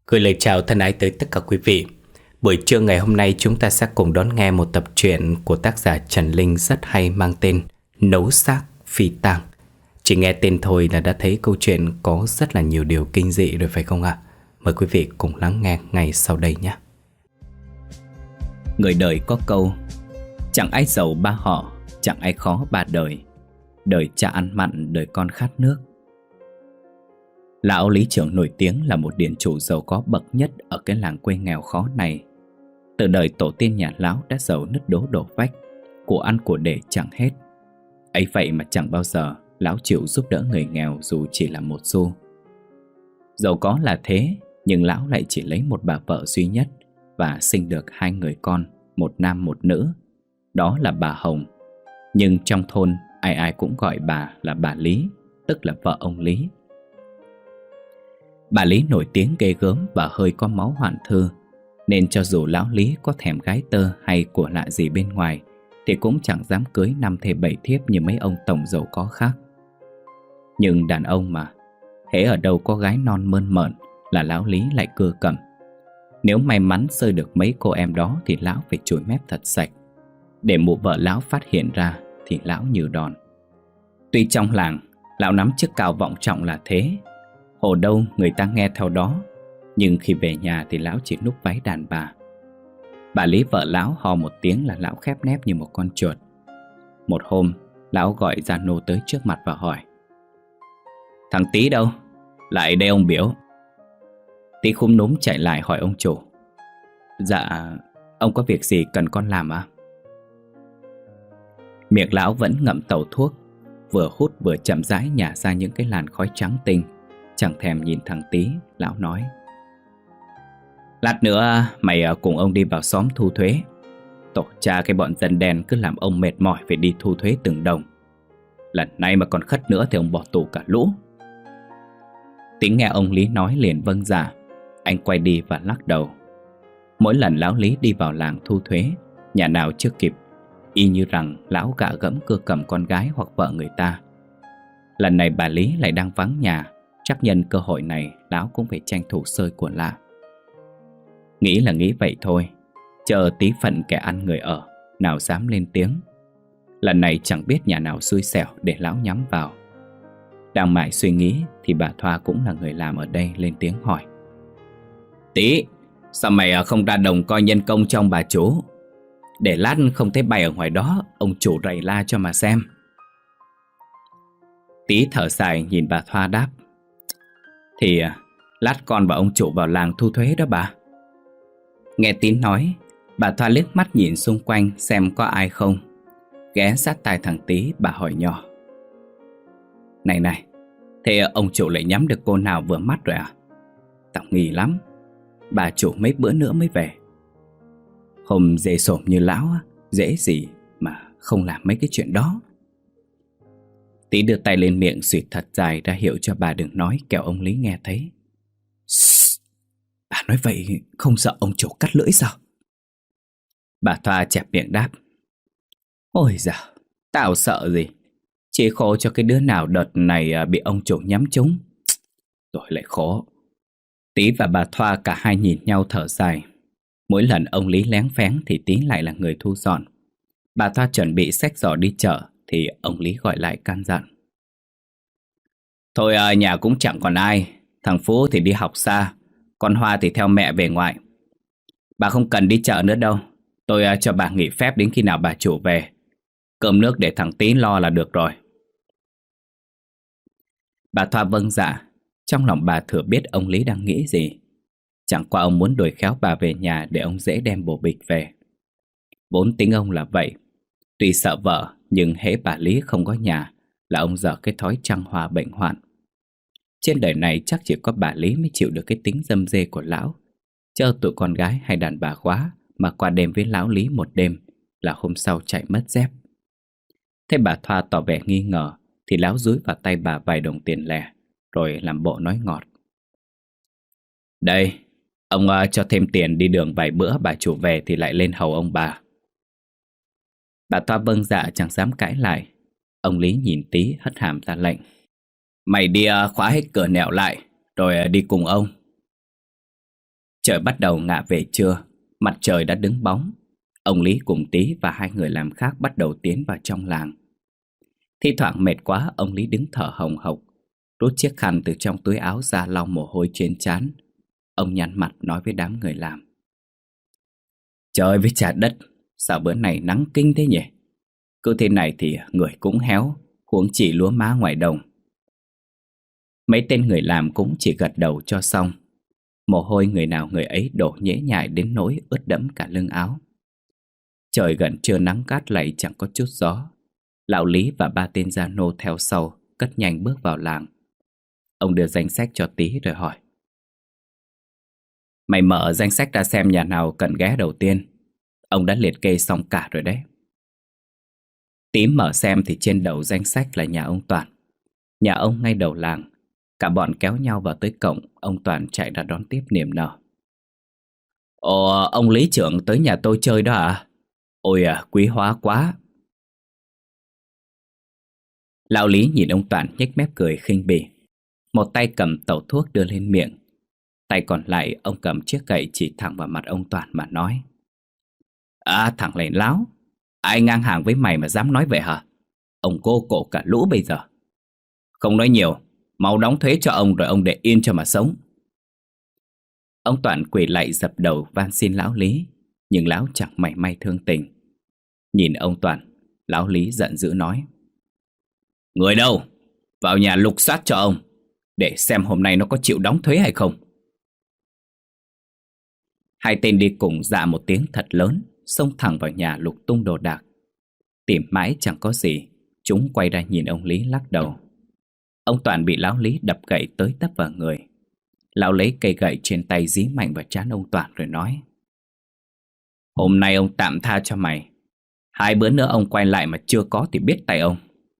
Gửi lời chào thân ái tới tất cả quý vị. Buổi trưa ngày hôm nay chúng ta sẽ cùng đón nghe một tập truyện của tác giả Trần Linh rất hay mang tên Nấu xác phi tang. Chỉ nghe tên thôi là đã thấy câu chuyện có rất là nhiều điều kinh dị rồi phải không ạ? Mời quý vị cùng lắng nghe ngay sau đây nhé. Người đời có câu: chẳng ai giàu ba họ, chẳng ai khó ba đời. Đời cha ăn mặn, đời con khát nước. Lão lý trưởng nổi tiếng là một điền chủ giàu có bậc nhất ở cái làng quê nghèo khó này. Từ đời tổ tiên nhà lão đã giàu nứt đố đổ vách, của ăn của để chẳng hết. Ấy vậy mà chẳng bao giờ lão chịu giúp đỡ người nghèo dù chỉ là một xu. Giàu có là thế, nhưng lão lại chỉ lấy một bà vợ duy nhất và sinh được 2 người con, một nam một nữ. Đó là bà Hồng. Nhưng trong thôn ai ai cũng gọi bà là bà Lý, tức là vợ ông Lý. Bà Lý nổi tiếng ghê gớm và hơi có máu hoạn thư, nên cho dù lão Lý có thèm gái tơ hay của lạ gì bên ngoài thì cũng chẳng dám cưới 5 thê 7 thiếp như mấy ông tổng giàu có khác. Nhưng đàn ông mà, hễ ở đâu có gái non mơn mởn là lão Lý lại cưa cẩm. Nếu may mắn xơi được mấy cô em đó thì lão phải chùi mép thật sạch. Để mụ vợ lão phát hiện ra thì lão như đòn. Tuy trong làng lão nắm chức cao vọng trọng là thế, hồ đâu người ta nghe theo đó, nhưng khi về nhà thì lão chỉ núp váy đàn bà. Bà Lý vợ lão ho một tiếng là lão khép nép như một con chuột. Một hôm lão gọi Gia Nô tới trước mặt và hỏi: thằng Tí đâu? Lại đây ông biểu. Tí khúm núm chạy lại hỏi ông chủ: dạ, ông có việc gì cần con làm à? Miệng lão vẫn ngậm tẩu thuốc, vừa hút vừa chậm rãi nhả ra những cái làn khói trắng tinh. Chẳng thèm nhìn thằng Tí, lão nói: lát nữa mày cùng ông đi vào xóm thu thuế. Tổ cha cái bọn dân đen cứ làm ông mệt mỏi phải đi thu thuế từng đồng. Lần này mà còn khất nữa thì ông bỏ tù cả lũ. Tí nghe ông Lý nói liền vâng dạ. Anh quay đi và lắc đầu. Mỗi lần lão Lý đi vào làng thu thuế, nhà nào chưa kịp, y như rằng lão gạ gẫm cưa cầm con gái hoặc vợ người ta. Lần này bà Lý lại đang vắng nhà, chắc nhân cơ hội này lão cũng phải tranh thủ xơi của lạ. Nghĩ là nghĩ vậy thôi, chờ tí phận kẻ ăn người ở, nào dám lên tiếng. Lần này chẳng biết nhà nào xui xẻo để lão nhắm vào. Đang mãi suy nghĩ thì bà Thoa cũng là người làm ở đây lên tiếng hỏi: Tí, sao mày không ra đồng coi nhân công trong bà chủ? Để lát không thấy bày ở ngoài đó, ông chủ rầy la cho mà xem. Tí thở dài nhìn bà Thoa đáp: thì lát con và ông chủ vào làng thu thuế đó bà. Nghe Tín nói, bà Thoa liếc mắt nhìn xung quanh xem có ai không. Ghé sát tai thằng Tí, bà hỏi nhỏ: này này, thế ông chủ lại nhắm được cô nào vừa mắt rồi à? Tao nghi lắm, bà chủ mấy bữa nữa mới về. Hôm dê sổm như lão dễ gì mà không làm mấy cái chuyện đó. Tí đưa tay lên miệng xịt thật dài ra hiệu cho bà đừng nói, kẻo ông Lý nghe thấy. Bà nói vậy không sợ ông chủ cắt lưỡi sao? Bà Thoa chẹp miệng đáp: ôi dào, tao sợ gì, chỉ khổ cho cái đứa nào đợt này bị ông chủ nhắm trúng. Rồi lại khổ. Tí và bà Thoa cả hai nhìn nhau thở dài. Mỗi lần ông Lý lén phén thì Tí lại là người thu dọn. Bà Thoa chuẩn bị xách giỏ đi chợ thì ông Lý gọi lại can dặn: thôi nhà cũng chẳng còn ai. Thằng Phú thì đi học xa, con Hoa thì theo mẹ về ngoại. Bà không cần đi chợ nữa đâu. Tôi cho bà nghỉ phép đến khi nào bà chủ về. Cơm nước để thằng Tí lo là được rồi. Bà Thoa vâng dạ. Trong lòng bà thừa biết ông Lý đang nghĩ gì. Chẳng qua ông muốn đuổi khéo bà về nhà để ông dễ đem bồ bịch về. Vốn tính ông là vậy. Tuy sợ vợ, nhưng hễ bà Lý không có nhà là ông dở cái thói trăng hoa bệnh hoạn. Trên đời này chắc chỉ có bà Lý mới chịu được cái tính dâm dê của lão. Chớ tụi con gái hay đàn bà quá mà qua đêm với lão Lý một đêm là hôm sau chạy mất dép. Thế bà Thoa tỏ vẻ nghi ngờ thì lão dúi vào tay bà vài đồng tiền lẻ, rồi làm bộ nói ngọt: đây, ông cho thêm tiền đi đường vài bữa, bà chủ về thì lại lên hầu ông bà. Bà Thoa vâng dạ chẳng dám cãi lại. Ông Lý nhìn Tí hất hàm ra lệnh: mày đi khóa hết cửa nẻo lại, rồi đi cùng ông. Trời bắt đầu ngả về trưa, mặt trời đã đứng bóng. Ông Lý cùng Tí và hai người làm khác bắt đầu tiến vào trong làng. Thi thoảng mệt quá, ông Lý đứng thở hồng hộc, rút chiếc khăn từ trong túi áo ra lau mồ hôi trên trán. Ông nhăn mặt nói với đám người làm: Trời với trời đất, sao bữa này nắng kinh thế nhỉ? Cứ thế này thì người cũng héo, huống chỉ lúa má ngoài đồng. Mấy tên người làm cũng chỉ gật đầu cho xong. Mồ hôi người nào người ấy đổ nhễ nhại đến nỗi ướt đẫm cả lưng áo. Trời gần trưa nắng gắt lại chẳng có chút gió. Lão Lý và ba tên gia nô theo sau cất nhanh bước vào làng. Ông đưa danh sách cho Tí rồi hỏi: Mày mở danh sách ra xem nhà nào cần ghé đầu tiên. Ông đã liệt kê xong cả rồi đấy. Tí mở xem thì trên đầu danh sách là nhà ông Toàn. Nhà ông ngay đầu làng. Cả bọn kéo nhau vào tới cổng. Ông Toàn chạy ra đón tiếp niềm nở: Ồ, ông Lý trưởng tới nhà tôi chơi đó à? Ôi à, quý hóa quá. Lão Lý nhìn ông Toàn nhếch mép cười khinh bỉ. Một tay cầm tẩu thuốc đưa lên miệng, tay còn lại ông cầm chiếc gậy chỉ thẳng vào mặt ông Toàn mà nói: À, thằng lèn láo, ai ngang hàng với mày mà dám nói vậy hả? Ông cô cổ cả lũ bây giờ. Không nói nhiều, mau đóng thuế cho ông rồi ông để yên cho mà sống. Ông Toàn quỳ lạy dập đầu van xin lão Lý, nhưng lão chẳng mảy may thương tình. Nhìn ông Toàn, lão Lý giận dữ nói: Người đâu? Vào nhà lục soát cho ông, để xem hôm nay nó có chịu đóng thuế hay không. Hai tên đi cùng dạ một tiếng thật lớn, xông thẳng vào nhà lục tung đồ đạc. Tìm mãi chẳng có gì, chúng quay ra nhìn ông Lý lắc đầu. Ông Toàn bị lão Lý đập gậy tới tấp vào người. Lão lấy cây gậy trên tay dí mạnh vào trán ông Toàn rồi nói: Hôm nay ông tạm tha cho mày. 2 bữa nữa ông quay lại mà chưa có thì biết tay ông.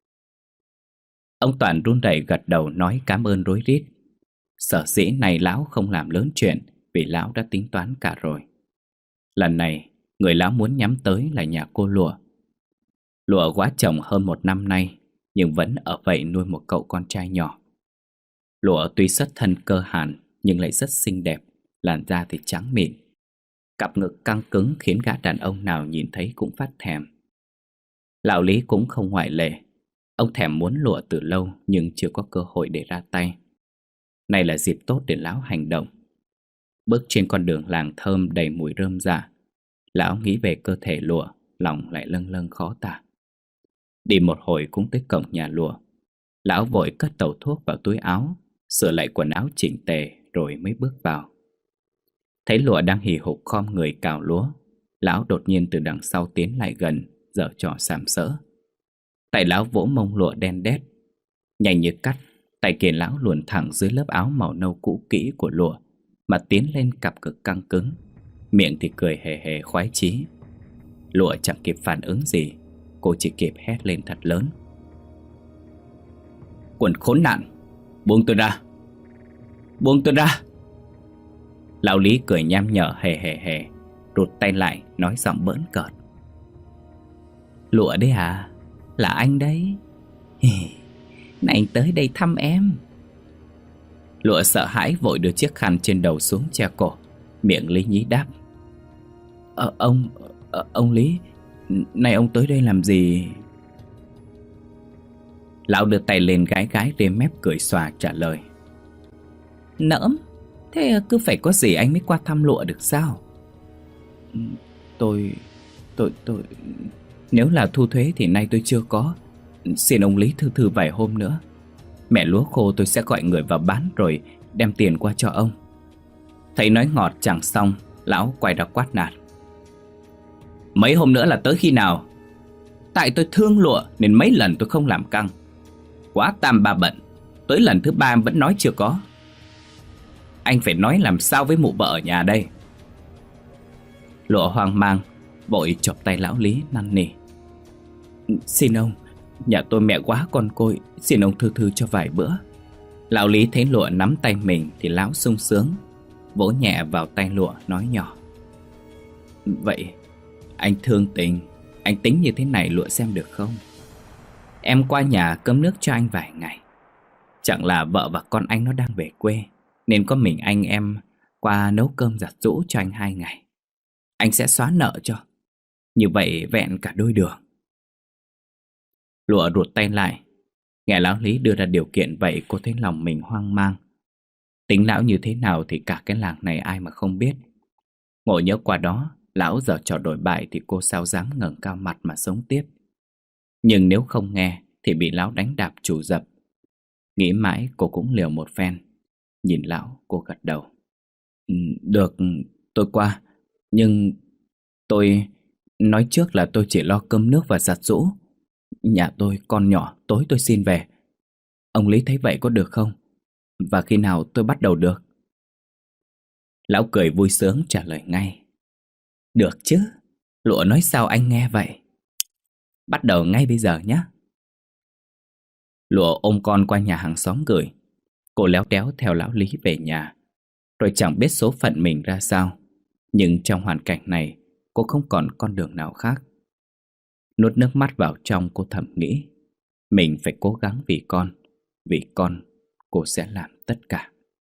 Ông Toàn run rẩy gật đầu nói cảm ơn rối rít. Sở dĩ này lão không làm lớn chuyện vì lão đã tính toán cả rồi. Lần này người lão muốn nhắm tới là nhà cô Lụa. Lụa quá chồng hơn 1 năm nay, nhưng vẫn ở vậy nuôi một cậu con trai nhỏ. Lụa tuy xuất thân cơ hàn nhưng lại rất xinh đẹp, làn da thì trắng mịn. Cặp ngực căng cứng khiến gã đàn ông nào nhìn thấy cũng phát thèm. Lão Lý cũng không ngoại lệ. Ông thèm muốn Lụa từ lâu nhưng chưa có cơ hội để ra tay. Này là dịp tốt để lão hành động. Bước trên con đường làng thơm đầy mùi rơm rạ, lão nghĩ về cơ thể Lụa, lòng lại lâng lâng khó tả. Đi một hồi cũng tới cổng nhà Lụa. Lão vội cất tẩu thuốc vào túi áo, sửa lại quần áo chỉnh tề rồi mới bước vào. Thấy Lụa đang hì hục khom người cào lúa, lão đột nhiên từ đằng sau tiến lại gần, giở trò sàm sỡ. Tay lão vỗ mông Lụa đen đét. Nhanh như cắt, tay kia lão luồn thẳng dưới lớp áo màu nâu cũ kỹ của Lụa mà tiến lên cặp cực căng cứng, miệng thì cười hề hề khoái chí. Lụa chẳng kịp phản ứng gì, cô chỉ kịp hét lên thật lớn: Quần khốn nạn, buông tôi ra, buông tôi ra. Lão Lý cười nham nhở hề hề hề, rụt tay lại nói giọng bỡn cợt: Lụa đấy à? Là anh đấy. Này anh tới đây thăm em. Lụa sợ hãi vội đưa chiếc khăn trên đầu xuống che cổ, miệng lý nhí đáp: Ông Lý, này ông tới đây làm gì? Lão đưa tay lên gái gái rêm mép cười xòa trả lời: Nỡm, thế cứ phải có gì anh mới qua thăm Lụa được sao? Tôi Nếu là thu thuế thì nay tôi chưa có. Xin ông Lý thư vài hôm nữa. Mẹ lúa khô tôi sẽ gọi người vào bán rồi đem tiền qua cho ông. Thấy nói ngọt chẳng xong, lão quay ra quát nạt: Mấy hôm nữa là tới khi nào? Tại tôi thương Lụa nên mấy lần tôi không làm căng. Quá tam ba bận, tới lần thứ 3 vẫn nói chưa có. Anh phải nói làm sao với mụ vợ ở nhà đây? Lụa hoang mang vội chộp tay lão Lý năn nỉ: Xin ông, nhà tôi mẹ quá con côi, xin ông thư cho vài bữa. Lão Lý thấy Lụa nắm tay mình thì lão sung sướng, vỗ nhẹ vào tay Lụa nói nhỏ: Vậy anh thương tình, anh tính như thế này Lụa xem được không? Em qua nhà cơm nước cho anh vài ngày. Chẳng là vợ và con anh nó đang về quê, nên có mình anh em qua nấu cơm giặt giũ cho anh 2 ngày. Anh sẽ xóa nợ cho. Như vậy vẹn cả đôi đường. Lụa rụt tay lại. Nghe lão Lý đưa ra điều kiện vậy, cô thấy lòng mình hoang mang. Tính lão như thế nào thì cả cái làng này ai mà không biết. Ngộ nhớ qua đó, lão giờ trò đổi bại thì cô sao dám ngẩng cao mặt mà sống tiếp. Nhưng nếu không nghe thì bị lão đánh đạp trù dập. Nghĩ mãi cô cũng liều một phen. Nhìn lão cô gật đầu. Được, tôi qua. Nhưng tôi nói trước là tôi chỉ lo cơm nước và giặt giũ. Nhà tôi con nhỏ, tối tôi xin về. Ông Lý thấy vậy có được không? Và khi nào tôi bắt đầu được? Lão cười vui sướng trả lời ngay. Được chứ. Lụa nói sao anh nghe vậy? Bắt đầu ngay bây giờ nhé. Lụa ôm con qua nhà hàng xóm gửi. Cô léo đéo theo lão Lý về nhà. Rồi chẳng biết số phận mình ra sao. Nhưng trong hoàn cảnh này, cô không còn con đường nào khác. Nuốt nước mắt vào trong, cô thầm nghĩ mình phải cố gắng vì con. Vì con, cô sẽ làm tất cả.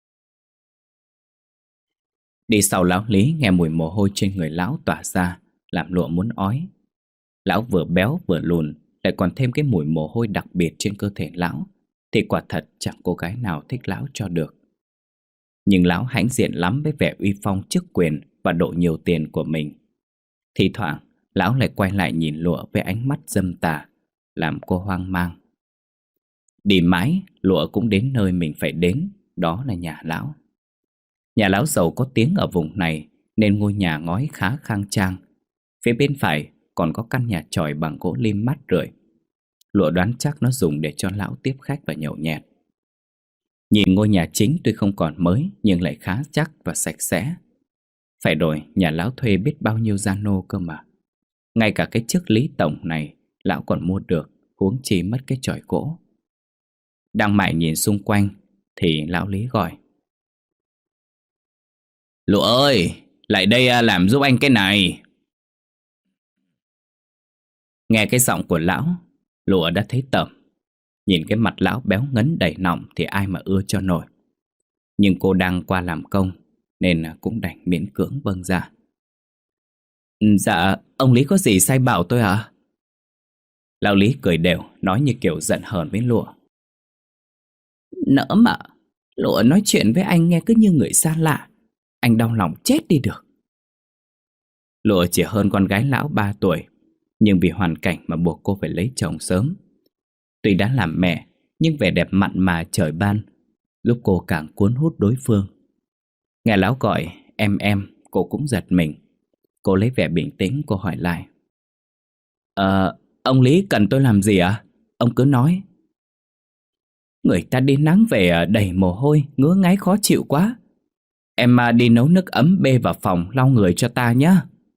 Đi sau lão Lý, nghe mùi mồ hôi trên người lão tỏa ra, làm Lụa muốn ói. Lão vừa béo vừa lùn, lại còn thêm cái mùi mồ hôi đặc biệt trên cơ thể lão, thì quả thật chẳng cô gái nào thích lão cho được. Nhưng lão hãnh diện lắm với vẻ uy phong chức quyền và độ nhiều tiền của mình. Thì thoảng lão lại quay lại nhìn Lụa với ánh mắt dâm tà, làm cô hoang mang. Đi mãi, Lụa cũng đến nơi mình phải đến, đó là nhà lão. Nhà lão giàu có tiếng ở vùng này, nên ngôi nhà ngói khá khang trang. Phía bên phải còn có căn nhà chòi bằng gỗ lim mát rượi. Lụa đoán chắc nó dùng để cho lão tiếp khách và nhậu nhẹt. Nhìn ngôi nhà chính tuy không còn mới, nhưng lại khá chắc và sạch sẽ. Phải rồi, nhà lão thuê biết bao nhiêu gian nô cơ mà. Ngay cả cái chức lý tổng này lão còn mua được, huống chi mất cái chòi gỗ. Đang mải nhìn xung quanh thì lão Lý gọi. Lụa ơi, lại đây làm giúp anh cái này. Nghe cái giọng của lão, Lụa đã thấy tởm. Nhìn cái mặt lão béo ngấn đầy nọng thì ai mà ưa cho nổi. Nhưng cô đang qua làm công nên cũng đành miễn cưỡng vâng ra. Dạ, ông Lý có gì sai bảo tôi ạ? Lão Lý cười đều, nói như kiểu giận hờn với Lụa. Nỡ mà, Lụa nói chuyện với anh nghe cứ như người xa lạ. Anh đau lòng chết đi được. Lụa chỉ hơn con gái lão 3 tuổi, nhưng vì hoàn cảnh mà buộc cô phải lấy chồng sớm. Tuy đã làm mẹ, nhưng vẻ đẹp mặn mà trời ban giúp cô càng cuốn hút đối phương. Nghe lão gọi em, cô cũng giật mình. Cô lấy vẻ bình tĩnh, cô hỏi lại. Ông Lý cần tôi làm gì ạ? Ông cứ nói. Người ta đi nắng về đầy mồ hôi, ngứa ngáy khó chịu quá. Em đi nấu nước ấm bê vào phòng lau người cho ta nhé.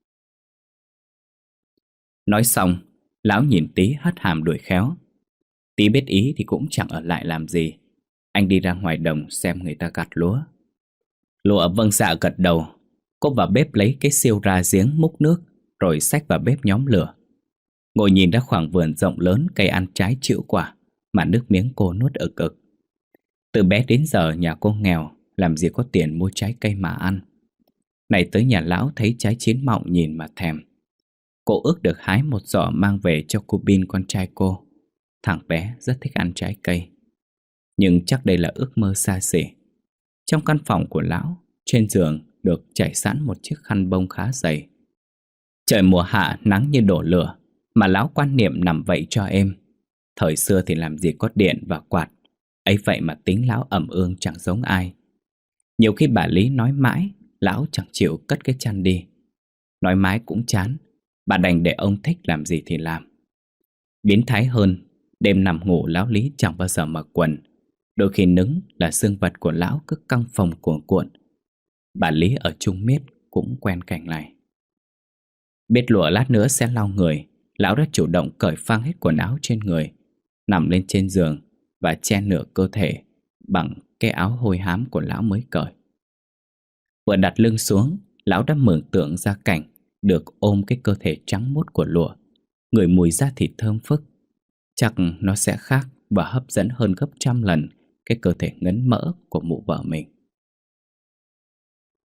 Nói xong, lão nhìn Tí hất hàm đuổi khéo. Tí biết ý thì cũng chẳng ở lại làm gì. Anh đi ra ngoài đồng xem người ta gặt lúa. Lụa vâng dạ gật đầu. Cô vào bếp lấy cái siêu ra giếng múc nước, rồi xách vào bếp nhóm lửa. Ngồi nhìn ra khoảng vườn rộng lớn, cây ăn trái chịu quả, mà nước miếng cô nuốt ực ực. Từ bé đến giờ nhà cô nghèo, làm gì có tiền mua trái cây mà ăn. Này tới nhà lão thấy trái chín mọng nhìn mà thèm. Cô ước được hái một giỏ mang về cho cô Bin con trai cô. Thằng bé rất thích ăn trái cây. Nhưng chắc đây là ước mơ xa xỉ. Trong căn phòng của lão, trên giường được trải sẵn một chiếc khăn bông khá dày. Trời mùa hạ nắng như đổ lửa, mà lão quan niệm nằm vậy cho êm. Thời xưa thì làm gì có điện và quạt, ấy vậy mà tính lão ẩm ương chẳng giống ai. Nhiều khi bà Lý nói mãi, lão chẳng chịu cất cái chăn đi. Nói mãi cũng chán, bà đành để ông thích làm gì thì làm. Biến thái hơn, đêm nằm ngủ lão Lý chẳng bao giờ mặc quần. Đôi khi nứng là xương vật của lão cứ căng phồng cuồn cuộn. Bà Lý ở chung miết cũng quen cảnh này. Biết Lụa lát nữa sẽ lau người, lão đã chủ động cởi phăng hết quần áo trên người, nằm lên trên giường và che nửa cơ thể bằng cái áo hôi hám của lão mới cởi. Vừa đặt lưng xuống, lão đã mường tượng ra cảnh được ôm cái cơ thể trắng muốt của Lụa, ngửi mùi da thịt thơm phức. Chắc nó sẽ khác và hấp dẫn hơn gấp trăm lần cái cơ thể ngấn mỡ của mụ vợ mình.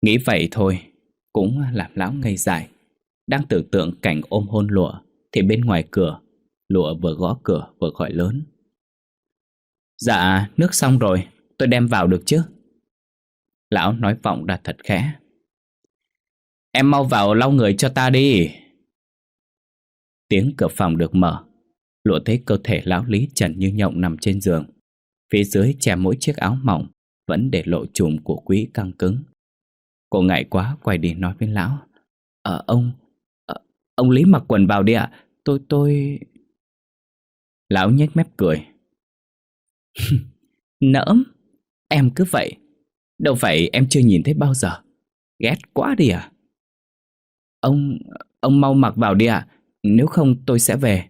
Nghĩ vậy thôi cũng làm lão ngây dại. Đang tưởng tượng cảnh ôm hôn Lụa thì bên ngoài cửa, Lụa vừa gõ cửa vừa gọi lớn: "Dạ, nước xong rồi, tôi đem vào được chứ?" Lão nói vọng ra thật khẽ: "Em mau vào lau người cho ta đi." Tiếng cửa phòng được mở. Lụa thấy cơ thể lão Lý trần như nhộng nằm trên giường. Phía dưới che mỗi chiếc áo mỏng vẫn để lộ chùm của quý căng cứng. Cô ngại quá quay đi nói với lão: Ông Lý mặc quần vào đi ạ. Tôi... Lão nhếch mép cười: "Nỡm, em cứ vậy. Đâu phải em chưa nhìn thấy bao giờ. Ghét quá đi à. Ông mau mặc vào đi ạ. Nếu không tôi sẽ về."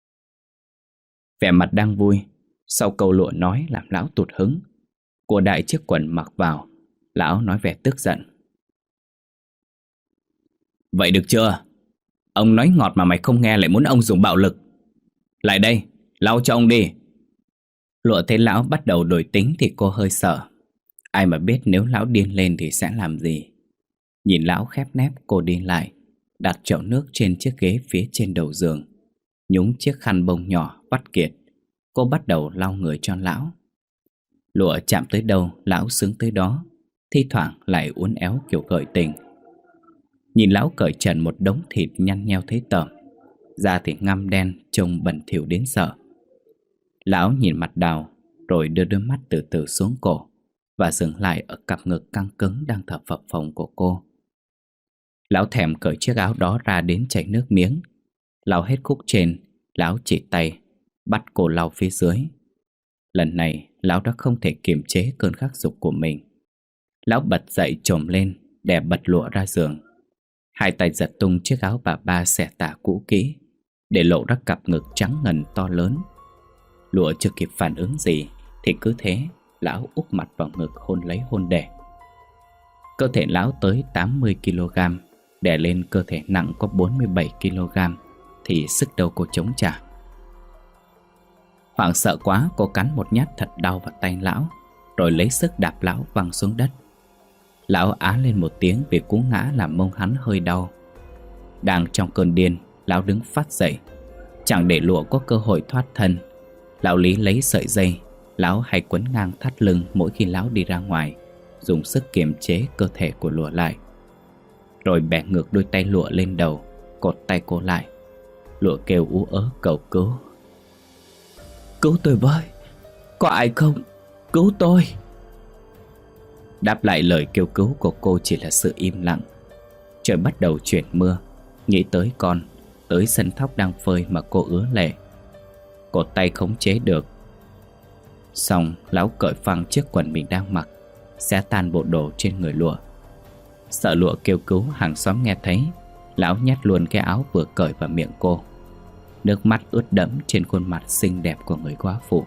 Vẻ mặt đang vui, sau câu Lụa nói làm lão tụt hứng. Cô đại chiếc quần mặc vào. Lão nói vẻ tức giận: "Vậy được chưa? Ông nói ngọt mà mày không nghe lại muốn ông dùng bạo lực. Lại đây, lau cho ông đi." Lụa thấy lão bắt đầu đổi tính thì cô hơi sợ. Ai mà biết nếu lão điên lên thì sẽ làm gì. Nhìn lão khép nép, cô đi lại, đặt chậu nước trên chiếc ghế phía trên đầu giường, nhúng chiếc khăn bông nhỏ vắt kiệt. Cô bắt đầu lau người cho lão. Lụa chạm tới đâu lão sướng tới đó, thi thoảng lại uốn éo kiểu gợi tình. Nhìn lão cởi trần một đống thịt nhăn nheo thấy tởm, da thì ngăm đen trông bẩn thỉu đến sợ. Lão nhìn mặt Đào rồi đưa đôi mắt từ từ xuống cổ và dừng lại ở cặp ngực căng cứng đang thở phập phồng của cô. Lão thèm cởi chiếc áo đó ra đến chảy nước miếng. Lau hết khúc trên, lão chỉ tay bắt cô lau phía dưới. Lần này lão đã không thể kiềm chế cơn khắc dục của mình. Lão bật dậy chồm lên, đè bật Lụa ra giường. Hai tay giật tung chiếc áo bà ba xẻ tả cũ kỹ, để lộ ra cặp ngực trắng ngần to lớn. Lụa chưa kịp phản ứng gì thì cứ thế lão úp mặt vào ngực hôn lấy hôn đẻ. Cơ thể lão tới 80 kg, đè lên cơ thể nặng có 47 kg thì sức đâu cô chống trả. Hoảng sợ quá, cô cắn một nhát thật đau vào tay lão, rồi lấy sức đạp lão văng xuống đất. Lão á lên một tiếng vì cú ngã làm mông hắn hơi đau. Đang trong cơn điên, lão đứng phát dậy, chẳng để Lụa có cơ hội thoát thân. Lão Lý lấy sợi dây, lão hay quấn ngang thắt lưng mỗi khi lão đi ra ngoài, dùng sức kiềm chế cơ thể của Lụa lại. Rồi bẻ ngược đôi tay Lụa lên đầu, cột tay cô lại. Lụa kêu ú ớ cầu cứu: "Cứu tôi với, có ai không? Cứu tôi!" Đáp lại lời kêu cứu của cô chỉ là sự im lặng. Trời bắt đầu chuyển mưa. Nghĩ tới con, tới sân thóc đang phơi mà cô ứa lệ. Cột tay khống chế được. Xong lão cởi phăng chiếc quần mình đang mặc, xé tan bộ đồ trên người Lụa. Sợ Lụa kêu cứu hàng xóm nghe thấy, lão nhét luôn cái áo vừa cởi vào miệng cô. Nước mắt ướt đẫm trên khuôn mặt xinh đẹp của người góa phụ.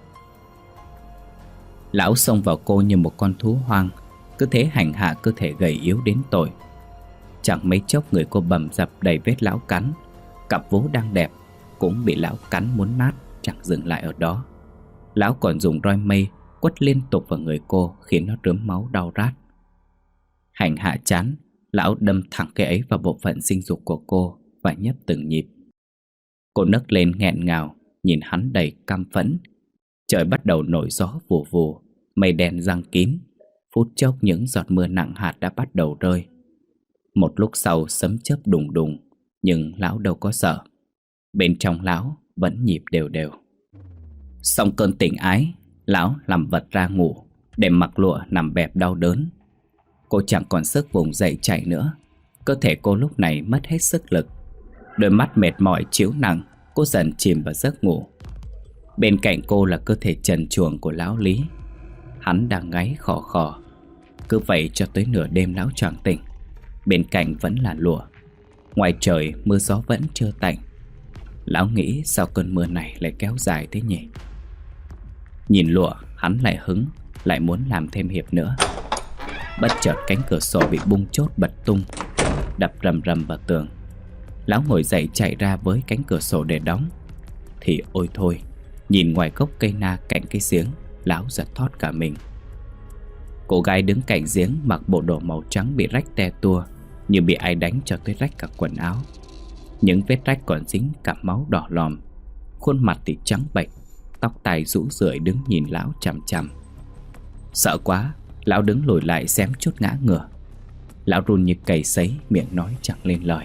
Lão xông vào cô như một con thú hoang, cứ thế hành hạ cơ thể gầy yếu đến tội. Chẳng mấy chốc người cô bầm dập đầy vết lão cắn. Cặp vú đang đẹp cũng bị lão cắn muốn nát, chẳng dừng lại ở đó. Lão còn dùng roi mây quất liên tục vào người cô, khiến nó rớm máu đau rát. Hành hạ chán, lão đâm thẳng cái ấy vào bộ phận sinh dục của cô và nhấp từng nhịp. Cô nấc lên nghẹn ngào, nhìn hắn đầy căm phẫn. Trời bắt đầu nổi gió vù vù, mây đen giăng kín. Phút chốc những giọt mưa nặng hạt đã bắt đầu rơi. Một lúc sau sấm chớp đùng đùng, nhưng lão đâu có sợ. Bên trong lão vẫn nhịp đều đều. Xong cơn tình ái, lão làm vật ra ngủ, để mặc Lụa nằm bẹp đau đớn. Cô chẳng còn sức vùng dậy chạy nữa. Cơ thể cô lúc này mất hết sức lực. Đôi mắt mệt mỏi chiếu nặng, cô dần chìm vào giấc ngủ. Bên cạnh cô là cơ thể trần truồng của lão Lý. Hắn đang ngáy khò khò. Cứ vậy cho tới nửa đêm lão choàng tỉnh. Bên cạnh vẫn là Lụa. Ngoài trời mưa gió vẫn chưa tạnh. Lão nghĩ sao cơn mưa này lại kéo dài thế nhỉ? Nhìn Lụa, hắn lại hứng, lại muốn làm thêm hiệp nữa. Bất chợt cánh cửa sổ bị bung chốt bật tung, đập rầm rầm vào tường. Lão ngồi dậy chạy ra với cánh cửa sổ để đóng. Thì ôi thôi, nhìn ngoài gốc cây na cạnh cái giếng, lão giật thót cả mình. Cô gái đứng cạnh giếng mặc bộ đồ màu trắng bị rách te tua, như bị ai đánh cho tới rách cả quần áo. Những vết rách còn dính cả máu đỏ lòm. Khuôn mặt thì trắng bệch, tóc tai rũ rượi đứng nhìn lão chằm chằm. Sợ quá, lão đứng lùi lại xém chút ngã ngửa. Lão run như cầy sấy, miệng nói chẳng lên lời.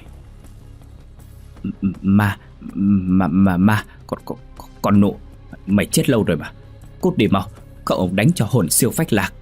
Ma, con nụ, mày chết lâu rồi mà. Cút đi mau, cậu ông đánh cho hồn siêu phách lạc.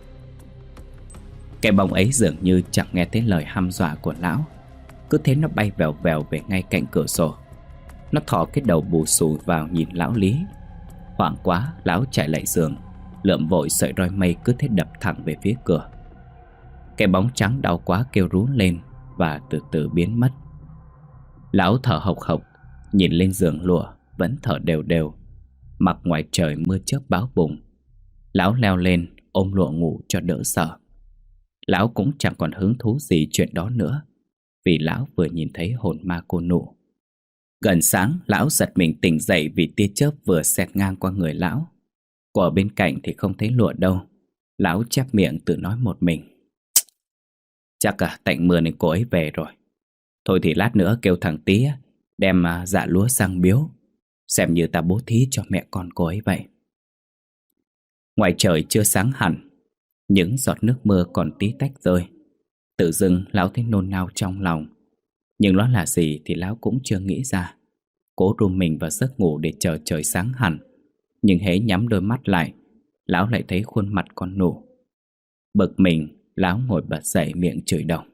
Cái bóng ấy dường như chẳng nghe thấy lời hăm dọa của lão. Cứ thế nó bay vèo vèo về ngay cạnh cửa sổ. Nó thò cái đầu bù xù vào nhìn lão Lý. Hoảng quá, lão chạy lại giường, lượm vội sợi roi mây cứ thế đập thẳng về phía cửa. Cái bóng trắng đau quá kêu rú lên và từ từ biến mất. Lão thở hộc hộc, nhìn lên giường lụa vẫn thở đều đều. Mặc ngoài trời mưa chớp báo bùng. Lão leo lên ôm lụa ngủ cho đỡ sợ. Lão cũng chẳng còn hứng thú gì chuyện đó nữa, vì lão vừa nhìn thấy hồn ma cô nụ. Gần sáng, lão giật mình tỉnh dậy vì tia chớp vừa xẹt ngang qua người lão. Cô ở bên cạnh thì không thấy lụa đâu. Lão chép miệng tự nói một mình. Chắc tạnh mưa nên cô ấy về rồi. Thôi thì lát nữa kêu thằng Tí đem dạ lúa sang biếu, xem như ta bố thí cho mẹ con cô ấy vậy. Ngoài trời chưa sáng hẳn, những giọt nước mưa còn tí tách rơi. Tự dưng lão thấy nôn nao trong lòng. Nhưng nó là gì thì lão cũng chưa nghĩ ra. Cố rum mình vào giấc ngủ để chờ trời sáng hẳn. Nhưng hễ nhắm đôi mắt lại, lão lại thấy khuôn mặt con nụ. Bực mình, lão ngồi bật dậy miệng chửi đồng.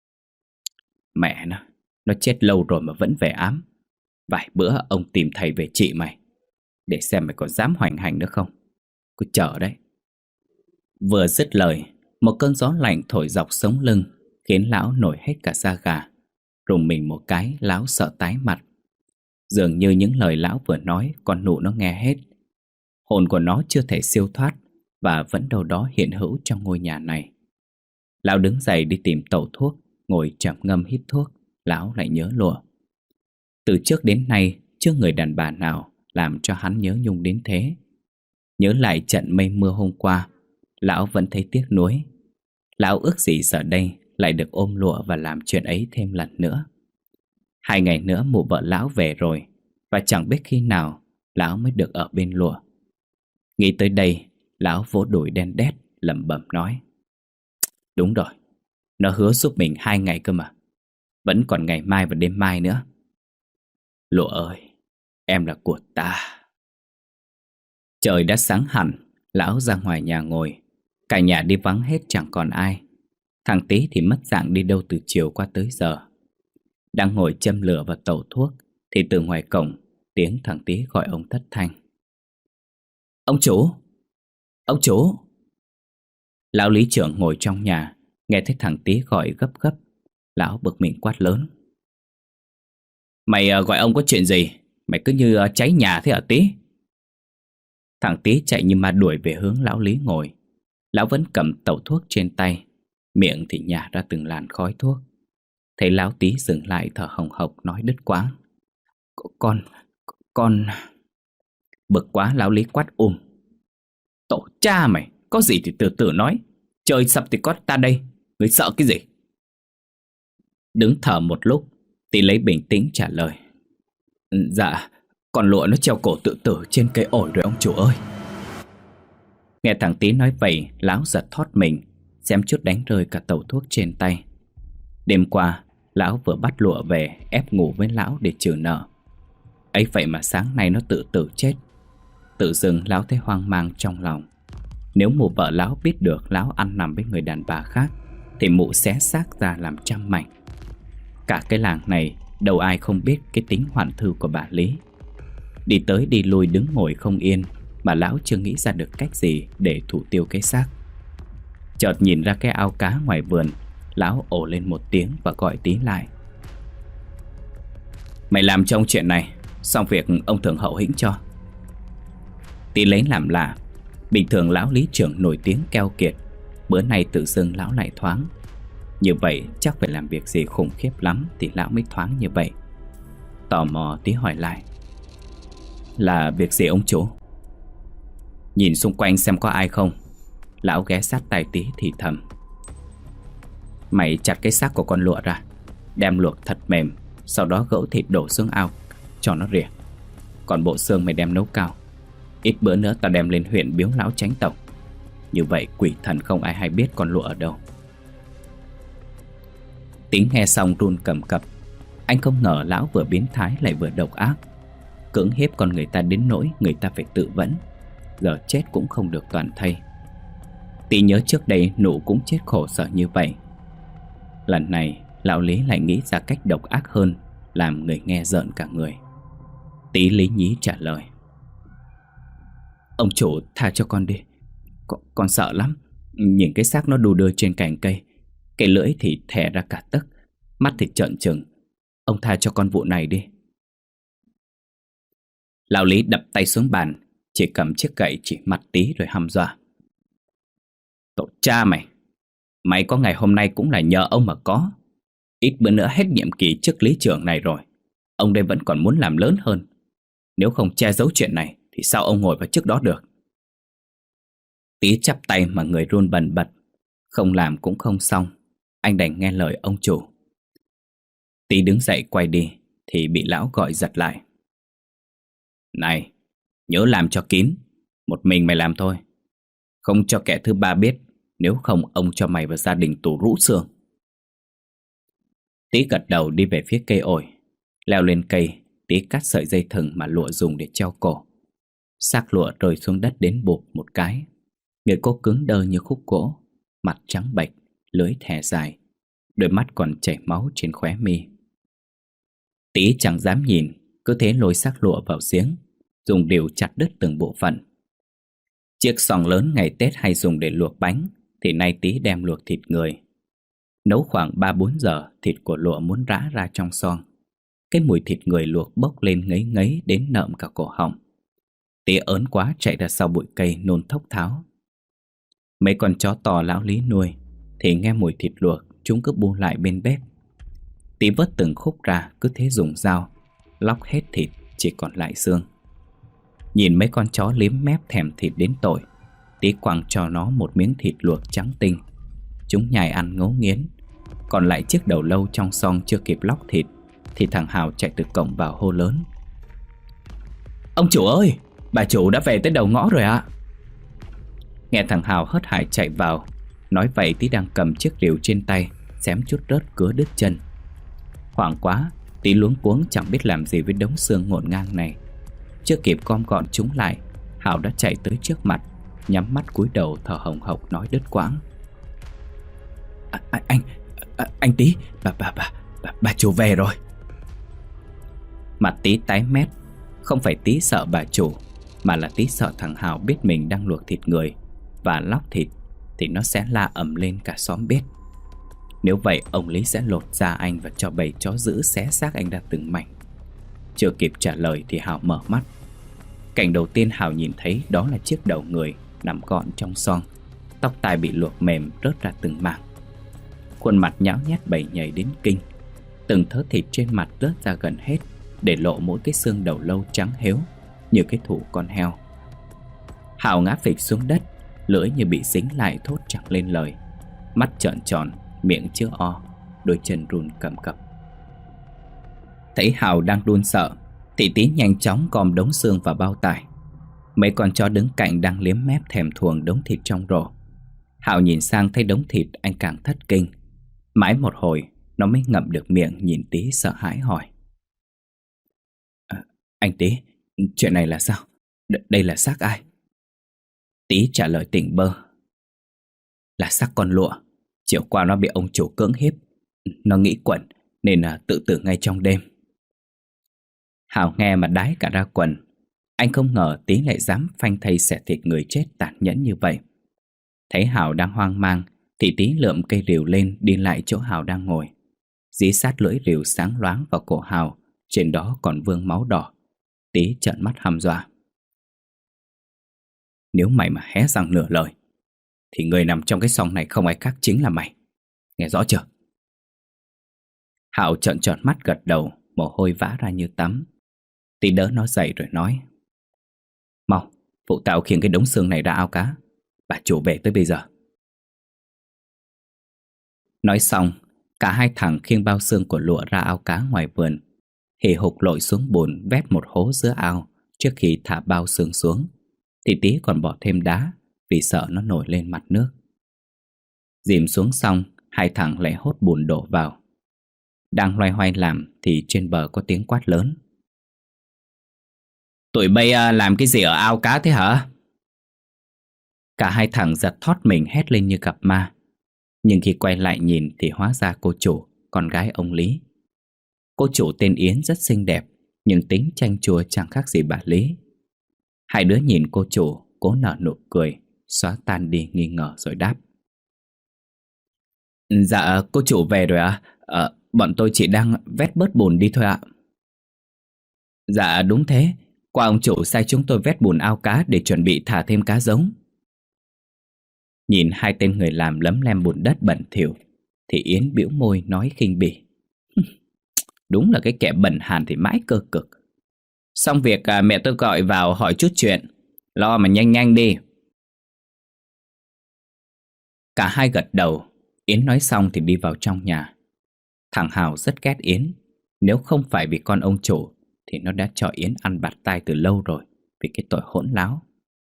Mẹ nó chết lâu rồi mà vẫn về ám. Vài bữa ông tìm thầy về trị mày, để xem mày còn dám hoành hành nữa không. Cứ chờ đấy. Vừa dứt lời, một cơn gió lạnh thổi dọc sống lưng, khiến lão nổi hết cả da gà. Rùng mình một cái, lão sợ tái mặt. Dường như những lời lão vừa nói con nụ nó nghe hết. Hồn của nó chưa thể siêu thoát và vẫn đâu đó hiện hữu trong ngôi nhà này. Lão đứng dậy đi tìm tẩu thuốc, ngồi trầm ngâm hít thuốc. Lão lại nhớ lụa. Từ trước đến nay chưa người đàn bà nào làm cho hắn nhớ nhung đến thế. Nhớ lại trận mây mưa hôm qua, lão vẫn thấy tiếc nuối. Lão ước gì giờ đây lại được ôm lụa và làm chuyện ấy thêm lần nữa. 2 ngày nữa mụ vợ lão về rồi, và chẳng biết khi nào lão mới được ở bên lụa. Nghĩ tới đây, lão vỗ đùi đen đét, lẩm bẩm nói. Đúng rồi, nó hứa giúp mình 2 ngày cơ mà. Vẫn còn ngày mai và đêm mai nữa. Lụa ơi, em là của ta. Trời đã sáng hẳn, lão ra ngoài nhà ngồi. Cả nhà đi vắng hết chẳng còn ai. Thằng Tí thì mất dạng đi đâu từ chiều qua tới giờ. Đang ngồi châm lửa và tẩu thuốc thì từ ngoài cổng tiếng thằng Tí gọi ông thất thanh. Ông chủ! Ông chủ! Lão lý trưởng ngồi trong nhà, nghe thấy thằng Tí gọi gấp gấp. Lão bực mình quát lớn. Mày gọi ông có chuyện gì? Mày cứ như cháy nhà thế hả Tí? Thằng Tí chạy như ma đuổi về hướng lão lý ngồi. Lão vẫn cầm tẩu thuốc trên tay, miệng thì nhả ra từng làn khói thuốc. Thấy lão Tí dừng lại thở hồng hộc nói đứt quãng. Con... Bực quá lão lý quát Tổ cha mày, có gì thì từ từ nói. Trời sập thì có ta đây, người sợ cái gì? Đứng thở một lúc, Tí lấy bình tĩnh trả lời. Dạ, con lụa nó treo cổ tự tử trên cây ổi rồi ông chủ ơi. Nghe thằng Tí nói vậy, lão giật thót mình, xém chút đánh rơi cả tẩu thuốc trên tay. Đêm qua, lão vừa bắt lụa về ép ngủ với lão để trừ nợ. Ấy vậy mà sáng nay nó tự tử chết. Tự dưng lão thấy hoang mang trong lòng. Nếu mụ vợ lão biết được lão ăn nằm với người đàn bà khác thì mụ xé xác ra làm trăm mảnh. Cả cái làng này đâu ai không biết cái tính hoạn thư của bà Lý. Đi tới đi lui đứng ngồi không yên, mà lão chưa nghĩ ra được cách gì để thủ tiêu cái xác. Chợt nhìn ra cái ao cá ngoài vườn, lão ồ lên một tiếng và gọi Tí lại. Mày làm trong chuyện này, xong việc ông thượng hậu hĩnh cho. Tí lấy làm lạ. Bình thường lão lý trưởng nổi tiếng keo kiệt, bữa nay tự dưng lão lại thoáng. Như vậy chắc phải làm việc gì khủng khiếp lắm thì lão mới thoáng như vậy. Tò mò Tí hỏi lại. Là việc gì ông chủ? Nhìn xung quanh xem có ai không. Lão ghé sát tai Tí thì thầm: "Mày chặt cái xác của con lụa ra, đem luộc thật mềm, sau đó gỡ thịt đổ xuống ao cho nó rỉa. Còn bộ xương mày đem nấu cao. Ít bữa nữa tao đem lên huyện biếu lão chánh tổng. Như vậy quỷ thần không ai hay biết con lụa ở đâu." Tí nghe xong run cầm cập. Anh không ngờ lão vừa biến thái lại vừa độc ác, cưỡng hiếp con người ta đến nỗi người ta phải tự vẫn, giờ chết cũng không được toàn thây. Tí nhớ trước đây Nụ cũng chết khổ sở như vậy. Lần này lão Lý lại nghĩ ra cách độc ác hơn, làm người nghe rợn cả người. Tí lý nhí trả lời: "Ông chủ tha cho con đi. Con sợ lắm. Nhìn cái xác nó đu đưa trên cành cây, cái lưỡi thì thè ra cả tấc, mắt thì trợn trừng. Ông tha cho con vụ này đi." Lão Lý đập tay xuống bàn, chỉ cầm chiếc gậy chỉ mặt Tí rồi hăm dọa: "Tổ cha mày! Mày có ngày hôm nay cũng là nhờ ông mà có. Ít bữa nữa hết nhiệm kỳ chức lý trưởng này rồi, ông đây vẫn còn muốn làm lớn hơn. Nếu không che giấu chuyện này thì sao ông ngồi vào chức đó được?" Tí chắp tay mà người run bần bật. Không làm cũng không xong, anh đành nghe lời ông chủ. Tí đứng dậy quay đi thì bị lão gọi giật lại: "Này, nhớ làm cho kín, một mình mày làm thôi, không cho kẻ thứ ba biết, nếu không ông cho mày và gia đình tù rũ xương." Tí gật đầu đi về phía cây ổi. Leo lên cây, Tí cắt sợi dây thừng mà lụa dùng để treo cổ. Xác lụa rơi xuống đất đến bụp một cái. Người cô cứng đơ như khúc gỗ, mặt trắng bệch, lưỡi thè dài, đôi mắt còn chảy máu trên khóe mi. Tí chẳng dám nhìn, cứ thế lôi xác lụa vào giếng, dùng điều chặt đứt từng bộ phận. Chiếc xoong lớn ngày Tết hay dùng để luộc bánh thì nay Tí đem luộc thịt người. Nấu khoảng 3-4 giờ, thịt của lụa muốn rã ra trong xoong. Cái mùi thịt người luộc bốc lên ngấy ngấy đến nợm cả cổ họng. Tí ớn quá chạy ra sau bụi cây nôn thốc tháo. Mấy con chó to lão Lý nuôi thì nghe mùi thịt luộc, chúng cứ bu lại bên bếp. Tí vớt từng khúc ra, cứ thế dùng dao lóc hết thịt, chỉ còn lại xương. Nhìn mấy con chó liếm mép thèm thịt đến tội, Tí quăng cho nó một miếng thịt luộc trắng tinh. Chúng nhai ăn ngấu nghiến. Còn lại chiếc đầu lâu trong xoong chưa kịp lóc thịt thì thằng Hào chạy từ cổng vào hô lớn: "Ông chủ ơi, bà chủ đã về tới đầu ngõ rồi ạ." Nghe thằng Hào hớt hải chạy vào. Nói vậy Tí đang cầm chiếc rìu trên tay, xém chút rớt cứa đứt chân. Hoảng quá, Tí luống cuống chẳng biết làm gì với đống xương ngổn ngang này. Chưa kịp gom gọn chúng lại, Hào đã chạy tới trước mặt, nhắm mắt cúi đầu thở hồng hộc nói đứt quãng: Anh Tí, bà chủ về rồi." Mặt Tí tái mét. Không phải Tí sợ bà chủ, mà là Tí sợ thằng Hào biết mình đang luộc thịt người và lóc thịt thì nó sẽ la ầm lên cả xóm biết. Nếu vậy ông Lý sẽ lột da anh và cho bầy chó dữ xé xác anh ra từng mảnh. Chưa kịp trả lời thì Hào mở mắt. Cảnh đầu tiên Hào nhìn thấy đó là chiếc đầu người nằm gọn trong xoong, tóc tai bị luộc mềm rớt ra từng mảng. Khuôn mặt nhão nhét bầy nhầy đến kinh. Từng thớ thịt trên mặt rớt ra gần hết, để lộ mỗi cái xương đầu lâu trắng héo như cái thủ con heo. Hào ngã phịch xuống đất, lưỡi như bị dính lại thốt chẳng lên lời. Mắt trợn tròn, miệng chứa o, đôi chân run cầm cập. Thấy Hào đang run sợ thì Tí nhanh chóng gom đống xương vào bao tải. Mấy con chó đứng cạnh đang liếm mép thèm thuồng đống thịt trong rổ. Hào nhìn sang thấy đống thịt, anh càng thất kinh. Mãi một hồi nó mới ngậm được miệng, nhìn Tí sợ hãi hỏi: Anh Tí, chuyện này là sao? Đây là xác ai?" Tí trả lời tỉnh bơ: "Là xác con lụa. Chiều qua nó bị ông chủ cưỡng hiếp. Nó nghĩ quẩn nên là tự tử ngay trong đêm." Hào nghe mà đái cả ra quần. Anh không ngờ Tí lại dám phanh thây xẻ thịt người chết tàn nhẫn như vậy. Thấy Hào đang hoang mang thì Tí lượm cây rìu lên đi lại chỗ Hào đang ngồi. Dí sát lưỡi rìu sáng loáng vào cổ Hào, trên đó còn vương máu đỏ. Tí trợn mắt hăm dọa: "Nếu mày mà hé răng nửa lời thì người nằm trong cái xoong này không ai khác chính là mày. Nghe rõ chưa?" Hào trợn tròn mắt gật đầu, mồ hôi vã ra như tắm. Tí đỡ nó dậy rồi nói: "Mau, phụ tạo khiêng cái đống xương này ra ao cá. bà chủ về tới bây giờ. Nói xong, cả hai thằng khiêng bao xương của lụa ra ao cá ngoài vườn, hì hục lội xuống bùn vét một hố giữa ao. Trước khi thả bao xương xuống thì Tí còn bỏ thêm đá vì sợ nó nổi lên mặt nước. Dìm xuống xong, hai thằng lại hốt bùn đổ vào. Đang loay hoay làm thì trên bờ có tiếng quát lớn. Tụi bay làm cái gì ở ao cá thế hả? Cả hai thằng giật thót mình hét lên như gặp ma. Nhưng khi quay lại nhìn thì hóa ra cô chủ, con gái ông Lý. Cô chủ tên Yến rất xinh đẹp, nhưng tính chanh chua chẳng khác gì bà Lý. Hai đứa nhìn cô chủ, cố nở nụ cười, xóa tan đi nghi ngờ rồi đáp. Dạ, cô chủ về rồi ạ. Bọn tôi chỉ đang vét bớt bùn đi thôi ạ. Dạ đúng thế, qua ông chủ sai chúng tôi vét bùn ao cá để chuẩn bị thả thêm cá giống. Nhìn hai tên người làm lấm lem bùn đất bẩn thỉu thì Yến bĩu môi nói khinh bỉ. Đúng là cái kẻ bẩn hàn thì mãi cơ cực. Xong việc mẹ tôi gọi vào hỏi chút chuyện. Lo mà nhanh nhanh đi. Cả hai gật đầu. Yến nói xong thì đi vào trong nhà. Thằng Hào rất ghét Yến. Nếu không phải vì con ông chủ thì nó đã cho Yến ăn bạt tai từ lâu rồi, vì cái tội hỗn láo.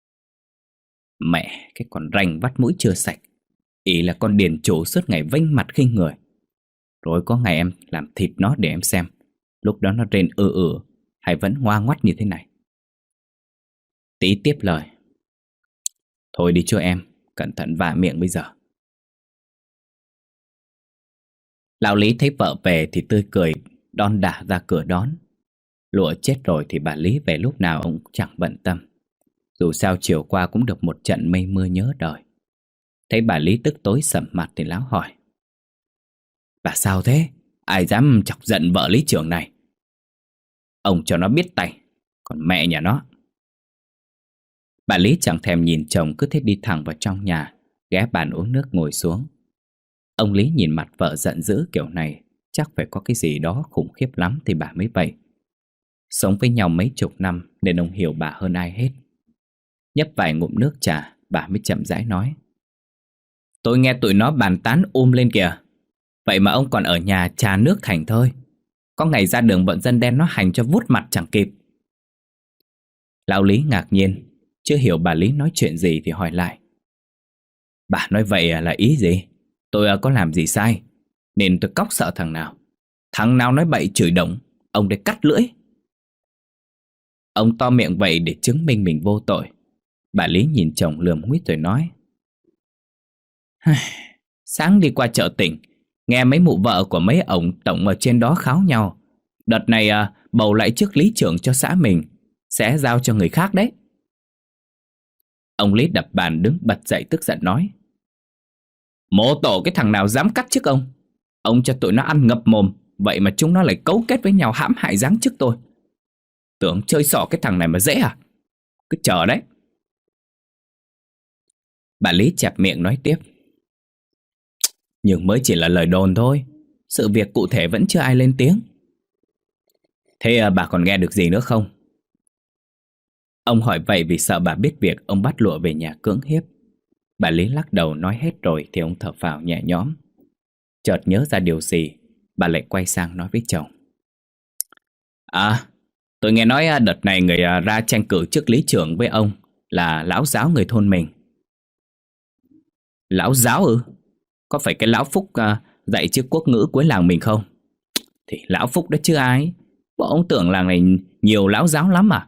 Mẹ, cái con ranh vắt mũi chưa sạch. Ý là con điền chủ suốt ngày vênh mặt khinh người. Rồi có ngày em làm thịt nó để em xem, lúc đó nó rên hay vẫn ngoa ngoắt như thế này. Tí tiếp lời. Thôi đi cho em, cẩn thận vạ miệng bây giờ. Lão Lý thấy vợ về thì tươi cười đon đả ra cửa đón. Lụa chết rồi thì bà Lý về lúc nào ông cũng chẳng bận tâm. Dù sao chiều qua cũng được một trận mây mưa nhớ đời. Thấy bà Lý tức tối sầm mặt thì lão hỏi. Bà sao thế? Ai dám chọc giận vợ lý trưởng này? Ông cho nó biết tay, còn mẹ nhà nó. Bà Lý chẳng thèm nhìn chồng, cứ thế đi thẳng vào trong nhà, ghé bàn uống nước ngồi xuống. Ông Lý nhìn mặt vợ giận dữ kiểu này, chắc phải có cái gì đó khủng khiếp lắm thì bà mới vậy. Sống với nhau mấy chục năm nên ông hiểu bà hơn ai hết. Nhấp vài ngụm nước trà, bà mới chậm rãi nói. Tôi nghe tụi nó bàn tán lên kìa. Vậy mà ông còn ở nhà trà nước thành thôi. Có ngày ra đường bọn dân đen nó hành cho vút mặt chẳng kịp. Lão Lý ngạc nhiên, chưa hiểu bà Lý nói chuyện gì thì hỏi lại. Bà nói vậy là ý gì? Tôi có làm gì sai nên tôi cóc sợ thằng nào? Thằng nào nói bậy chửi động, ông để cắt lưỡi. Ông to miệng vậy để chứng minh mình vô tội. Bà Lý nhìn chồng lườm huýt rồi nói. Sáng đi qua chợ tỉnh, nghe mấy mụ vợ của mấy ông tổng ở trên đó kháo nhau. Đợt này bầu lại chức lý trưởng cho xã mình, sẽ giao cho người khác đấy. Ông Lý đập bàn đứng bật dậy tức giận nói. Mô tổ cái thằng nào dám cắt chức ông? Ông cho tụi nó ăn ngập mồm, vậy mà chúng nó lại cấu kết với nhau hãm hại giáng chức tôi. Tưởng chơi xỏ cái thằng này mà dễ à? Cứ chờ đấy. Bà Lý chẹp miệng nói tiếp. Nhưng mới chỉ là lời đồn thôi, sự việc cụ thể vẫn chưa ai lên tiếng. Thế bà còn nghe được gì nữa không? Ông hỏi vậy vì sợ bà biết việc ông bắt Lụa về nhà cưỡng hiếp. Bà Lý lắc đầu nói hết rồi thì ông thở phào nhẹ nhõm. Chợt nhớ ra điều gì, bà lại quay sang nói với chồng. Tôi nghe nói đợt này người ra tranh cử chức lý trưởng với ông là lão giáo người thôn mình. Lão giáo ư? Có phải cái lão Phúc dạy chữ quốc ngữ cuối làng mình không? Thì lão Phúc đó chứ ai. Bọn ông tưởng làng này nhiều lão giáo lắm à?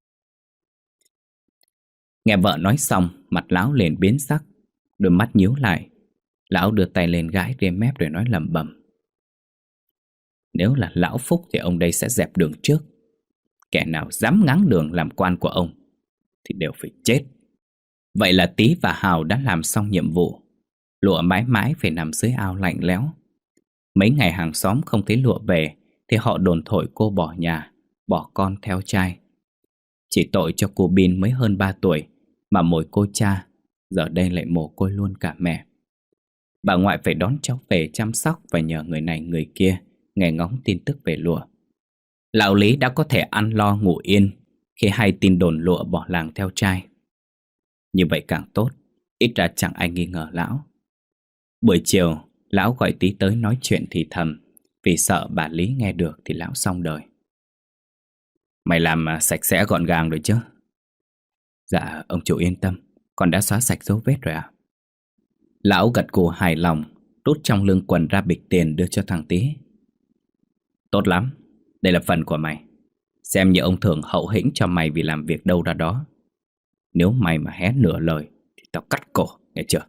Nghe vợ nói xong, mặt lão liền biến sắc, đôi mắt nhíu lại. Lão đưa tay lên gãi ria mép rồi nói lẩm bẩm. Nếu là lão Phúc thì ông đây sẽ dẹp đường trước. Kẻ nào dám ngáng đường làm quan của ông thì đều phải chết. Vậy là Tí và Hào đã làm xong nhiệm vụ. Lụa mãi mãi phải nằm dưới ao lạnh lẽo. Mấy ngày hàng xóm không thấy Lụa về thì họ đồn thổi cô bỏ nhà, bỏ con theo trai. Chỉ tội cho cô Bin mới hơn 3 tuổi mà mồi cô cha, giờ đây lại mồ côi luôn cả mẹ. Bà ngoại phải đón cháu về chăm sóc và nhờ người này người kia nghe ngóng tin tức về Lụa. Lão Lý đã có thể ăn lo ngủ yên khi hay tin đồn Lụa bỏ làng theo trai. Như vậy càng tốt, Ít ra chẳng ai nghi ngờ lão. Buổi chiều, lão gọi Tí tới nói chuyện thì thầm, vì sợ bà Lý nghe được thì lão xong đời. Mày làm sạch sẽ gọn gàng rồi chứ? Dạ, ông chủ yên tâm, con đã xóa sạch dấu vết rồi ạ. Lão gật gù hài lòng, rút trong lưng quần ra bịch tiền đưa cho thằng Tí. Tốt lắm, đây là phần của mày. Xem như ông thưởng hậu hĩnh cho mày vì làm việc đâu ra đó. Nếu mày mà hé nửa lời thì tao cắt cổ, nghe chưa?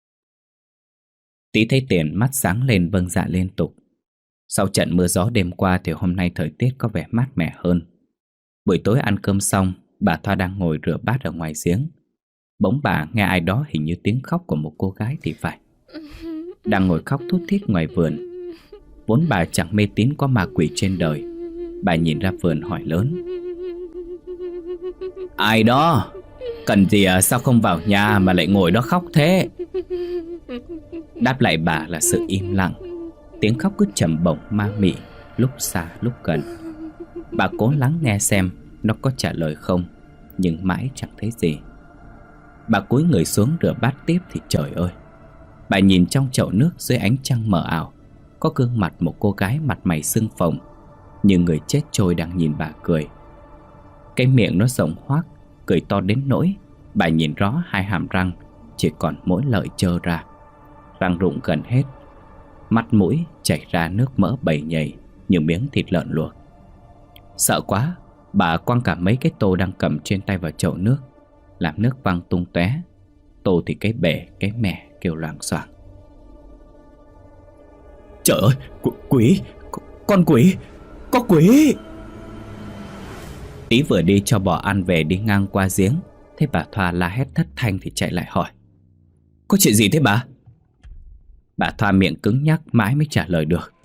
Tí thấy tiền mắt sáng lên vâng dạ liên tục. Sau trận mưa gió đêm qua thì hôm nay thời tiết có vẻ mát mẻ hơn. Buổi tối ăn cơm xong, bà Thoa đang ngồi rửa bát ở ngoài giếng. Bỗng bà nghe ai đó hình như tiếng khóc của một cô gái thì phải. Đang ngồi khóc thút thít ngoài vườn. Vốn bà chẳng mê tín có ma quỷ trên đời. Bà nhìn ra vườn hỏi lớn: Ai đó? Cần gì sao không vào nhà mà lại ngồi đó khóc thế? Đáp lại bà là sự im lặng. Tiếng khóc cứ trầm bổng ma mị, lúc xa lúc gần. Bà cố lắng nghe xem nó có trả lời không, nhưng mãi chẳng thấy gì. Bà cúi người xuống rửa bát tiếp thì trời ơi, bà nhìn trong chậu nước dưới ánh trăng mờ ảo, có gương mặt một cô gái mặt mày sưng phồng, như người chết trôi đang nhìn bà cười. Cái miệng nó rộng hoác, cười to đến nỗi bà nhìn rõ hai hàm răng chỉ còn mỗi lợi trơ ra. Răng rụng gần hết, mắt mũi chảy ra nước mỡ bầy nhầy như miếng thịt lợn luộc. Sợ quá, bà quăng cả mấy cái tô đang cầm trên tay vào chậu nước, làm nước văng tung tóe. Tô thì cái bể, cái mẻ kêu loảng xoảng. Trời ơi, quỷ! Con quỷ! Có quỷ! Tí vừa đi cho bò ăn về đi ngang qua giếng, thấy bà Thoa la hét thất thanh thì chạy lại hỏi: Có chuyện gì thế bà? Bà Thoa miệng cứng nhắc mãi mới trả lời được: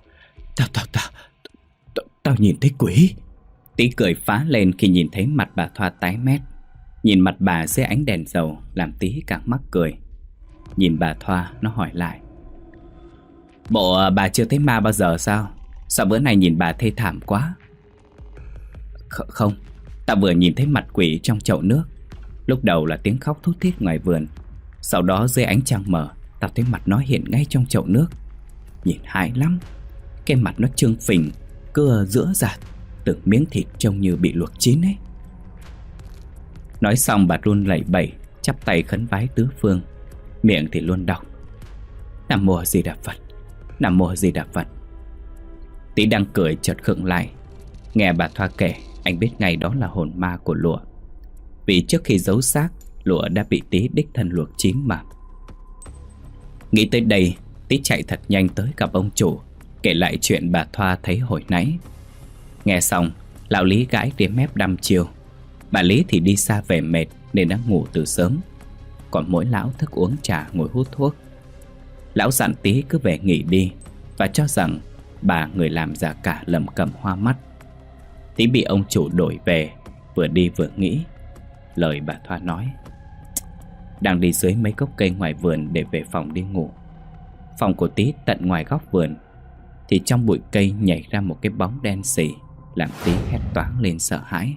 Tao nhìn thấy quỷ. Tí cười phá lên khi nhìn thấy mặt bà Thoa tái mét. Nhìn mặt bà dưới ánh đèn dầu làm Tí càng mắc cười. Nhìn bà Thoa, nó hỏi lại: Bộ bà chưa thấy ma bao giờ sao? Sao bữa nay nhìn bà thê thảm quá? Không, tao vừa nhìn thấy mặt quỷ trong chậu nước. Lúc đầu là tiếng khóc thút thít ngoài vườn. Sau đó dưới ánh trăng mờ, tao thấy mặt nó hiện ngay trong chậu nước. Nhìn hãi lắm. Cái mặt nó trương phình, cưa giữa rạt, từng miếng thịt trông như bị luộc chín ấy. Nói xong bà run lẩy bẩy, chắp tay khấn vái tứ phương, miệng thì luôn đọc: Nam Mô Di Đà Phật, Nam Mô Di Đà Phật. Tí đang cười chợt khựng lại. Nghe bà Thoa kể, anh biết ngay đó là hồn ma của lụa. Vì trước khi giấu xác, lụa đã bị Tí đích thân luộc chín mà. Nghĩ tới đây, Tí chạy thật nhanh tới gặp ông chủ, kể lại chuyện bà Thoa thấy hồi nãy. Nghe xong, lão Lý gãi đĩa mép đăm chiêu. Bà Lý thì đi xa về mệt nên đã ngủ từ sớm. Còn mỗi lão thức uống trà ngồi hút thuốc. Lão dặn Tí cứ về nghỉ đi, và cho rằng bà người làm già cả lầm cầm hoa mắt. Tí bị ông chủ đổi về, vừa đi vừa nghĩ. Lời bà Thoa nói: Đang đi dưới mấy gốc cây ngoài vườn để về phòng đi ngủ. Phòng của Tí tận ngoài góc vườn, thì trong bụi cây nhảy ra một cái bóng đen sì, làm Tí hét toáng lên sợ hãi.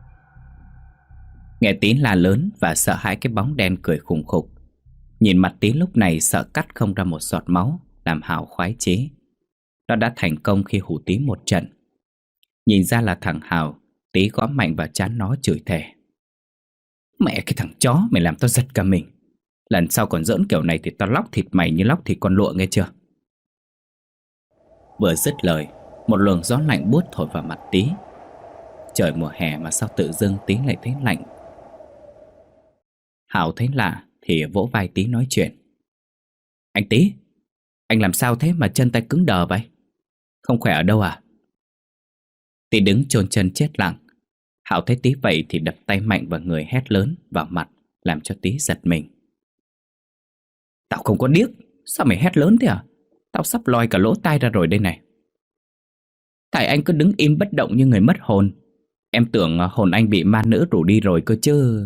Nghe Tí la lớn và sợ hãi cái bóng đen cười khủng khục. Nhìn mặt Tí lúc này sợ cắt không ra một giọt máu, làm Hào khoái chí. Nó đã thành công khi hù Tí một trận. Nhìn ra là thằng Hào, Tí gõ mạnh vào trán nó chửi thề: Mẹ cái thằng chó, mày làm tao giật cả mình. Lần sau còn giỡn kiểu này thì tao lóc thịt mày như lóc thịt con lụa, nghe chưa? Vừa dứt lời, một luồng gió lạnh buốt thổi vào mặt Tí. Trời mùa hè mà sao tự dưng Tí lại thấy lạnh. Hào thấy lạ thì vỗ vai Tí nói chuyện: Anh Tí, anh làm sao thế mà chân tay cứng đờ vậy? Không khỏe ở đâu à? Tí đứng chôn chân chết lặng. Hào thấy Tí vậy thì đập tay mạnh vào người, hét lớn vào mặt, làm cho Tí giật mình. Tao không có điếc, sao mày hét lớn thế à? Tao sắp lòi cả lỗ tai ra rồi đây này. Tại anh cứ đứng im bất động như người mất hồn. Em tưởng hồn anh bị ma nữ rủ đi rồi cơ chứ.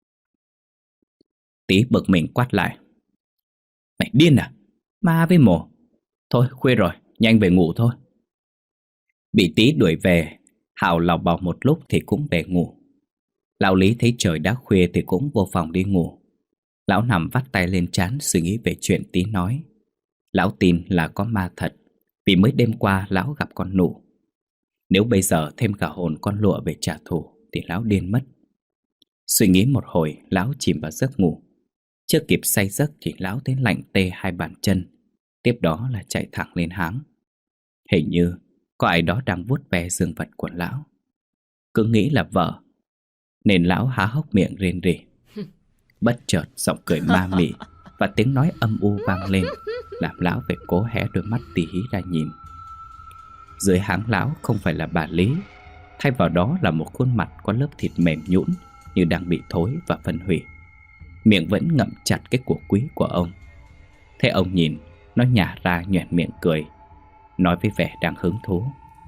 Tí bực mình quát lại: Mày điên à? Ma với mồ. Thôi khuya rồi, nhanh về ngủ thôi. Bị Tí đuổi về, Hào lào bào một lúc thì cũng về ngủ. Lão Lý thấy trời đã khuya thì cũng vô phòng đi ngủ. Lão nằm vắt tay lên trán suy nghĩ về chuyện Tí nói. Lão tin là có ma thật, vì mới đêm qua lão gặp con nụ. Nếu bây giờ thêm cả hồn con lụa về trả thù thì lão điên mất. Suy nghĩ một hồi, lão chìm vào giấc ngủ. Chưa kịp say giấc thì lão thấy lạnh tê hai bàn chân. Tiếp đó là chạy thẳng lên háng. Hình như có ai đó đang vuốt ve dương vật của lão. Cứ nghĩ là vợ, nên lão há hốc miệng rên rỉ. Bất chợt giọng cười ma mị và tiếng nói âm u vang lên, làm lão phải cố hé đôi mắt tì hí ra nhìn. Dưới háng lão không phải là bà Lý, thay vào đó là một khuôn mặt có lớp thịt mềm nhũn như đang bị thối và phân hủy. Miệng vẫn ngậm chặt cái của quý của ông. Thế ông nhìn, nó nhả ra nhoẻn miệng cười, nói với vẻ đang hứng thú: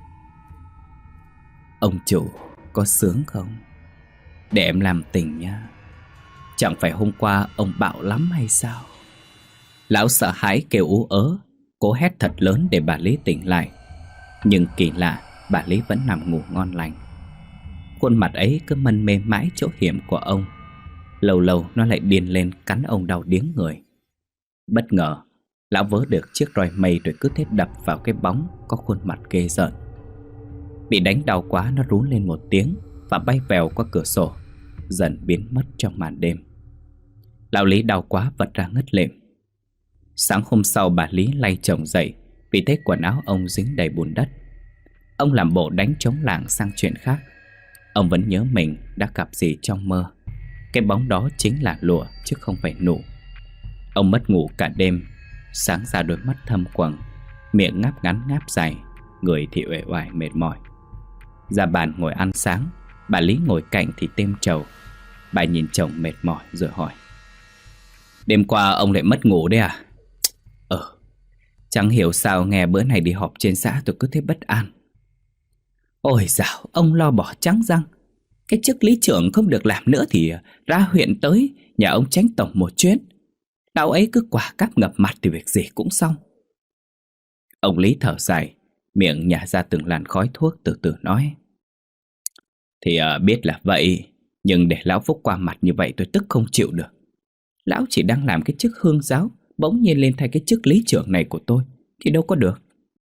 "Ông chủ có sướng không? Để em làm tình nha. Chẳng phải hôm qua ông bạo lắm hay sao?" Lão sợ hãi kêu ú ớ, cố hét thật lớn để bà Lý tỉnh lại. Nhưng kỳ lạ, bà Lý vẫn nằm ngủ ngon lành. Khuôn mặt ấy cứ mân mê mãi chỗ hiểm của ông. Lâu lâu nó lại điên lên cắn ông đau điếng người. Bất ngờ, lão vớ được chiếc roi mây rồi cứ thế đập vào cái bóng có khuôn mặt ghê rợn. Bị đánh đau quá, nó rú lên một tiếng và bay vèo qua cửa sổ, dần biến mất trong màn đêm. Lão Lý đau quá vật ra ngất lịm. Sáng hôm sau, bà Lý lay chồng dậy vì thấy quần áo ông dính đầy bùn đất. Ông làm bộ đánh trống lảng sang chuyện khác. Ông vẫn nhớ mình đã gặp gì trong mơ. Cái bóng đó chính là lụa chứ không phải nụ. Ông mất ngủ cả đêm. Sáng ra đôi mắt thâm quầng, miệng ngáp ngắn ngáp dài, người thì uể oải mệt mỏi. Ra bàn ngồi ăn sáng, bà Lý ngồi cạnh thì têm trầu. Bà nhìn chồng mệt mỏi rồi hỏi: "Đêm qua ông lại mất ngủ đấy à?" Chẳng hiểu sao nghe bữa này đi họp trên xã tôi cứ thấy bất an. "Ôi dạo, ông lo bỏ trắng răng. Cái chức lý trưởng không được làm nữa thì ra huyện tới nhà ông Chánh tổng một chuyến. Lão ấy cứ quả cáp ngập mặt thì việc gì cũng xong." Ông Lý thở dài, miệng nhả ra từng làn khói thuốc, từ từ nói: "Thì biết là vậy, nhưng để lão Phúc qua mặt như vậy tôi tức không chịu được. Lão chỉ đang làm cái chức hương giáo, bỗng nhiên lên thay cái chức lý trưởng này của tôi thì đâu có được."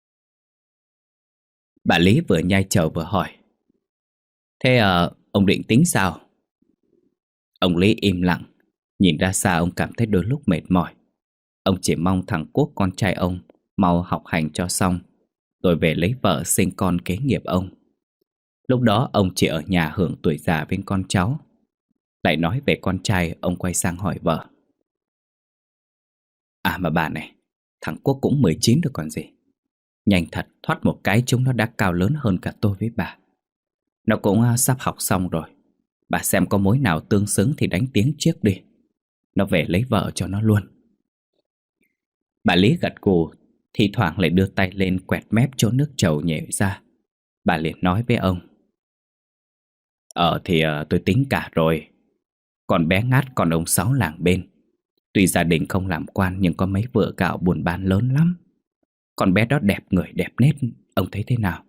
Bà Lý vừa nhai trầu vừa hỏi: "Thế ông định tính sao?" Ông Lý im lặng. Nhìn ra xa ông cảm thấy đôi lúc mệt mỏi. Ông chỉ mong thằng Quốc con trai ông mau học hành cho xong, rồi về lấy vợ sinh con kế nghiệp ông. Lúc đó ông chỉ ở nhà hưởng tuổi già với con cháu. Lại nói về con trai, ông quay sang hỏi vợ: "À mà bà này, thằng Quốc cũng 19 rồi còn gì. Nhanh thật, thoát một cái chúng nó đã cao lớn hơn cả tôi với bà. Nó cũng sắp học xong rồi. Bà xem có mối nào tương xứng thì đánh tiếng trước đi. Nó về lấy vợ cho nó luôn." Bà Lý gật gù, thì thoảng lại đưa tay lên quẹt mép chỗ nước trầu nhẹ ra. Bà liền nói với ông: Thì tôi tính cả rồi. Còn bé Ngát con ông Sáu làng bên. Tuy gia đình không làm quan nhưng có mấy vựa gạo buôn bán lớn lắm. Con bé đó đẹp người đẹp nết, ông thấy thế nào?"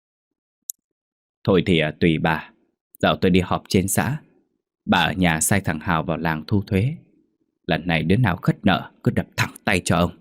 "Thôi thì tùy bà. Dạo tôi đi họp trên xã. Bà ở nhà sai thằng Hào vào làng thu thuế. Lần này đứa nào khất nợ cứ đập thẳng tay cho ông."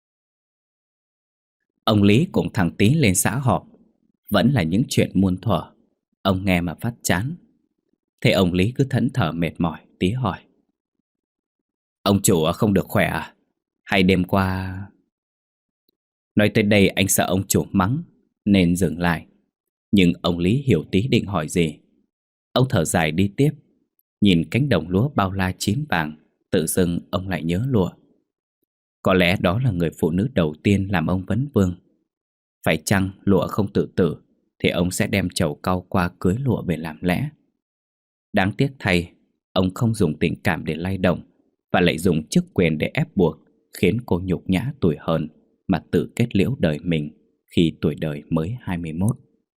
Ông Lý cùng thằng Tí lên xã họp. Vẫn là những chuyện muôn thuở. Ông nghe mà phát chán. Thế ông Lý cứ thẫn thờ mệt mỏi. Tí hỏi: "Ông chủ không được khỏe à? Hay đêm qua..." Nói tới đây anh sợ ông chủ mắng nên dừng lại. Nhưng ông Lý hiểu Tí định hỏi gì. Ông thở dài đi tiếp. Nhìn cánh đồng lúa bao la chín vàng, tự dưng ông lại nhớ lụa. Có lẽ đó là người phụ nữ đầu tiên làm ông vấn vương. Phải chăng lụa không tự tử thì ông sẽ đem chầu cau qua cưới lụa về làm lẽ. Đáng tiếc thay, ông không dùng tình cảm để lay động, và lại dùng chức quyền để ép buộc, khiến cô nhục nhã tủi hờn mà tự kết liễu đời mình khi tuổi đời mới 21.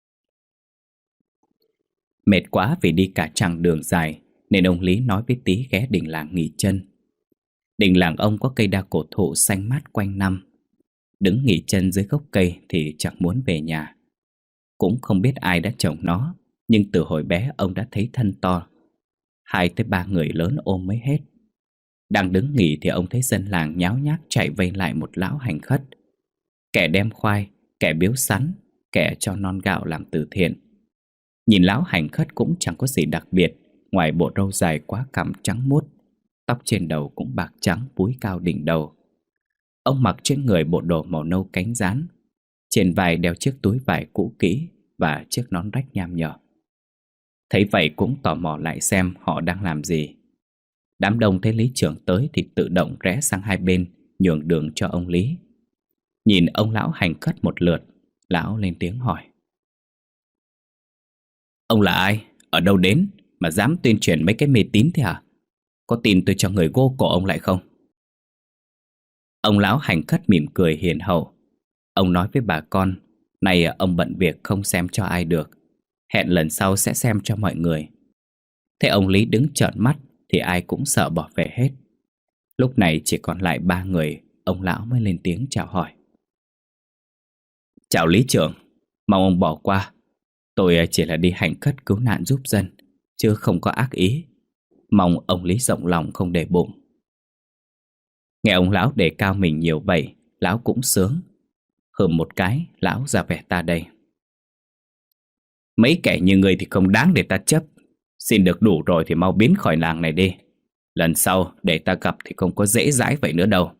Mệt quá vì đi cả chặng đường dài, nên ông Lý nói với Tí ghé đình làng nghỉ chân. Đình làng ông có cây đa cổ thụ xanh mát quanh năm. Đứng nghỉ chân dưới gốc cây thì chẳng muốn về nhà. Cũng không biết ai đã trồng nó, nhưng từ hồi bé ông đã thấy thân to. 2 tới 3 người lớn ôm mới hết. Đang đứng nghỉ thì ông thấy dân làng nháo nhác chạy vây lại một lão hành khất. Kẻ đem khoai, kẻ biếu sắn, kẻ cho non gạo làm từ thiện. Nhìn lão hành khất cũng chẳng có gì đặc biệt, ngoài bộ râu dài quá cằm trắng muốt, tóc trên đầu cũng bạc trắng búi cao đỉnh đầu. Ông mặc trên người bộ đồ màu nâu cánh rán, trên vai đeo chiếc túi vải cũ kỹ và chiếc nón rách nham nhở. Thấy vậy cũng tò mò lại xem họ đang làm gì. Đám đông thấy lý trưởng tới thì tự động rẽ sang hai bên, nhường đường cho ông Lý. Nhìn ông lão hành khất một lượt, lão lên tiếng hỏi: "Ông là ai? Ở đâu đến mà dám tuyên truyền mấy cái mê tín thế hả? Có tin tôi cho người gô cổ ông lại không?" Ông lão hành khất mỉm cười hiền hậu. Ông nói với bà con, nay ông bận việc không xem cho ai được, hẹn lần sau sẽ xem cho mọi người. Thế ông Lý đứng trợn mắt thì ai cũng sợ bỏ về hết. Lúc này chỉ còn lại 3 người, ông lão mới lên tiếng chào hỏi: "Chào Lý trưởng, mong ông bỏ qua. Tôi chỉ là đi hành khất cứu nạn giúp dân, chứ không có ác ý. Mong ông Lý rộng lòng không để bụng." Nghe ông lão đề cao mình nhiều vậy, lão cũng sướng. Hừm một cái, lão ra vẻ ta đây: "Mấy kẻ như người thì không đáng để ta chấp. Xin được đủ rồi thì mau biến khỏi làng này đi. Lần sau để ta gặp thì không có dễ dãi vậy nữa đâu."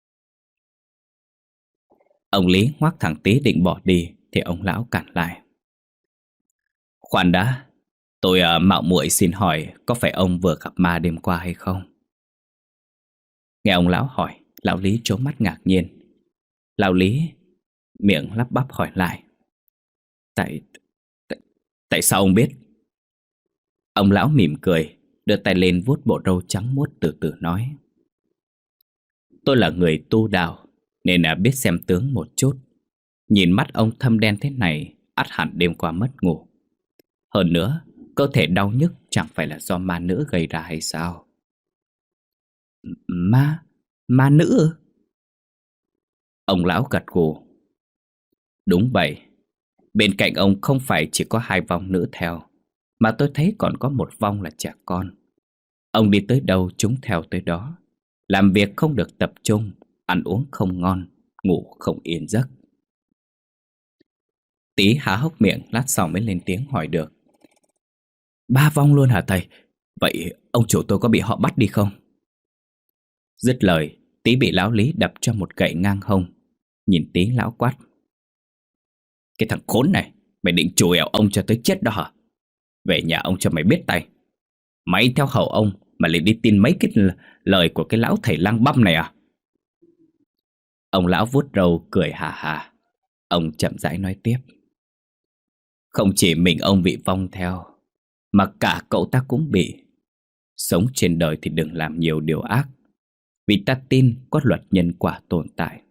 Ông Lý ngoác thằng Tý định bỏ đi thì ông lão cản lại: "Khoan đã, tôi mạo muội xin hỏi, có phải ông vừa gặp ma đêm qua hay không?" Nghe ông lão hỏi, lão Lý trố mắt ngạc nhiên. Lão Lý miệng lắp bắp hỏi lại: Tại sao ông biết?" Ông lão mỉm cười, đưa tay lên vuốt bộ râu trắng muốt từ từ nói: "Tôi là người tu đạo nên biết xem tướng một chút. Nhìn mắt ông thâm đen thế này, ắt hẳn đêm qua mất ngủ. Hơn nữa, cơ thể đau nhức chẳng phải là do ma nữ gây ra hay sao?" Ma nữ ư?" Ông lão gật gù: "Đúng vậy. Bên cạnh ông không phải chỉ có 2 vong nữ theo, mà tôi thấy còn có một vong là trẻ con. Ông đi tới đâu chúng theo tới đó. Làm việc không được tập trung, ăn uống không ngon, ngủ không yên giấc." Tí há hốc miệng, lát sau mới lên tiếng hỏi được: "3 vong luôn hả thầy? Vậy ông chủ tôi có bị họ bắt đi không?" Dứt lời, Tí bị lão Lý đập cho một gậy ngang hông. Nhìn Tí, lão quát: "Cái thằng khốn này, mày định chùi ẻo ông cho tới chết đó hả? Về nhà ông cho mày biết tay. Mày theo hầu ông mà lại đi tin mấy cái lời của cái lão thầy lang băm này à?" Ông lão vuốt râu cười hà hà. Ông chậm rãi nói tiếp: "Không chỉ mình ông bị vong theo, mà cả cậu ta cũng bị. Sống trên đời thì đừng làm nhiều điều ác, vì ta tin có luật nhân quả tồn tại."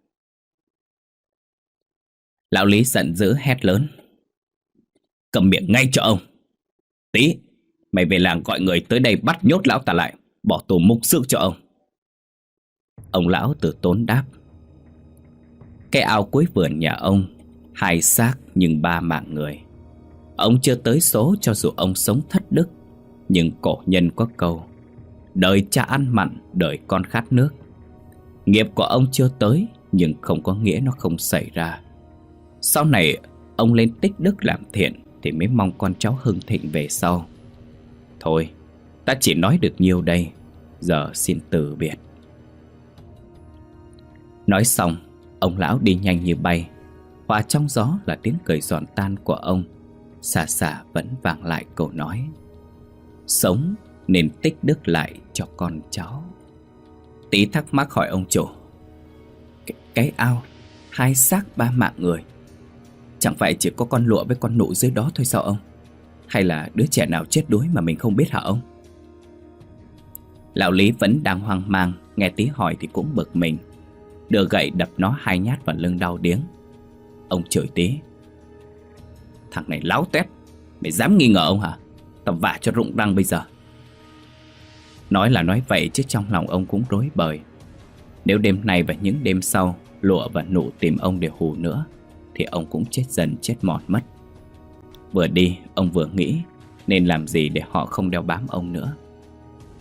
Lão Lý giận dữ hét lớn: "Cầm miệng ngay cho ông! Tí, mày về làng gọi người tới đây bắt nhốt lão ta lại, bỏ tù mục xước cho ông." Ông lão từ tốn đáp: "Cái ao cuối vườn nhà ông, 2 xác nhưng 3 mạng người. Ông chưa tới số cho dù ông sống thất đức, nhưng cổ nhân có câu: đời cha ăn mặn, đời con khát nước. Nghiệp của ông chưa tới, nhưng không có nghĩa nó không xảy ra. Sau này ông lên tích đức làm thiện thì mới mong con cháu hưng thịnh về sau. Thôi, ta chỉ nói được nhiêu đây, giờ xin từ biệt." Nói xong, ông lão đi nhanh như bay. Hòa trong gió là tiếng cười giòn tan của ông. Xa xa vẫn vang lại câu nói: sống nên tích đức lại cho con cháu. Tí thắc mắc hỏi ông chủ: Cái ao 2 xác 3 mạng người, chẳng phải chỉ có con lụa với con nụ dưới đó thôi sao ông? Hay là đứa trẻ nào chết đuối mà mình không biết hả ông? Lão Lý vẫn đang hoang mang, nghe Tí hỏi thì cũng bực mình, đưa gậy đập nó 2 nhát vào lưng đau điếng. Ông chửi Tí: thằng này láo tét, mày dám nghi ngờ ông hả? Tao vả cho rụng răng bây giờ. Nói là nói vậy chứ trong lòng ông cũng rối bời. Nếu đêm nay và những đêm sau lụa và nụ tìm ông để hù nữa thì ông cũng chết dần chết mòn mất. Vừa đi ông vừa nghĩ nên làm gì để họ không đeo bám ông nữa.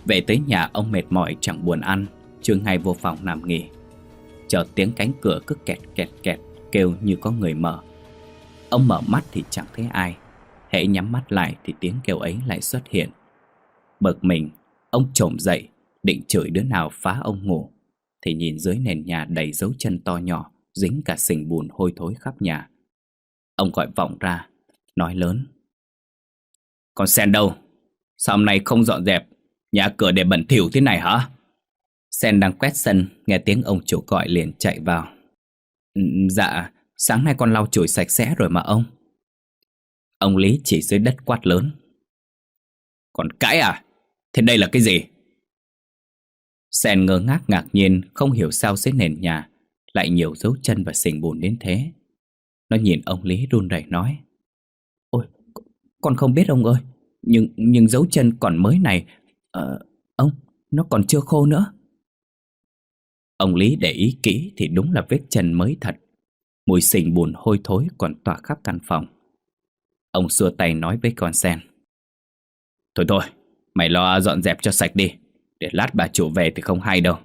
Về tới nhà, ông mệt mỏi chẳng buồn ăn, Trương ngay vô phòng nằm nghỉ. Chợt tiếng cánh cửa cứ kẹt kẹt kẹt kêu như có người mở. Ông mở mắt thì chẳng thấy ai. Hễ nhắm mắt lại thì tiếng kêu ấy lại xuất hiện. Bực mình, ông chồm dậy định chửi đứa nào phá ông ngủ, thì nhìn dưới nền nhà đầy dấu chân to nhỏ, dính cả sình bùn hôi thối khắp nhà. Ông gọi vọng ra, nói lớn: "Con Sen đâu? Sao hôm nay không dọn dẹp nhà cửa để bẩn thỉu thế này hả?" Sen đang quét sân, nghe tiếng ông chủ gọi liền chạy vào. Dạ, sáng nay con lau chùi sạch sẽ rồi mà ông." Ông Lý chỉ dưới đất quát lớn: "Còn cãi à? Thế đây là cái gì?" Sen ngơ ngác ngạc nhiên, không hiểu sao dưới nền nhà lại nhiều dấu chân và sình bùn đến thế. Nó nhìn ông Lý run rẩy nói: "Ôi, con không biết ông ơi, nhưng dấu chân còn mới này, ông, nó còn chưa khô nữa." Ông Lý để ý kỹ thì đúng là vết chân mới thật. Mùi sình bùn hôi thối còn tỏa khắp căn phòng. Ông xua tay nói với con Sen: "Thôi thôi, mày lo dọn dẹp cho sạch đi, để lát bà chủ về thì không hay đâu."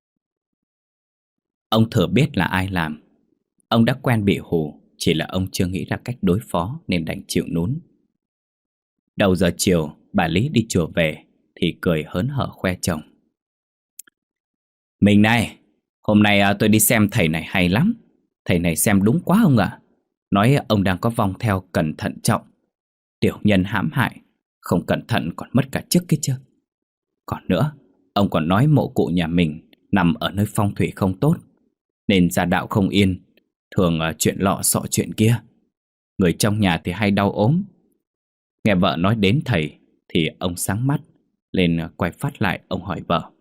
Ông thừa biết là ai làm. Ông đã quen bị hù, chỉ là ông chưa nghĩ ra cách đối phó nên đành chịu nún. Đầu giờ chiều, bà Lý đi chùa về thì cười hớn hở khoe chồng: "Mình này, hôm nay tôi đi xem thầy này hay lắm. Thầy này xem đúng quá ông ạ. Nói ông đang có vong theo, cần thận trọng. Tiểu nhân hãm hại, không cẩn thận còn mất cả chức cái chứ. Còn nữa, ông còn nói mộ cụ nhà mình nằm ở nơi phong thủy không tốt, nên gia đạo không yên, thường chuyện lọ xọ chuyện kia. Người trong nhà thì hay đau ốm." Nghe vợ nói đến thầy thì ông sáng mắt lên, quay phát lại ông hỏi vợ: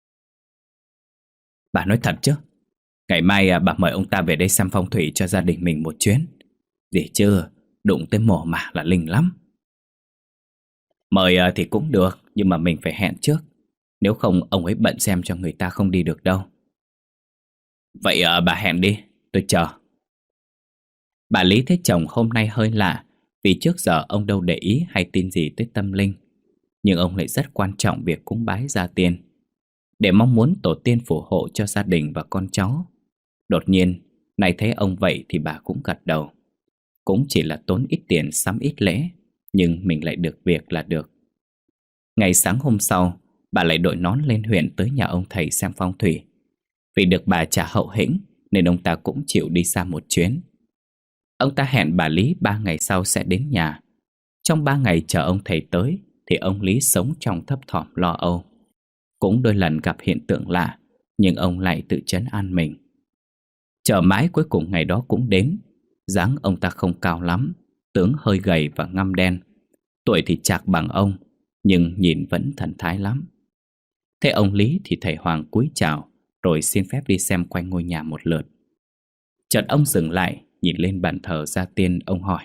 "Bà nói thật chứ? Ngày mai bà mời ông ta về đây xem phong thủy cho gia đình mình một chuyến. Gì chứ, đụng tới mồ mả là linh lắm." "Mời thì cũng được, nhưng mà mình phải hẹn trước. Nếu không ông ấy bận xem cho người ta không đi được đâu." "Vậy bà hẹn đi, tôi chờ." Bà Lý thấy chồng hôm nay hơi lạ, vì trước giờ ông đâu để ý hay tin gì tới tâm linh. Nhưng ông lại rất quan trọng việc cúng bái gia tiên, để mong muốn tổ tiên phù hộ cho gia đình và con cháu. Đột nhiên, nay thấy ông vậy thì bà cũng gật đầu. Cũng chỉ là tốn ít tiền sắm ít lễ, nhưng mình lại được việc là được. Ngày sáng hôm sau, bà lại đội nón lên huyện tới nhà ông thầy xem phong thủy. Vì được bà trả hậu hĩnh nên ông ta cũng chịu đi xa một chuyến. Ông ta hẹn bà Lý 3 ngày sau sẽ đến nhà. Trong 3 ngày chờ ông thầy tới thì ông Lý sống trong thấp thỏm lo âu. Cũng đôi lần gặp hiện tượng lạ, nhưng ông lại tự trấn an mình. Chờ mãi cuối cùng ngày đó cũng đến. Dáng ông ta không cao lắm, tướng hơi gầy và ngăm đen. Tuổi thì chạc bằng ông, nhưng nhìn vẫn thần thái lắm. Thế ông Lý thì thầy Hoàng cúi chào, rồi xin phép đi xem quanh ngôi nhà một lượt. Chợt ông dừng lại, nhìn lên bàn thờ gia tiên, ông hỏi: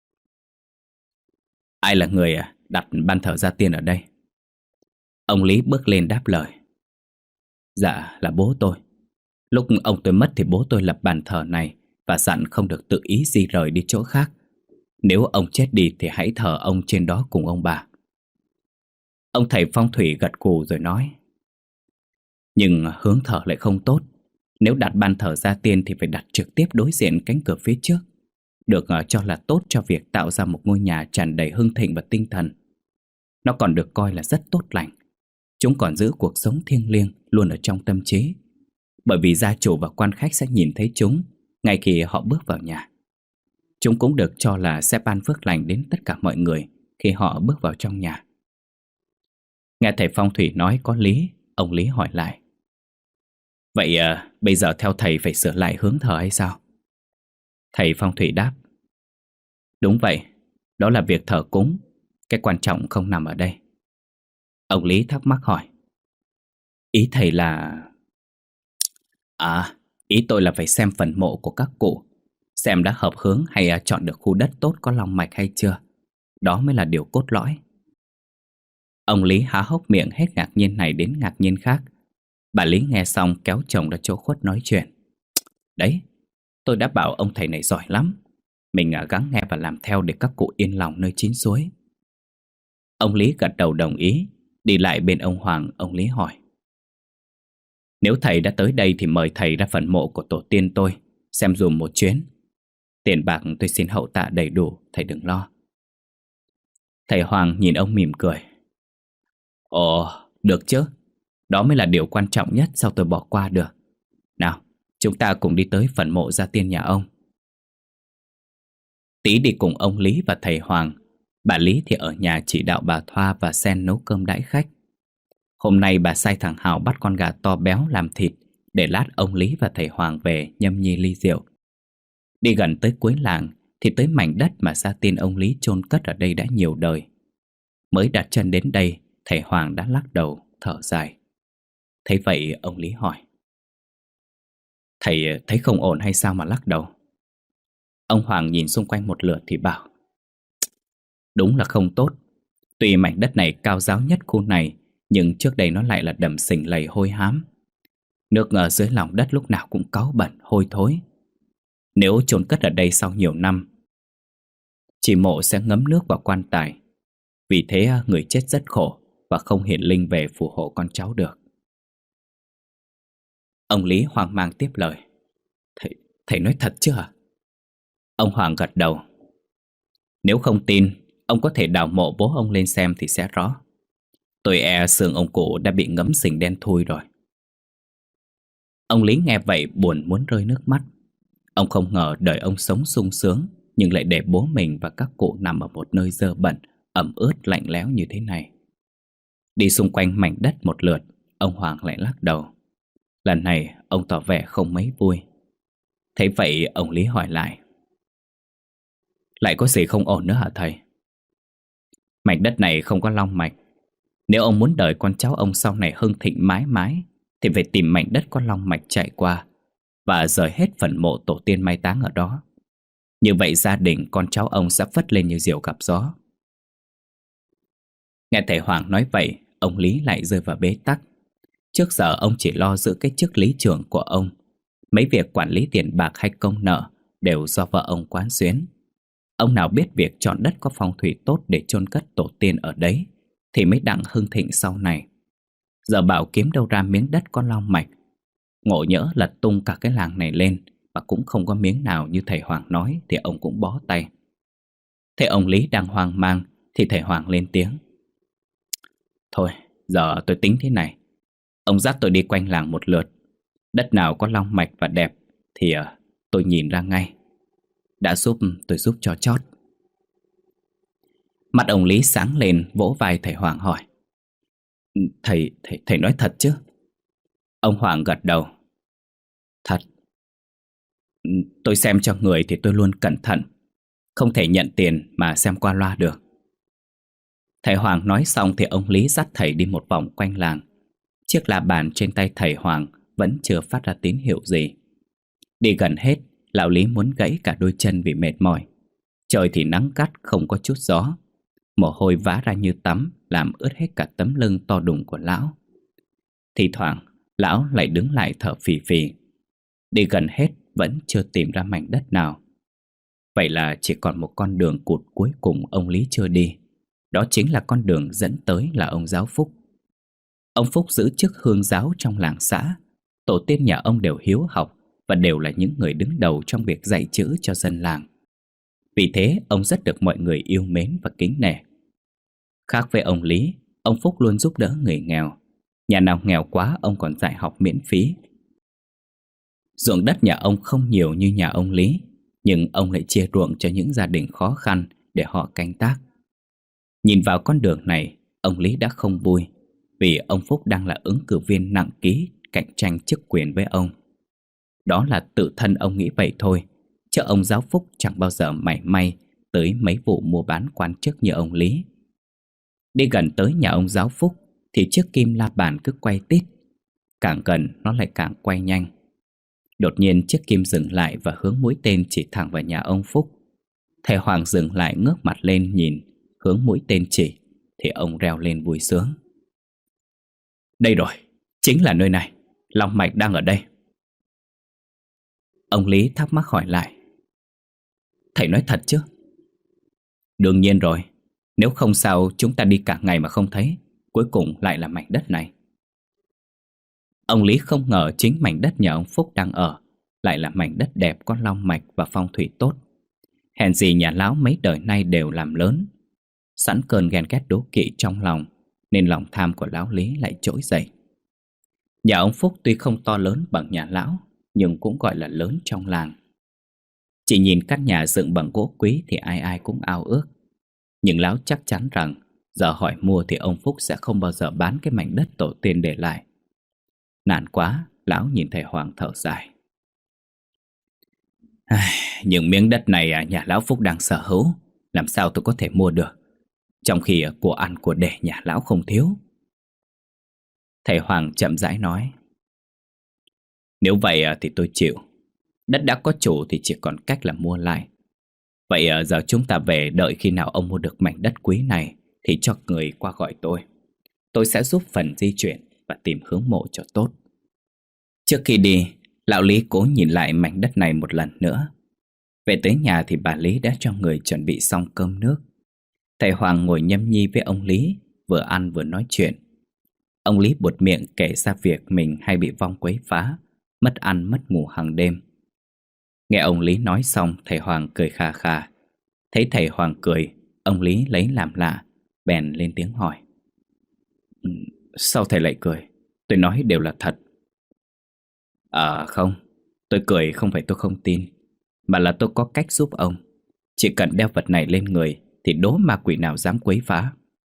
"Ai là người đặt ban thờ gia tiên ở đây?" Ông Lý bước lên đáp lời: "Dạ là bố tôi. Lúc ông tôi mất thì bố tôi lập bàn thờ này và dặn không được tự ý di rời đi chỗ khác. Nếu ông chết đi thì hãy thờ ông trên đó cùng ông bà." Ông thầy phong thủy gật gù rồi nói: "Nhưng hướng thờ lại không tốt. Nếu đặt ban thờ gia tiên thì phải đặt trực tiếp đối diện cánh cửa phía trước, được cho là tốt cho việc tạo ra một ngôi nhà tràn đầy hưng thịnh và tinh thần. Nó còn được coi là rất tốt lành. Chúng còn giữ cuộc sống thiêng liêng luôn ở trong tâm trí, bởi vì gia chủ và quan khách sẽ nhìn thấy chúng ngay khi họ bước vào nhà. Chúng cũng được cho là sẽ ban phước lành đến tất cả mọi người khi họ bước vào trong nhà." Nghe thầy phong thủy nói có lý, ông Lý hỏi lại: "Vậy bây giờ theo thầy phải sửa lại hướng thờ hay sao?" Thầy phong thủy đáp: "Đúng vậy, đó là việc thờ cúng. Cái quan trọng không nằm ở đây." Ông Lý thắc mắc hỏi: "Ý thầy là..." Ý tôi là phải xem phần mộ của các cụ, xem đã hợp hướng hay chọn được khu đất tốt có long mạch hay chưa. Đó mới là điều cốt lõi." Ông Lý há hốc miệng hết ngạc nhiên này đến ngạc nhiên khác. Bà Lý nghe xong kéo chồng ra chỗ khuất nói chuyện: "Đấy, tôi đã bảo ông thầy này giỏi lắm. Mình gắng nghe và làm theo để các cụ yên lòng nơi chín suối." Ông Lý gật đầu đồng ý. Đi lại bên ông Hoàng, ông Lý hỏi: Nếu thầy đã tới đây thì mời thầy ra phần mộ của tổ tiên tôi xem dùm một chuyến. Tiền bạc tôi xin hậu tạ đầy đủ, thầy đừng lo. Thầy Hoàng nhìn ông mỉm cười: Ồ, được chứ. Đó mới là điều quan trọng nhất, sao tôi bỏ qua được. Nào, chúng ta cùng đi tới phần mộ gia tiên nhà ông. Tý đi cùng ông Lý và thầy Hoàng. Bà Lý thì ở nhà chỉ đạo bà Thoa và Sen nấu cơm đãi khách. Hôm nay bà sai thằng Hào bắt con gà to béo làm thịt, để lát ông Lý và thầy Hoàng về nhâm nhi ly rượu. Đi gần tới cuối làng thì tới mảnh đất mà gia tiên ông Lý chôn cất ở đây đã nhiều đời. Mới đặt chân đến đây, thầy Hoàng đã lắc đầu thở dài. Thấy vậy ông Lý hỏi: Thầy thấy không ổn hay sao mà lắc đầu? Ông Hoàng nhìn xung quanh một lượt thì bảo: Đúng là không tốt. Tuy mảnh đất này cao ráo nhất khu này, nhưng trước đây nó lại là đầm sình lầy hôi hám. Nước ở dưới lòng đất lúc nào cũng cáu bẩn, hôi thối. Nếu chôn cất ở đây sau nhiều năm, chỉ mộ sẽ ngấm nước vào quan tài. Vì thế người chết rất khổ và không hiển linh về phù hộ con cháu được. Ông Lý hoang mang tiếp lời: Thầy nói thật chứ hả? Ông Hoàng gật đầu. Nếu không tin, ông có thể đào mộ bố ông lên xem thì sẽ rõ. Tôi e xương ông cụ đã bị ngấm sình đen thui rồi. Ông Lý nghe vậy buồn muốn rơi nước mắt. Ông không ngờ đời ông sống sung sướng, nhưng lại để bố mình và các cụ nằm ở một nơi dơ bẩn, ẩm ướt lạnh lẽo như thế này. Đi xung quanh mảnh đất một lượt, ông Hoàng lại lắc đầu. Lần này ông tỏ vẻ không mấy vui. Thế vậy ông Lý hỏi lại: Lại có gì không ổn nữa hả thầy? Mảnh đất này không có long mạch. Nếu ông muốn đời con cháu ông sau này hưng thịnh mãi mãi thì phải tìm mảnh đất có long mạch chạy qua và rời hết phần mộ tổ tiên mai táng ở đó. Như vậy gia đình con cháu ông sẽ phất lên như diều gặp gió. Nghe thầy Hoàng nói vậy, ông Lý lại rơi vào bế tắc. Trước giờ ông chỉ lo giữ cái chức lý trưởng của ông. Mấy việc quản lý tiền bạc hay công nợ đều do vợ ông quán xuyến. Ông nào biết việc chọn đất có phong thủy tốt để chôn cất tổ tiên ở đấy thì mới đặng hưng thịnh sau này. Giờ bảo kiếm đâu ra miếng đất có long mạch. Ngộ nhỡ lật tung cả cái làng này lên mà cũng không có miếng nào như thầy Hoàng nói thì ông cũng bó tay. Thế ông Lý đang hoang mang thì thầy Hoàng lên tiếng: Thôi, giờ tôi tính thế này. Ông dắt tôi đi quanh làng một lượt. Đất nào có long mạch và đẹp thì tôi nhìn ra ngay. Đã giúp tôi giúp cho chót. Mặt ông Lý sáng lên, vỗ vai thầy Hoàng hỏi: Thầy nói thật chứ? Ông Hoàng gật đầu: Thật. Tôi xem cho người thì tôi luôn cẩn thận, không thể nhận tiền mà xem qua loa được. Thầy Hoàng nói xong thì ông Lý dắt thầy đi một vòng quanh làng. Chiếc la bàn trên tay thầy Hoàng vẫn chưa phát ra tín hiệu gì. Đi gần hết, lão Lý muốn gãy cả đôi chân vì mệt mỏi. Trời thì nắng gắt không có chút gió. Mồ hôi vã ra như tắm, làm ướt hết cả tấm lưng to đùng của lão. Thì thoảng lão lại đứng lại thở phì phì. Đi gần hết vẫn chưa tìm ra mảnh đất nào. Vậy là chỉ còn một con đường cụt cuối cùng ông Lý chưa đi. Đó chính là con đường dẫn tới là ông giáo Phúc. Ông Phúc giữ chức hương giáo trong làng xã. Tổ tiên nhà ông đều hiếu học và đều là những người đứng đầu trong việc dạy chữ cho dân làng. Vì thế ông rất được mọi người yêu mến và kính nể. Khác với ông Lý, ông Phúc luôn giúp đỡ người nghèo. Nhà nào nghèo quá ông còn dạy học miễn phí. Ruộng đất nhà ông không nhiều như nhà ông Lý, nhưng ông lại chia ruộng cho những gia đình khó khăn để họ canh tác. Nhìn vào con đường này, ông Lý đã không vui, vì ông Phúc đang là ứng cử viên nặng ký cạnh tranh chức quyền với ông. Đó là tự thân ông nghĩ vậy thôi, chứ ông giáo Phúc chẳng bao giờ mảy may tới mấy vụ mua bán quan chức như ông Lý. Đi gần tới nhà ông giáo Phúc thì chiếc kim la bàn cứ quay tít. Càng gần nó lại càng quay nhanh. Đột nhiên chiếc kim dừng lại và hướng mũi tên chỉ thẳng vào nhà ông Phúc. Thầy Hoàng dừng lại ngước mặt lên nhìn hướng mũi tên chỉ thì ông reo lên vui sướng: Đây rồi, chính là nơi này, long mạch đang ở đây. Ông Lý thắc mắc hỏi lại: Thầy nói thật chứ? Đương nhiên rồi. Nếu không sao chúng ta đi cả ngày mà không thấy, cuối cùng lại là mảnh đất này. Ông Lý không ngờ chính mảnh đất nhà ông Phúc đang ở lại là mảnh đất đẹp, có long mạch và phong thủy tốt. Hèn gì nhà lão mấy đời nay đều làm lớn. Sẵn cơn ghen ghét đố kỵ trong lòng, nên lòng tham của lão Lý lại trỗi dậy. Nhà ông Phúc tuy không to lớn bằng nhà lão, nhưng cũng gọi là lớn trong làng. Chỉ nhìn căn nhà dựng bằng gỗ quý thì ai ai cũng ao ước. Nhưng lão chắc chắn rằng giờ hỏi mua thì ông Phúc sẽ không bao giờ bán cái mảnh đất tổ tiên để lại. Nản quá, lão nhìn thầy Hoàng thở dài. Nhưng miếng đất này nhà lão Phúc đang sở hữu, làm sao tôi có thể mua được, trong khi của ăn của để nhà lão không thiếu. Thầy Hoàng chậm rãi nói. Nếu vậy thì tôi chịu. Đất đã có chủ thì chỉ còn cách là mua lại. Vậy giờ chúng ta về, đợi khi nào ông mua được mảnh đất quý này thì cho người qua gọi tôi. Tôi sẽ giúp phần di chuyển và tìm hướng mộ cho tốt. Trước khi đi, lão Lý cố nhìn lại mảnh đất này một lần nữa. Về tới nhà thì bà Lý đã cho người chuẩn bị xong cơm nước. Thầy Hoàng ngồi nhâm nhi với ông Lý, vừa ăn vừa nói chuyện. Ông Lý buột miệng kể ra việc mình hay bị vong quấy phá, mất ăn mất ngủ hàng đêm. Nghe ông Lý nói xong, thầy Hoàng cười khà khà. Thấy thầy Hoàng cười, ông Lý lấy làm lạ, bèn lên tiếng hỏi. Sao thầy lại cười? Tôi nói đều là thật. Không, tôi cười không phải tôi không tin, mà là tôi có cách giúp ông. Chỉ cần đeo vật này lên người thì đố ma quỷ nào dám quấy phá.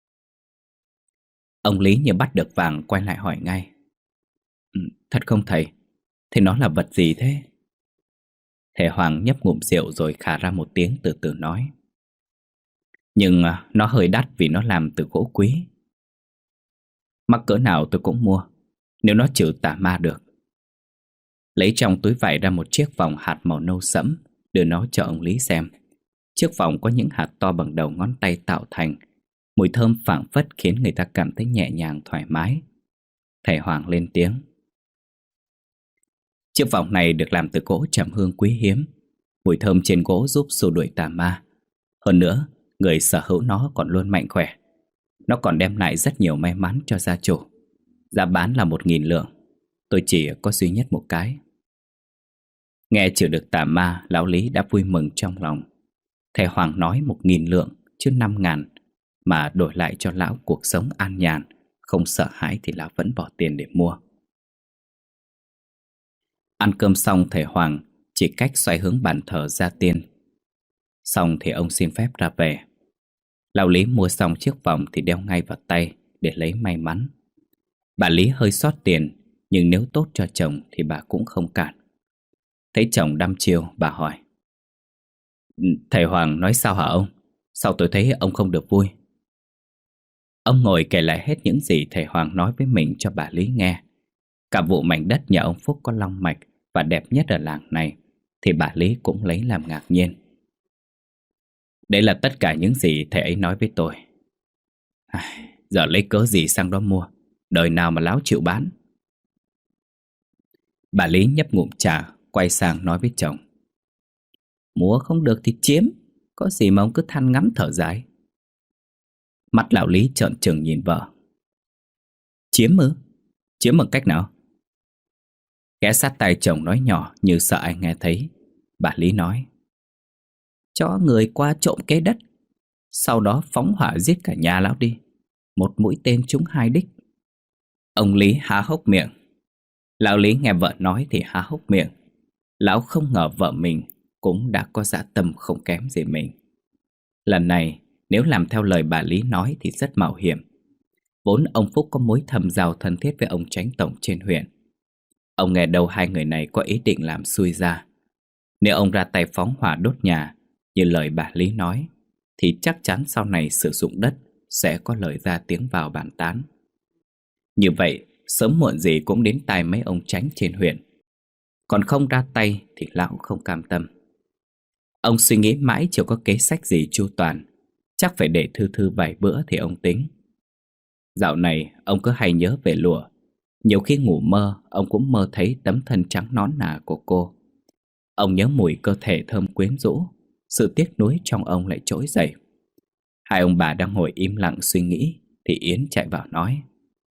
Ông Lý như bắt được vàng, quay lại hỏi ngay. Thật không thầy? Thế nó là vật gì thế? Thầy Hoàng nhấp ngụm rượu rồi khà ra một tiếng, từ từ nói. Nhưng nó hơi đắt vì nó làm từ gỗ quý. Mắc cỡ nào tôi cũng mua, nếu nó trừ tà ma được. Lấy trong túi vải ra một chiếc vòng hạt màu nâu sẫm, đưa nó cho ông Lý xem. Chiếc vòng có những hạt to bằng đầu ngón tay tạo thành. Mùi thơm phảng phất khiến người ta cảm thấy nhẹ nhàng thoải mái. Thầy Hoàng lên tiếng. Chiếc vòng này được làm từ gỗ trầm hương quý hiếm. Mùi thơm trên gỗ giúp xua đuổi tà ma. Hơn nữa, người sở hữu nó còn luôn mạnh khỏe. Nó còn đem lại rất nhiều may mắn cho gia chủ. Giá bán là 1.000 lượng. Tôi chỉ có duy nhất một cái. Nghe trừ được tà ma, lão Lý đã vui mừng trong lòng. Thầy Hoàng nói 1.000 lượng chứ 5.000, mà đổi lại cho lão cuộc sống an nhàn, không sợ hãi thì lão vẫn bỏ tiền để mua. Ăn cơm xong, thầy Hoàng chỉ cách xoay hướng bàn thờ gia tiên. Xong thì ông xin phép ra về. Lão Lý mua xong chiếc vòng thì đeo ngay vào tay để lấy may mắn. Bà Lý hơi xót tiền, nhưng nếu tốt cho chồng thì bà cũng không cản. Thấy chồng đăm chiêu, bà hỏi. Thầy Hoàng nói sao hả ông? Sao tôi thấy ông không được vui? Ông ngồi kể lại hết những gì thầy Hoàng nói với mình cho bà Lý nghe. Cả vụ mảnh đất nhà ông Phúc có long mạch và đẹp nhất ở làng này thì bà Lý cũng lấy làm ngạc nhiên. Đấy là tất cả những gì thầy ấy nói với tôi. Giờ lấy cớ gì sang đó mua? Đời nào mà láo chịu bán? Bà Lý nhấp ngụm trà, quay sang nói với chồng. Mua không được thì chiếm, có gì mà ông cứ than ngắm thở dài. Mắt lão Lý trợn trừng nhìn vợ. Chiếm ư? Chiếm bằng cách nào? Ghé sát tai chồng nói nhỏ như sợ anh nghe thấy. Bà Lý nói. Cho người qua trộm cái đất, sau đó phóng hỏa giết cả nhà lão đi. Một mũi tên trúng 2 đích. Ông Lý há hốc miệng. Lão Lý nghe vợ nói thì há hốc miệng. Lão không ngờ vợ mình cũng đã có dã tâm không kém gì mình. Lần này nếu làm theo lời bà Lý nói thì rất mạo hiểm. Vốn ông Phúc có mối thâm giao thân thiết với ông chánh tổng trên huyện. Ông nghe đâu hai người này có ý định làm xui ra. Nếu ông ra tay phóng hỏa đốt nhà như lời bà Lý nói thì chắc chắn sau này sử dụng đất sẽ có lời ra tiếng vào bàn tán. Như vậy sớm muộn gì cũng đến tai mấy ông chánh trên huyện. Còn không ra tay thì lão không cam tâm. Ông suy nghĩ mãi chưa có kế sách gì chu toàn. Chắc phải để thư thư vài bữa thì ông tính. Dạo này ông cứ hay nhớ về Lụa. Nhiều khi ngủ mơ, ông cũng mơ thấy tấm thân trắng nõn nà của cô. Ông nhớ mùi cơ thể thơm quyến rũ. Sự tiếc nuối trong ông lại trỗi dậy. Hai ông bà đang ngồi im lặng suy nghĩ thì Yến chạy vào nói: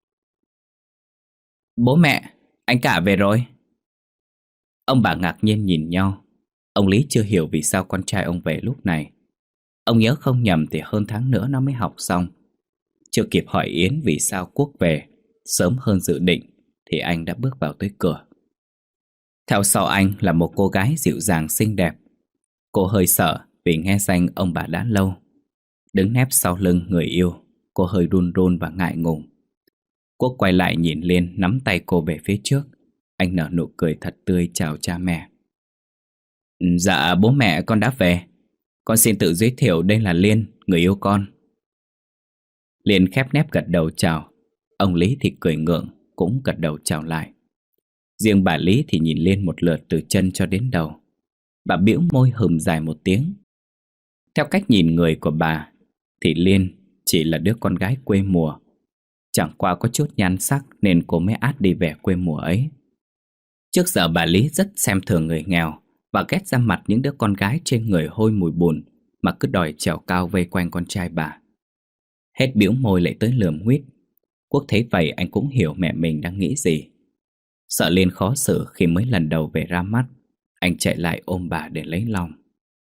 Bố mẹ, anh cả về rồi. Ông bà ngạc nhiên nhìn nhau. Ông Lý chưa hiểu vì sao con trai ông về lúc này. Ông nhớ không nhầm thì hơn tháng nữa nó mới học xong. Chưa kịp hỏi Yến vì sao Quốc về sớm hơn dự định thì anh đã bước vào tới cửa. Theo sau anh là một cô gái dịu dàng xinh đẹp. Cô hơi sợ vì nghe danh ông bà đã lâu. Đứng nép sau lưng người yêu, cô hơi run run và ngại ngùng. Quốc quay lại nhìn Liên, nắm tay cô về phía trước. Anh nở nụ cười thật tươi chào cha mẹ. Dạ bố mẹ con đã về. Con xin tự giới thiệu, đây là Liên, người yêu con. Liên khép nép gật đầu chào. Ông Lý thì cười ngượng, cũng gật đầu chào lại. Riêng bà Lý thì nhìn Liên một lượt từ chân cho đến đầu. Bà bĩu môi hừm dài một tiếng. Theo cách nhìn người của bà thì Liên chỉ là đứa con gái quê mùa. Chẳng qua có chút nhan sắc nên cô mới át đi vẻ quê mùa ấy. Trước giờ bà Lý rất xem thường người nghèo và ghét ra mặt những đứa con gái trên người hôi mùi bùn mà cứ đòi trèo cao vây quanh con trai bà. Hết bĩu môi lại tới lườm huýt. Quốc thấy vậy anh cũng hiểu mẹ mình đang nghĩ gì. Sợ Liên khó xử khi mới lần đầu về ra mắt, anh chạy lại ôm bà để lấy lòng.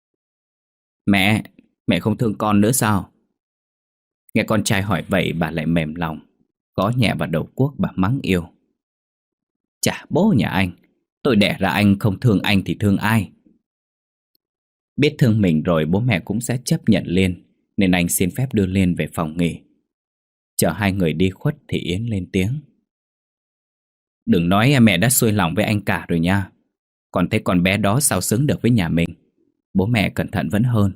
Mẹ không thương con nữa sao? Nghe con trai hỏi vậy bà lại mềm lòng, gõ nhẹ vào đầu Quốc bà mắng yêu. Chà bố nhà anh, tôi đẻ ra anh không thương anh thì thương ai? Biết thương mình rồi bố mẹ cũng sẽ chấp nhận Liên, nên anh xin phép đưa Liên về phòng nghỉ. Chờ hai người đi khuất thì Yến lên tiếng. Đừng nói mẹ đã xuôi lòng với anh cả rồi nha. Còn thấy con bé đó sao xứng được với nhà mình. Bố mẹ cẩn thận vẫn hơn.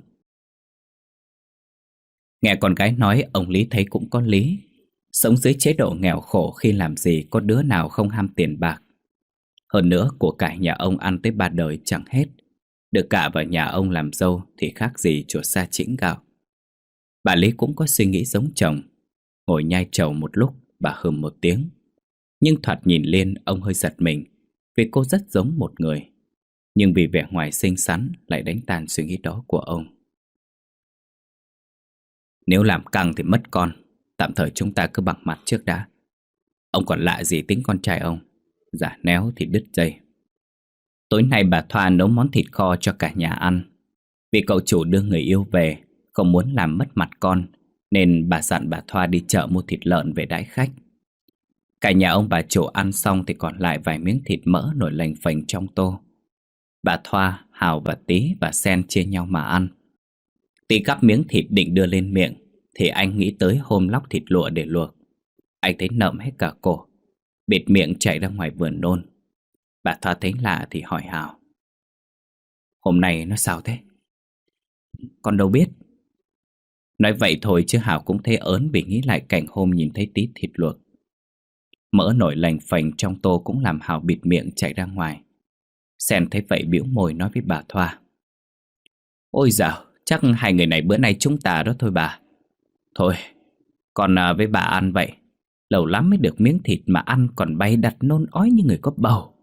Nghe con gái nói, ông Lý thấy cũng có lý. Sống dưới chế độ nghèo khổ khi làm gì có đứa nào không ham tiền bạc. Hơn nữa của cải nhà ông ăn tới 3 đời chẳng hết. Được cả vào nhà ông làm dâu thì khác gì chuột sa chĩnh gạo. Bà Lý cũng có suy nghĩ giống chồng. Ngồi nhai trầu một lúc, bà hừm một tiếng. Nhưng thoạt nhìn Liên, ông hơi giật mình vì cô rất giống một người. Nhưng vì vẻ ngoài xinh xắn lại đánh tan suy nghĩ đó của ông. Nếu làm căng thì mất con. Tạm thời chúng ta cứ bằng mặt trước đã. Ông còn lạ gì tính con trai ông. Giả néo thì đứt dây. Tối nay bà Thoa nấu món thịt kho cho cả nhà ăn. Vì cậu chủ đưa người yêu về, không muốn làm mất mặt con, nên bà dặn bà Thoa đi chợ mua thịt lợn về đãi khách. Cả nhà ông bà chủ ăn xong thì còn lại vài miếng thịt mỡ nổi lềnh phềnh trong tô. Bà Thoa, Hào và Tí và Sen chia nhau mà ăn. Tí gắp miếng thịt định đưa lên miệng thì anh nghĩ tới hôm lóc thịt lụa để luộc. Anh thấy nậm hết cả cổ, bịt miệng chạy ra ngoài vườn nôn. Bà Thoa thấy lạ thì hỏi Hào. Hôm nay nó sao thế? Con đâu biết. Nói vậy thôi chứ Hào cũng thấy ớn vì nghĩ lại cảnh hôm nhìn thấy Tí thịt luộc. Mỡ nổi lềnh phềnh trong tô cũng làm Hào bịt miệng chạy ra ngoài. Sen thấy vậy bĩu môi nói với bà Thoa. Ôi dào, chắc hai người này bữa nay chúng ta đó thôi bà. Thôi, con với bà ăn vậy. Lâu lắm mới được miếng thịt mà ăn còn bay đặt nôn ói như người có bầu.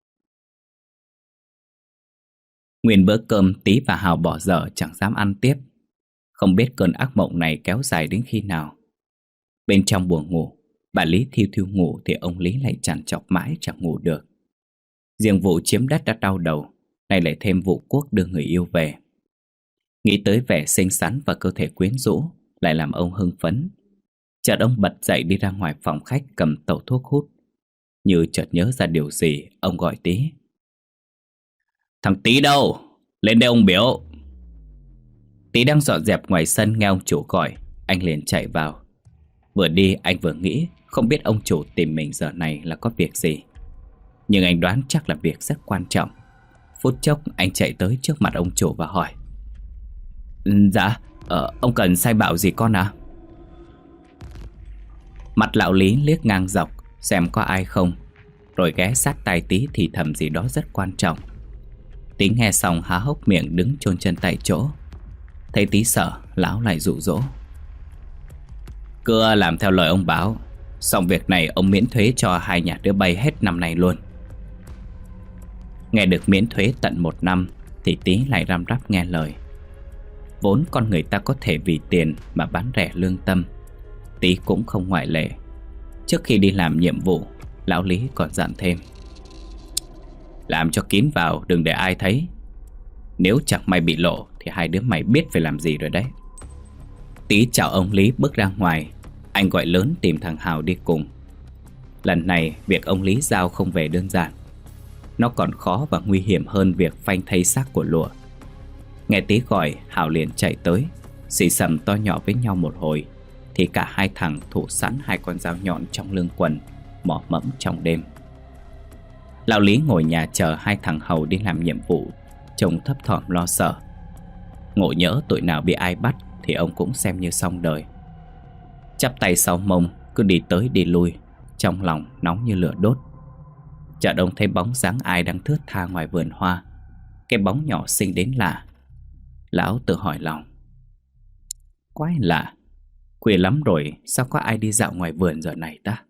Nguyên bữa cơm Tí và Hào bỏ dở chẳng dám ăn tiếp. Không biết cơn ác mộng này kéo dài đến khi nào. Bên trong buồng ngủ, bà Lý thiu thiu ngủ thì ông Lý lại trằn trọc mãi chẳng ngủ được. Riêng vụ chiếm đất đã đau đầu, nay lại thêm vụ Quốc đưa người yêu về. Nghĩ tới vẻ xinh xắn và cơ thể quyến rũ lại làm ông hưng phấn. Chợt ông bật dậy đi ra ngoài phòng khách cầm tẩu thuốc hút. Như chợt nhớ ra điều gì, ông gọi Tí. Thằng Tí đâu? Lên đây ông biểu. Tí đang dọn dẹp ngoài sân nghe ông chủ gọi, anh liền chạy vào. Vừa đi anh vừa nghĩ không biết ông chủ tìm mình giờ này là có việc gì. Nhưng anh đoán chắc là việc rất quan trọng. Phút chốc anh chạy tới trước mặt ông chủ và hỏi. Dạ, ông cần sai bảo gì con à? Mặt lão Lý liếc ngang dọc xem có ai không, rồi ghé sát tai Tí thì thầm gì đó rất quan trọng. Tí nghe xong há hốc miệng đứng chôn chân tại chỗ. Thấy Tí sợ, lão lại dụ dỗ. Cứ làm theo lời ông báo, xong việc này ông miễn thuế cho hai nhà đứa bay hết năm nay luôn. Nghe được miễn thuế tận 1 năm thì Tí lại răm rắp nghe lời. Vốn con người ta có thể vì tiền mà bán rẻ lương tâm, Tí cũng không ngoại lệ. Trước khi đi làm nhiệm vụ, lão Lý còn dặn thêm: làm cho kín vào, đừng để ai thấy. Nếu chẳng may bị lộ thì hai đứa mày biết phải làm gì rồi đấy. Tí chào ông Lý bước ra ngoài. Anh gọi lớn tìm thằng Hào đi cùng. Lần này việc ông Lý giao không về đơn giản. Nó còn khó và nguy hiểm hơn việc phanh thây xác của Lụa. Nghe Tí gọi, Hào liền chạy tới, xì xầm to nhỏ với nhau một hồi thì cả hai thằng thủ sẵn hai con dao nhọn trong lưng quần, mò mẫm trong đêm. Lão Lý ngồi nhà chờ hai thằng hầu đi làm nhiệm vụ, trông thấp thỏm lo sợ. Ngộ nhỡ tụi nào bị ai bắt thì ông cũng xem như xong đời. Chắp tay sau mông, cứ đi tới đi lui, trong lòng nóng như lửa đốt. Chợt ông thấy bóng dáng ai đang thướt tha ngoài vườn hoa. Cái bóng nhỏ xinh đến lạ. Lão tự hỏi lòng: quái lạ, khuya lắm rồi sao có ai đi dạo ngoài vườn giờ này ta?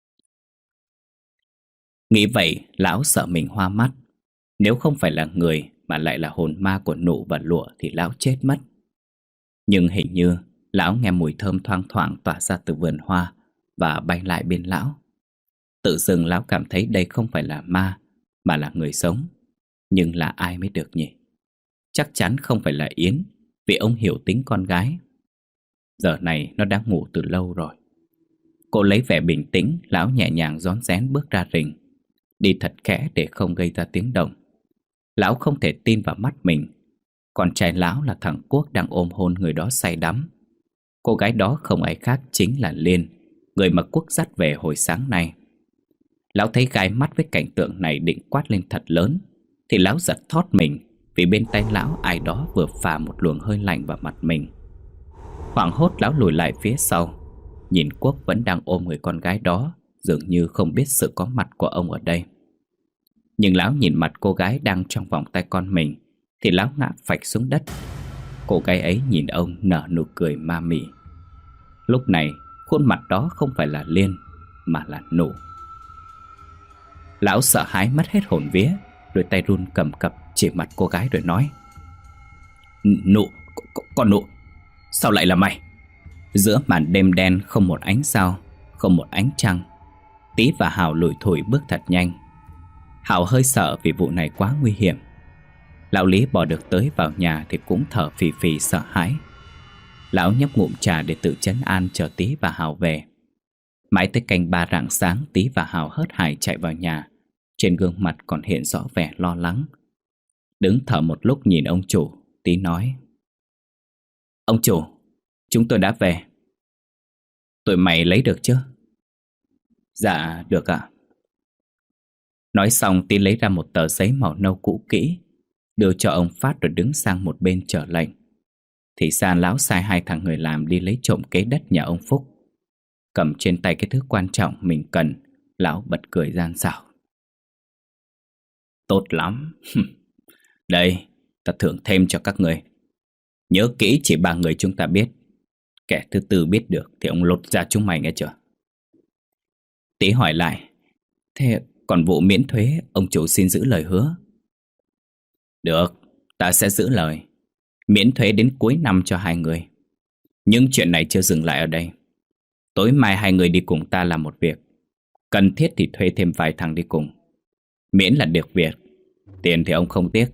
Nghĩ vậy, lão sợ mình hoa mắt. Nếu không phải là người mà lại là hồn ma của Nụ và Lụa thì lão chết mất. Nhưng hình như lão nghe mùi thơm thoang thoảng tỏa ra từ vườn hoa và bay lại bên lão. Tự dưng lão cảm thấy đây không phải là ma mà là người sống. Nhưng là ai mới được nhỉ? Chắc chắn không phải là Yến, vì ông hiểu tính con gái. Giờ này nó đã ngủ từ lâu rồi. Cô lấy vẻ bình tĩnh, lão nhẹ nhàng rón rén bước ra rình, đi thật khẽ để không gây ra tiếng động. Lão không thể tin vào mắt mình. Con trai lão là thằng Quốc đang ôm hôn người đó say đắm. Cô gái đó không ai khác chính là Liên, người mà Quốc dắt về hồi sáng nay. Lão thấy gai mắt với cảnh tượng này, định quát lên thật lớn thì lão giật thót mình, vì bên tay lão ai đó vừa phả một luồng hơi lạnh vào mặt mình. Hoảng hốt lão lùi lại phía sau, nhìn Quốc vẫn đang ôm người con gái đó, dường như không biết sự có mặt của ông ở đây. Nhưng lão nhìn mặt cô gái đang trong vòng tay con mình thì lão ngã phạch xuống đất. Cô gái ấy nhìn ông nở nụ cười ma mị. Lúc này khuôn mặt đó không phải là Liên mà là Nụ. Lão sợ hãi mất hết hồn vía, đôi tay run cầm cập chỉ mặt cô gái rồi nói: Nụ, con Nụ, sao lại là mày? Giữa màn đêm đen không một ánh sao, không một ánh trăng. Tí và Hào lủi thủi bước thật nhanh. Hào hơi sợ vì vụ này quá nguy hiểm. Lão Lý bỏ được tới vào nhà thì cũng thở phì phì sợ hãi. Lão nhấp ngụm trà để tự trấn an chờ Tí và Hào về. Mãi tới canh 3 rạng sáng, Tí và Hào hớt hải chạy vào nhà. Trên gương mặt còn hiện rõ vẻ lo lắng. Đứng thở một lúc nhìn ông chủ, Tí nói: Ông chủ, chúng tôi đã về. Tụi mày lấy được chưa? Dạ được ạ. Nói xong Tí lấy ra một tờ giấy màu nâu cũ kỹ, đưa cho ông Phát rồi đứng sang một bên chờ lệnh. Thì ra lão sai hai thằng người làm đi lấy trộm kế đất nhà ông Phúc. Cầm trên tay cái thứ quan trọng mình cần, lão bật cười gian xảo: Tốt lắm. Đây, ta thưởng thêm cho các người. Nhớ kỹ chỉ 3 người chúng ta biết. Kẻ thứ tư biết được thì ông lột ra chúng mày nghe chưa? Tí hỏi lại: Thế còn vụ miễn thuế, ông chủ xin giữ lời hứa. Được, ta sẽ giữ lời. Miễn thuế đến cuối năm cho 2 người. Nhưng chuyện này chưa dừng lại ở đây. Tối mai 2 người đi cùng ta làm một việc. Cần thiết thì thuê thêm vài thằng đi cùng. Miễn là được việc. Tiền thì ông không tiếc.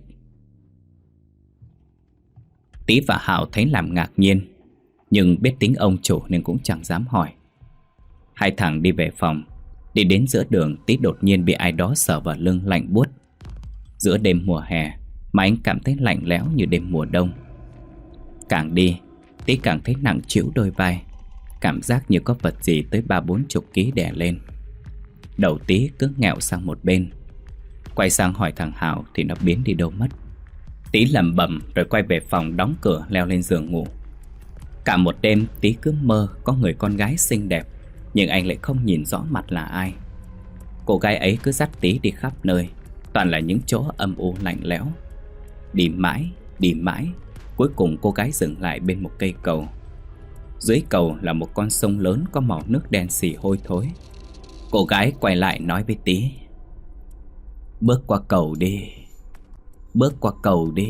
Tí và Hào thấy làm ngạc nhiên, nhưng biết tính ông chủ nên cũng chẳng dám hỏi. Hai thằng đi về phòng. Đi đến giữa đường, Tí đột nhiên bị ai đó sờ vào lưng lạnh buốt. Giữa đêm mùa hè mà anh cảm thấy lạnh lẽo như đêm mùa đông. Càng đi, Tí càng thấy nặng trĩu đôi vai, cảm giác như có vật gì tới 30-40 kg đè lên. Đầu Tí cứ nghẹo sang một bên. Quay sang hỏi thằng Hào thì nó biến đi đâu mất. Tí lẩm bẩm rồi quay về phòng, đóng cửa leo lên giường ngủ. Cả một đêm Tí cứ mơ có người con gái xinh đẹp, nhưng anh lại không nhìn rõ mặt là ai. Cô gái ấy cứ dắt Tí đi khắp nơi, toàn là những chỗ âm u lạnh lẽo. Đi mãi, cuối cùng cô gái dừng lại bên một cây cầu. Dưới cầu là một con sông lớn có màu nước đen xì hôi thối. Cô gái quay lại nói với Tí: Bước qua cầu đi, bước qua cầu đi.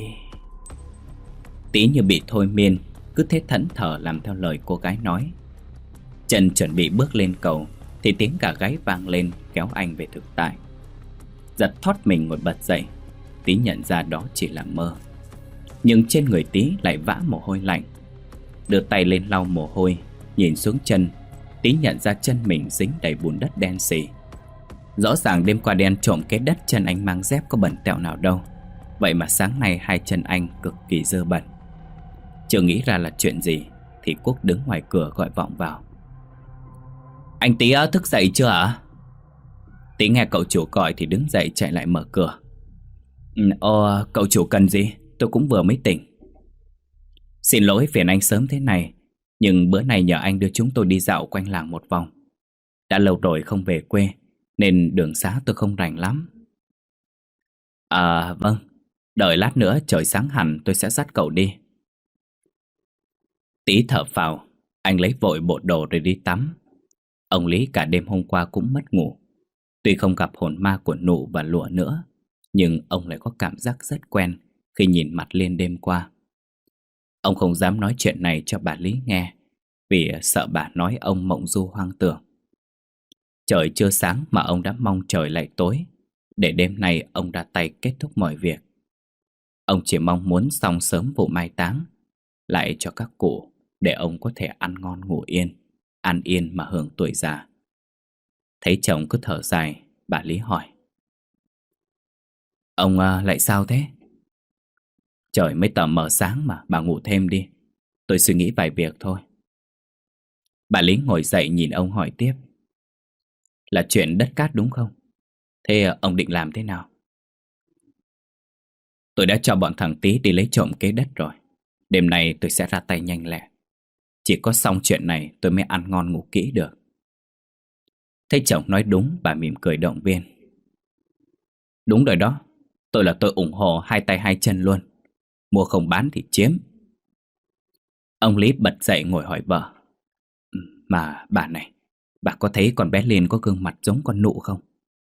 Tí như bị thôi miên, cứ thế thẫn thờ làm theo lời cô gái nói. Trần chuẩn bị bước lên cầu thì tiếng gà gáy vang lên kéo anh về thực tại. Giật thoát mình ngồi bật dậy. Tí nhận ra đó chỉ là mơ. Nhưng trên người Tí lại vã mồ hôi lạnh. Đưa tay lên lau mồ hôi, nhìn xuống chân. Tí nhận ra chân mình dính đầy bùn đất đen xì. Rõ ràng đêm qua đen trộm cái đất chân anh mang dép có bẩn tẹo nào đâu. Vậy mà sáng nay hai chân anh cực kỳ dơ bẩn. Chưa nghĩ ra là chuyện gì thì Quốc đứng ngoài cửa gọi vọng vào. Anh Tí thức dậy chưa hả? Tí nghe cậu chủ gọi thì đứng dậy chạy lại mở cửa. Cậu chủ cần gì? Tôi cũng vừa mới tỉnh. Xin lỗi phiền anh sớm thế này, nhưng bữa nay nhờ anh đưa chúng tôi đi dạo quanh làng một vòng. Đã lâu rồi không về quê nên đường xá tôi không rành lắm. Vâng, đợi lát nữa trời sáng hẳn tôi sẽ dắt cậu đi. Tí thở phào, anh lấy vội bộ đồ rồi đi tắm. Ông Lý cả đêm hôm qua cũng mất ngủ. Tuy không gặp hồn ma của nụ và lụa nữa, nhưng ông lại có cảm giác rất quen khi nhìn mặt Liên đêm qua. Ông không dám nói chuyện này cho bà Lý nghe, vì sợ bà nói ông mộng du hoang tưởng. Trời chưa sáng mà ông đã mong trời lại tối, để đêm nay ông ra tay kết thúc mọi việc. Ông chỉ mong muốn xong sớm vụ mai táng, lại cho các cụ, để ông có thể ăn ngon ngủ yên, an yên mà hưởng tuổi già. Thấy chồng cứ thở dài, bà Lý hỏi. Ông lại sao thế? Trời mới tờ mờ sáng mà, bà ngủ thêm đi. Tôi suy nghĩ vài việc thôi. Bà Lý ngồi dậy nhìn ông hỏi tiếp. Là chuyện đất cát đúng không? Thế ông định làm thế nào? Tôi đã cho bọn thằng Tí đi lấy trộm kế đất rồi. Đêm nay tôi sẽ ra tay nhanh lẹ. Chỉ có xong chuyện này tôi mới ăn ngon ngủ kỹ được. Thấy chồng nói đúng, bà mỉm cười động viên. Đúng rồi đó, tôi ủng hộ hai tay hai chân luôn. Mua không bán thì chiếm. Ông Lý bật dậy ngồi hỏi vợ. Mà bà này, bà có thấy con bé Liên có gương mặt giống con Nụ không?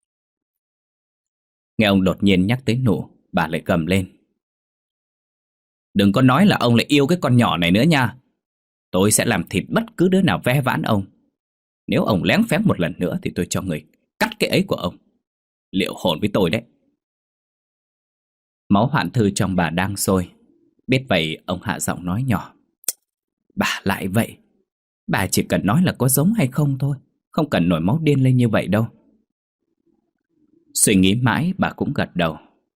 Nghe ông đột nhiên nhắc tới Nụ, bà lại gầm lên. Đừng có nói là ông lại yêu cái con nhỏ này nữa nha. Tôi sẽ làm thịt bất cứ đứa nào ve vãn ông. Nếu ông lén phén một lần nữa thì tôi cho người cắt cái ấy của ông. Liệu hồn với tôi đấy. Máu hoạn thư trong bà đang sôi. Biết vậy ông hạ giọng nói nhỏ. Bà lại vậy. Bà chỉ cần nói là có giống hay không thôi, không cần nổi máu điên lên như vậy đâu. Suy nghĩ mãi bà cũng gật đầu.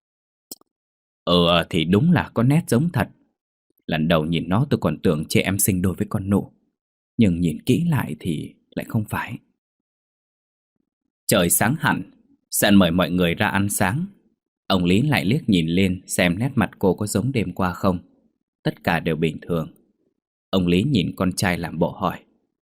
Thì đúng là có nét giống thật. Lần đầu nhìn nó tôi còn tưởng chị em sinh đôi với con Nụ, nhưng nhìn kỹ lại thì lại không phải. Trời sáng hẳn, Sạn mời mọi người ra ăn sáng. Ông Lý lại liếc nhìn lên xem nét mặt cô có giống đêm qua không. Tất cả đều bình thường. Ông Lý nhìn con trai làm bộ hỏi.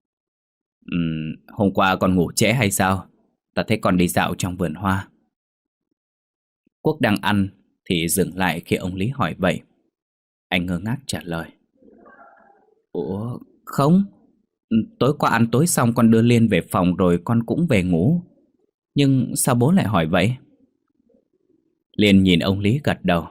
Hôm qua con ngủ trễ hay sao? Ta thấy con đi dạo trong vườn hoa. Quốc đang ăn thì dừng lại khi ông Lý hỏi vậy. Anh ngơ ngác trả lời. Ủa không, tối qua ăn tối xong con đưa Liên về phòng rồi con cũng về ngủ. Nhưng sao bố lại hỏi vậy? Liên nhìn ông Lý gật đầu.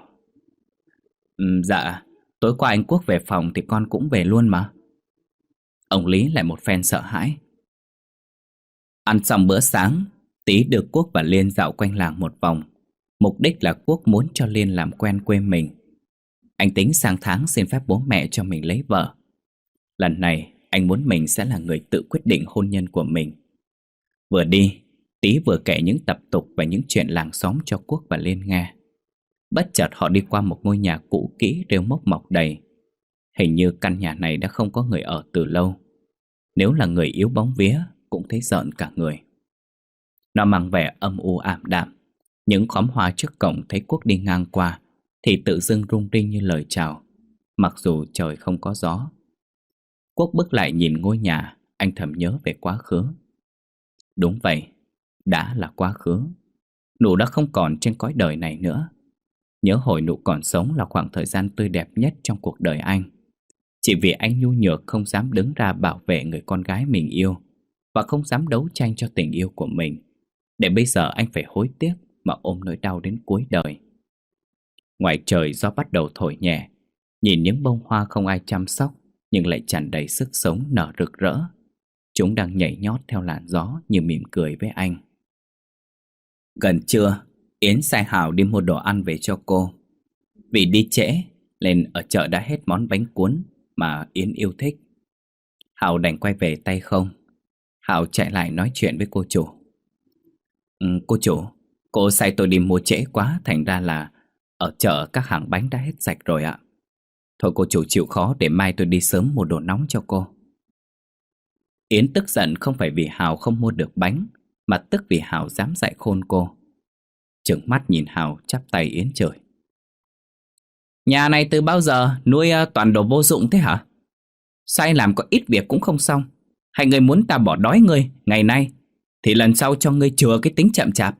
Dạ, tối qua anh Quốc về phòng thì con cũng về luôn mà. Ông Lý lại một phen sợ hãi. Ăn xong bữa sáng, Tí đưa Quốc và Liên dạo quanh làng một vòng. Mục đích là Quốc muốn cho Liên làm quen quê mình. Anh tính sang tháng xin phép bố mẹ cho mình lấy vợ. Lần này anh muốn mình sẽ là người tự quyết định hôn nhân của mình. Vừa đi, Tí vừa kể những tập tục và những chuyện làng xóm cho Quốc và Liên nghe. Bất chợt họ đi qua một ngôi nhà cũ kỹ rêu mốc mọc đầy. Hình như căn nhà này đã không có người ở từ lâu. Nếu là người yếu bóng vía cũng thấy rợn cả người. Nó mang vẻ âm u ảm đạm. Những khóm hoa trước cổng thấy Quốc đi ngang qua thì tự dưng rung rinh như lời chào, mặc dù trời không có gió. Quốc bước lại nhìn ngôi nhà, anh thầm nhớ về quá khứ. Đúng vậy, đã là quá khứ. Nụ đã không còn trên cõi đời này nữa. Nhớ hồi Nụ còn sống là khoảng thời gian tươi đẹp nhất trong cuộc đời anh. Chỉ vì anh nhu nhược không dám đứng ra bảo vệ người con gái mình yêu, và không dám đấu tranh cho tình yêu của mình, để bây giờ anh phải hối tiếc mà ôm nỗi đau đến cuối đời. Ngoài trời gió bắt đầu thổi nhẹ. Nhìn những bông hoa không ai chăm sóc nhưng lại tràn đầy sức sống nở rực rỡ. Chúng đang nhảy nhót theo làn gió như mỉm cười với anh. Gần trưa, Yến sai Hào đi mua đồ ăn về cho cô. Vì đi trễ nên ở chợ đã hết món bánh cuốn mà Yến yêu thích. Hào đành quay về tay không. Hào chạy lại nói chuyện với cô chủ. Cô chủ, cô sai tôi đi mua trễ quá, thành ra là ở chợ các hàng bánh đã hết sạch rồi ạ. Thôi cô chủ chịu khó để mai tôi đi sớm mua đồ nóng cho cô. Yến tức giận không phải vì Hào không mua được bánh, mà tức vì Hào dám dạy khôn cô. Trừng mắt nhìn Hào chắp tay Yến chửi. Nhà này từ bao giờ nuôi toàn đồ vô dụng thế hả? Sao anh làm có ít việc cũng không xong? Hay người muốn ta bỏ đói ngươi ngày nay, thì lần sau cho ngươi chừa cái tính chậm chạp.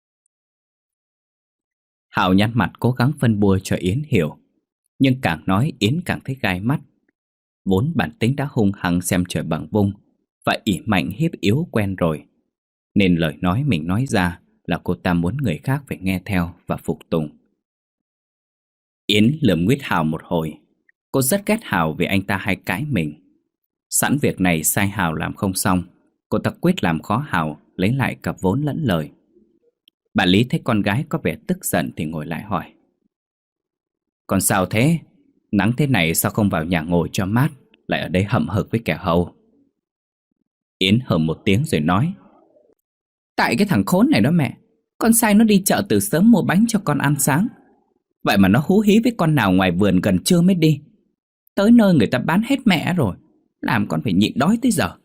Hào nhăn mặt cố gắng phân bua cho Yến hiểu, nhưng càng nói Yến càng thấy gai mắt. Vốn bản tính đã hung hăng xem trời bằng vung và ỷ mạnh hiếp yếu quen rồi, nên lời nói mình nói ra là cô ta muốn người khác phải nghe theo và phục tùng. Yến lườm nguyết Hào một hồi. Cô rất ghét Hào vì anh ta hay cãi mình. Sẵn việc này sai Hào làm không xong, cô ta quyết làm khó Hào lấy lại cả vốn lẫn lời. Bà Lý thấy con gái có vẻ tức giận thì ngồi lại hỏi. Còn sao thế? Nắng thế này sao không vào nhà ngồi cho mát, lại ở đây hậm hực với kẻ hầu? Yến hừ một tiếng rồi nói. Tại cái thằng khốn này đó mẹ. Con sai nó đi chợ từ sớm mua bánh cho con ăn sáng. Vậy mà nó hú hí với con nào ngoài vườn gần trưa mới đi. Tới nơi người ta bán hết mẹ rồi, làm con phải nhịn đói tới giờ.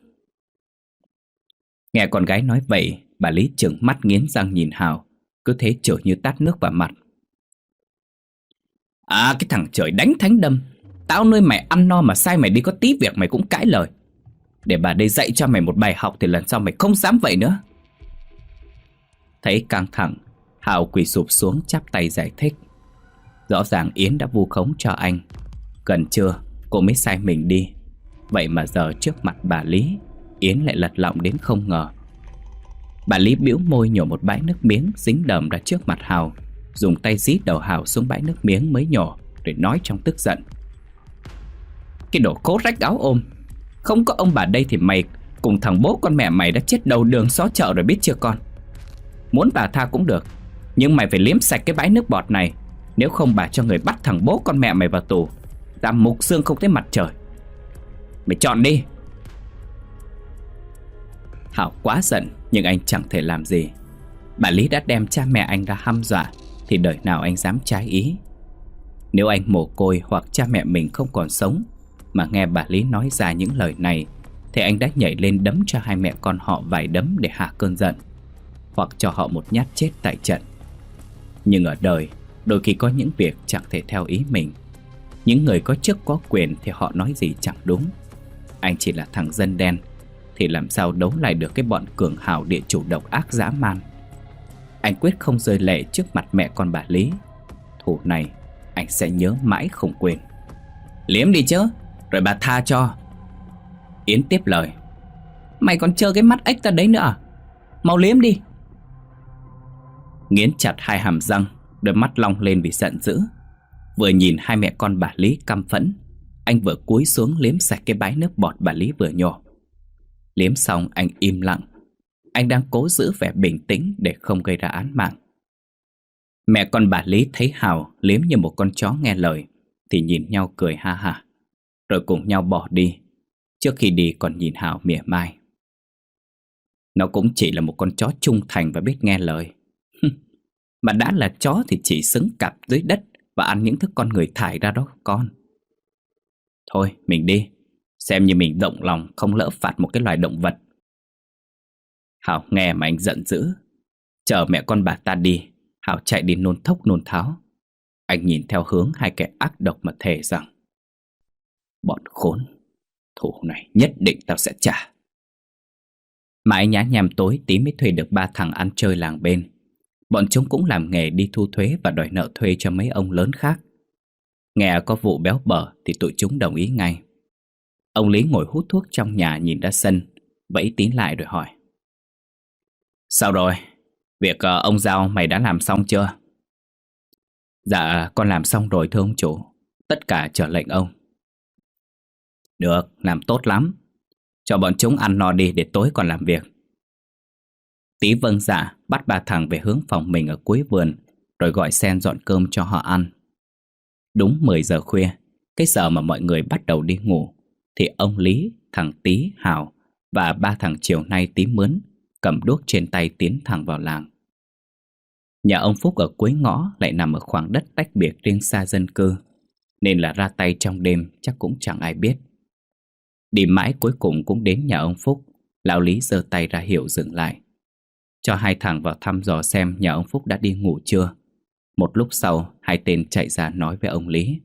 Nghe con gái nói vậy, bà Lý trừng mắt nghiến răng nhìn Hào, cứ thế chửi như tát nước vào mặt. À, cái thằng trời đánh thánh đâm. Tao nuôi mày ăn no mà sai mày đi có tí việc mày cũng cãi lời. Để bà đây dạy cho mày một bài học thì lần sau mày không dám vậy nữa. Thấy căng thẳng, Hào quỳ sụp xuống chắp tay giải thích. Rõ ràng Yến đã vu khống cho anh. Gần trưa cô mới sai mình đi. Vậy mà giờ trước mặt bà Lý, Yến lại lật lọng đến không ngờ. Bà Lý bĩu môi nhổ một bãi nước miếng dính đờm ra trước mặt Hào, dùng tay dí đầu Hào xuống bãi nước miếng mới nhổ, rồi nói trong tức giận. Cái đồ khố rách áo ôm. Không có ông bà đây thì mày cùng thằng bố con mẹ mày đã chết đầu đường xó chợ rồi biết chưa con? Muốn bà tha cũng được, nhưng mày phải liếm sạch cái bãi nước bọt này. Nếu không bà cho người bắt thằng bố con mẹ mày vào tù, làm mục xương không thấy mặt trời. Mày chọn đi. Hảo quá giận, nhưng anh chẳng thể làm gì. Bà Lý đã đem cha mẹ anh ra hăm dọa, thì đời nào anh dám trái ý. Nếu anh mồ côi hoặc cha mẹ mình không còn sống mà nghe bà Lý nói ra những lời này, thì anh đã nhảy lên đấm cho hai mẹ con họ vài đấm để hạ cơn giận, hoặc cho họ một nhát chết tại trận. Nhưng ở đời, đôi khi có những việc chẳng thể theo ý mình. Những người có chức có quyền thì họ nói gì chẳng đúng. Anh chỉ là thằng dân đen, thì làm sao đấu lại được cái bọn cường hào địa chủ độc ác dã man. Anh quyết không rơi lệ trước mặt mẹ con bà Lý. Thù này anh sẽ nhớ mãi không quên. Liếm đi chứ, rồi bà tha cho. Yến tiếp lời. Mày còn trơ cái mắt ếch ta đấy nữa à? Mau liếm đi. Nghiến chặt hai hàm răng, đôi mắt long lên vì giận dữ. Vừa nhìn hai mẹ con bà Lý căm phẫn, anh vừa cúi xuống liếm sạch cái bãi nước bọt bà Lý vừa nhổ. Liếm xong anh im lặng. Anh đang cố giữ vẻ bình tĩnh để không gây ra án mạng. Mẹ con bà Lý thấy Hào liếm như một con chó nghe lời thì nhìn nhau cười ha ha, rồi cùng nhau bỏ đi. Trước khi đi còn nhìn Hào mỉa mai. Nó cũng chỉ là một con chó trung thành và biết nghe lời. Mà đã là chó thì chỉ xứng cặp dưới đất và ăn những thức con người thải ra đó con. Thôi mình đi, xem như mình động lòng không lỡ phạt một cái loài động vật. Hào nghe mà anh giận dữ. Chờ mẹ con bà ta đi, Hào chạy đi nôn thốc nôn tháo. Anh nhìn theo hướng hai kẻ ác độc mà thề rằng: bọn khốn, thù này nhất định tao sẽ trả. Mãi nhá nhem tối tí mới thuê được 3 thằng ăn chơi làng bên. Bọn chúng cũng làm nghề đi thu thuế và đòi nợ thuê cho mấy ông lớn khác. Nghe có vụ béo bở thì tụi chúng đồng ý ngay. Ông Lý ngồi hút thuốc trong nhà nhìn ra sân, vẫy Tín lại rồi hỏi: Sao rồi? Việc ông giao mày đã làm xong chưa? Dạ con làm xong rồi thưa ông chủ. Tất cả chờ lệnh ông. Được, làm tốt lắm. Cho bọn chúng ăn no đi để tối còn làm việc. Tí vâng dạ, bắt ba thằng về hướng phòng mình ở cuối vườn, rồi gọi Sen dọn cơm cho họ ăn. Đúng 10 giờ khuya, cái giờ mà mọi người bắt đầu đi ngủ, thì ông Lý, thằng Tí, Hào và ba thằng chiều nay Tí mướn cầm đuốc trên tay tiến thẳng vào làng. Nhà ông Phúc ở cuối ngõ lại nằm ở khoảng đất tách biệt riêng xa dân cư, nên là ra tay trong đêm chắc cũng chẳng ai biết. Đi mãi cuối cùng cũng đến nhà ông Phúc. Lão Lý giơ tay ra hiệu dừng lại, cho hai thằng vào thăm dò xem nhà ông Phúc đã đi ngủ chưa. Một lúc sau, hai tên chạy ra nói với ông Lý: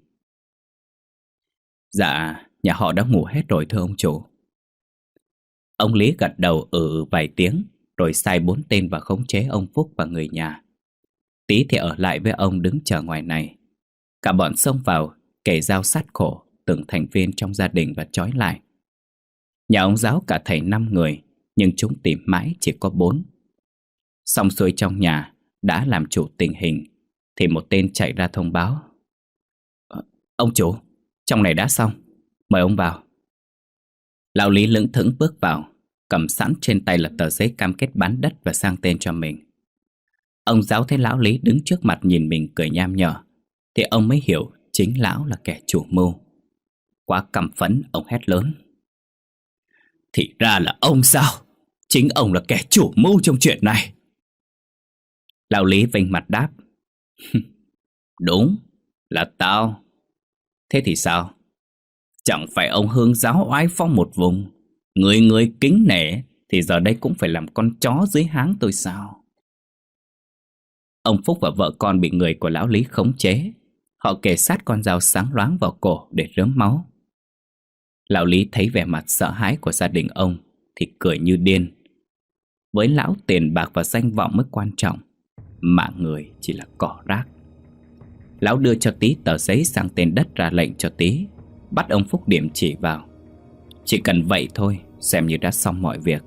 Dạ, nhà họ đã ngủ hết rồi thưa ông chủ. Ông Lý gật đầu vài tiếng, rồi sai 4 tên vào khống chế ông Phúc và người nhà. Tí thì ở lại với ông đứng chờ ngoài này. Cả bọn xông vào, kề dao sát cổ từng thành viên trong gia đình và trói lại. Nhà ông giáo cả thảy 5 người, nhưng chúng tìm mãi chỉ có 4. Xong xuôi trong nhà, đã làm chủ tình hình, thì một tên chạy ra thông báo: Ông chủ, trong này đã xong, mời ông vào. Lão Lý lững thững bước vào, cầm sẵn trên tay là tờ giấy cam kết bán đất và sang tên cho mình. Ông giáo thấy lão Lý đứng trước mặt nhìn mình cười nham nhở, thì ông mới hiểu chính lão là kẻ chủ mưu. Quá căm phẫn, ông hét lớn: Thì ra là ông sao? Chính ông là kẻ chủ mưu trong chuyện này. Lão Lý vênh mặt đáp: Đúng, là tao. Thế thì sao? Chẳng phải ông Hương giáo oai phong một vùng, người người kính nể, thì giờ đây cũng phải làm con chó dưới háng tôi sao? Ông Phúc và vợ con bị người của lão Lý khống chế. Họ kề sát con dao sáng loáng vào cổ để rớm máu. Lão Lý thấy vẻ mặt sợ hãi của gia đình ông thì cười như điên. Với lão, tiền bạc và danh vọng mới quan trọng, mạng người chỉ là cỏ rác. Lão đưa cho Tí tờ giấy sang tên đất, ra lệnh cho Tí bắt ông Phúc điểm chỉ vào. Chỉ cần vậy thôi, xem như đã xong mọi việc.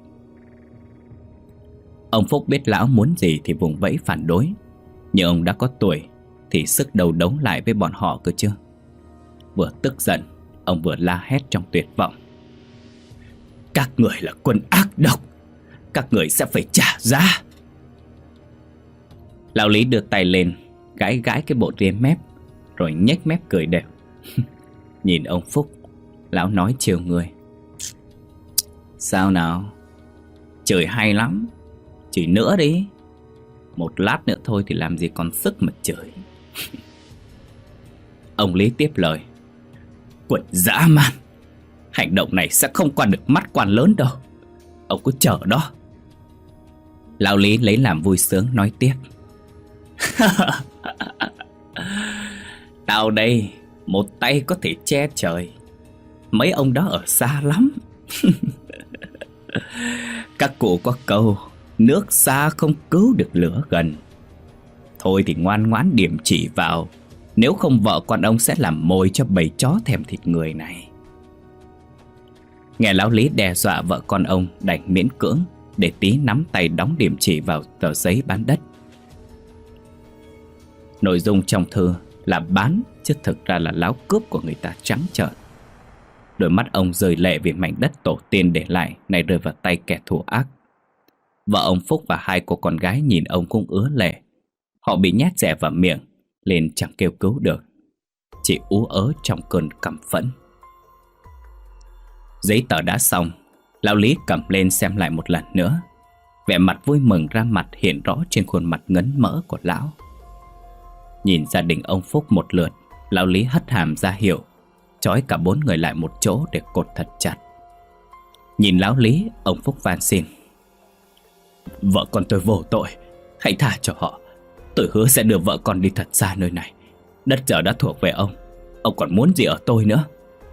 Ông Phúc biết lão muốn gì thì vùng vẫy phản đối, nhưng ông đã có tuổi thì sức đầu đấu lại với bọn họ cơ chứ. Vừa tức giận, ông vừa la hét trong tuyệt vọng: Các người là quân ác độc, các người sẽ phải trả giá. Lão Lý đưa tay lên, gãi gãi cái bộ ria mép, rồi nhếch mép cười đều. Nhìn ông Phúc, lão nói chiều người: Sao nào? Chửi hay lắm, chửi nữa đi. Một lát nữa thôi thì làm gì còn sức mà chửi. Ông Lý tiếp lời: Quần dã man, hành động này sẽ không qua được mắt quan lớn đâu. Ông cứ chờ đó. Lão Lý lấy làm vui sướng nói tiếp: Tao đây, một tay có thể che trời, mấy ông đó ở xa lắm. Các cụ có câu: nước xa không cứu được lửa gần. Thôi thì ngoan ngoãn điểm chỉ vào, nếu không vợ con ông sẽ làm mồi cho bầy chó thèm thịt người này. Nghe lão Lý đe dọa vợ con ông, đành miễn cưỡng để Tí nắm tay đóng điểm chỉ vào tờ giấy bán đất. Nội dung trong thư là bán, chứ thực ra là lão cướp của người ta trắng trợn. Đôi mắt ông rơi lệ vì mảnh đất tổ tiên để lại nay rơi vào tay kẻ thù ác. Vợ ông Phúc và 2 cô con gái nhìn ông cũng ứa lệ. Họ bị nhét dẻ vào miệng nên chẳng kêu cứu được, chỉ ú ớ trong cơn căm phẫn. Giấy tờ đã xong, lão Lý cầm lên xem lại một lần nữa. Vẻ mặt vui mừng ra mặt hiện rõ trên khuôn mặt ngấn mỡ của lão. Nhìn gia đình ông Phúc một lượt, lão Lý hất hàm ra hiệu, trói cả 4 người lại một chỗ để cột thật chặt. Nhìn lão Lý, ông Phúc van xin: Vợ con tôi vô tội, hãy tha cho họ. Tôi hứa sẽ đưa vợ con đi thật xa nơi này. Đất giờ đã thuộc về ông còn muốn gì ở tôi nữa?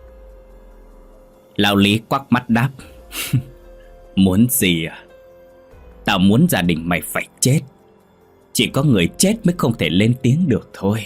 Lão Lý quắc mắt đáp: Muốn gì à? Tao muốn gia đình mày phải chết. Chỉ có người chết mới không thể lên tiếng được thôi.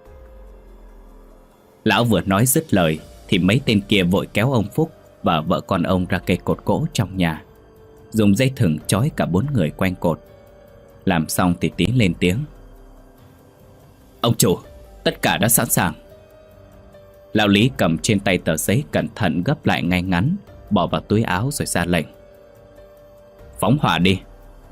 Lão vừa nói dứt lời thì mấy tên kia vội kéo ông Phúc và vợ con ông ra cây cột gỗ trong nhà, dùng dây thừng trói cả 4 người quanh cột. Làm xong thì Tí lên tiếng: Ông chủ, tất cả đã sẵn sàng. Lão Lý cầm trên tay tờ giấy cẩn thận gấp lại ngay ngắn, bỏ vào túi áo rồi ra lệnh: phóng hỏa đi.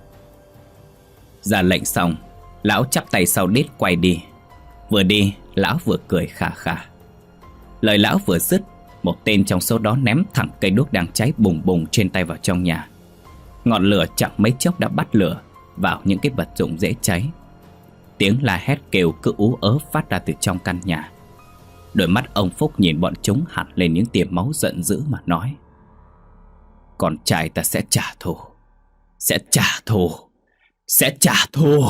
Ra lệnh xong, lão chắp tay sau đít quay đi. Vừa đi, lão vừa cười khà khà. Lời lão vừa dứt, một tên trong số đó ném thẳng cây đuốc đang cháy bùng bùng trên tay vào trong nhà. Ngọn lửa chẳng mấy chốc đã bắt lửa vào những cái vật dụng dễ cháy. Tiếng la hét kêu cứ ú ớ phát ra từ trong căn nhà. Đôi mắt ông Phúc nhìn bọn chúng hẳn lên những tia máu giận dữ mà nói: con trai ta sẽ trả thù, sẽ trả thù, sẽ trả thù.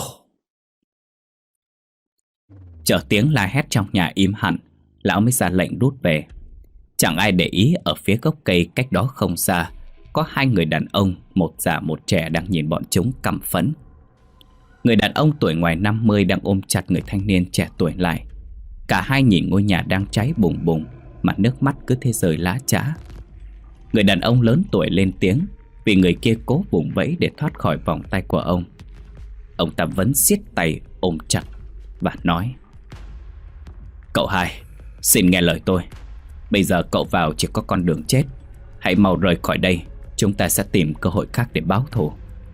Chờ tiếng la hét trong nhà im hẳn, lão mới ra lệnh rút về. Chẳng ai để ý ở phía gốc cây cách đó không xa có hai người đàn ông, một già một trẻ, đang nhìn bọn chúng căm phẫn. Người đàn ông tuổi ngoài 50 đang ôm chặt người thanh niên trẻ tuổi lại. Cả hai nhìn ngôi nhà đang cháy bùng bùng mà nước mắt cứ thế rơi lã chã. Người đàn ông lớn tuổi lên tiếng vì người kia cố vùng vẫy để thoát khỏi vòng tay của ông. Ông ta vẫn siết tay ôm chặt và nói: cậu hai, xin nghe lời tôi. Bây giờ cậu vào chỉ có con đường chết. Hãy mau rời khỏi đây, chúng ta sẽ tìm cơ hội khác để báo thù.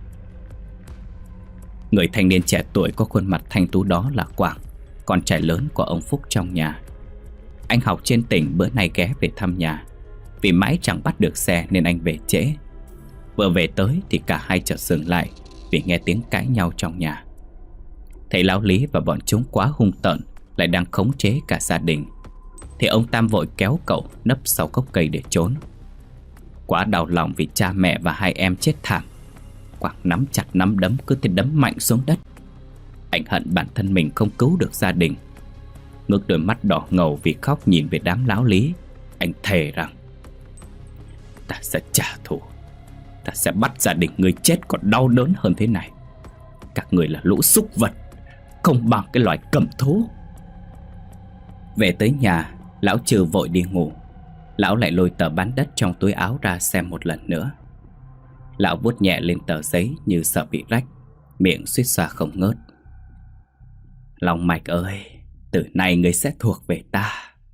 Người thanh niên trẻ tuổi có khuôn mặt thanh tú đó là Quảng, con trai lớn của ông Phúc trong nhà. Anh học trên tỉnh, bữa nay ghé về thăm nhà. Vì mãi chẳng bắt được xe nên anh về trễ. Vừa về tới thì cả hai chợt dừng lại vì nghe tiếng cãi nhau trong nhà. Thấy lão Lý và bọn chúng quá hung tợn, lại đang khống chế cả gia đình, thì ông Tam vội kéo cậu nấp sau gốc cây để trốn. Quá đau lòng vì cha mẹ và hai em chết thảm, Quảng nắm chặt nắm đấm cứ thế đấm mạnh xuống đất. Anh hận bản thân mình không cứu được gia đình. Ngước đôi mắt đỏ ngầu vì khóc nhìn về đám lão Lý, anh thề rằng: ta sẽ trả thù, ta sẽ bắt gia đình người chết còn đau đớn hơn thế này. Các người là lũ súc vật, không bằng cái loài cầm thú. Về tới nhà, lão Trừ vội đi ngủ. Lão lại lôi tờ bán đất trong túi áo ra xem một lần nữa. Lão vuốt nhẹ lên tờ giấy như sợ bị rách, miệng suýt xoa không ngớt: Long Mạch ơi, từ nay ngươi sẽ thuộc về ta.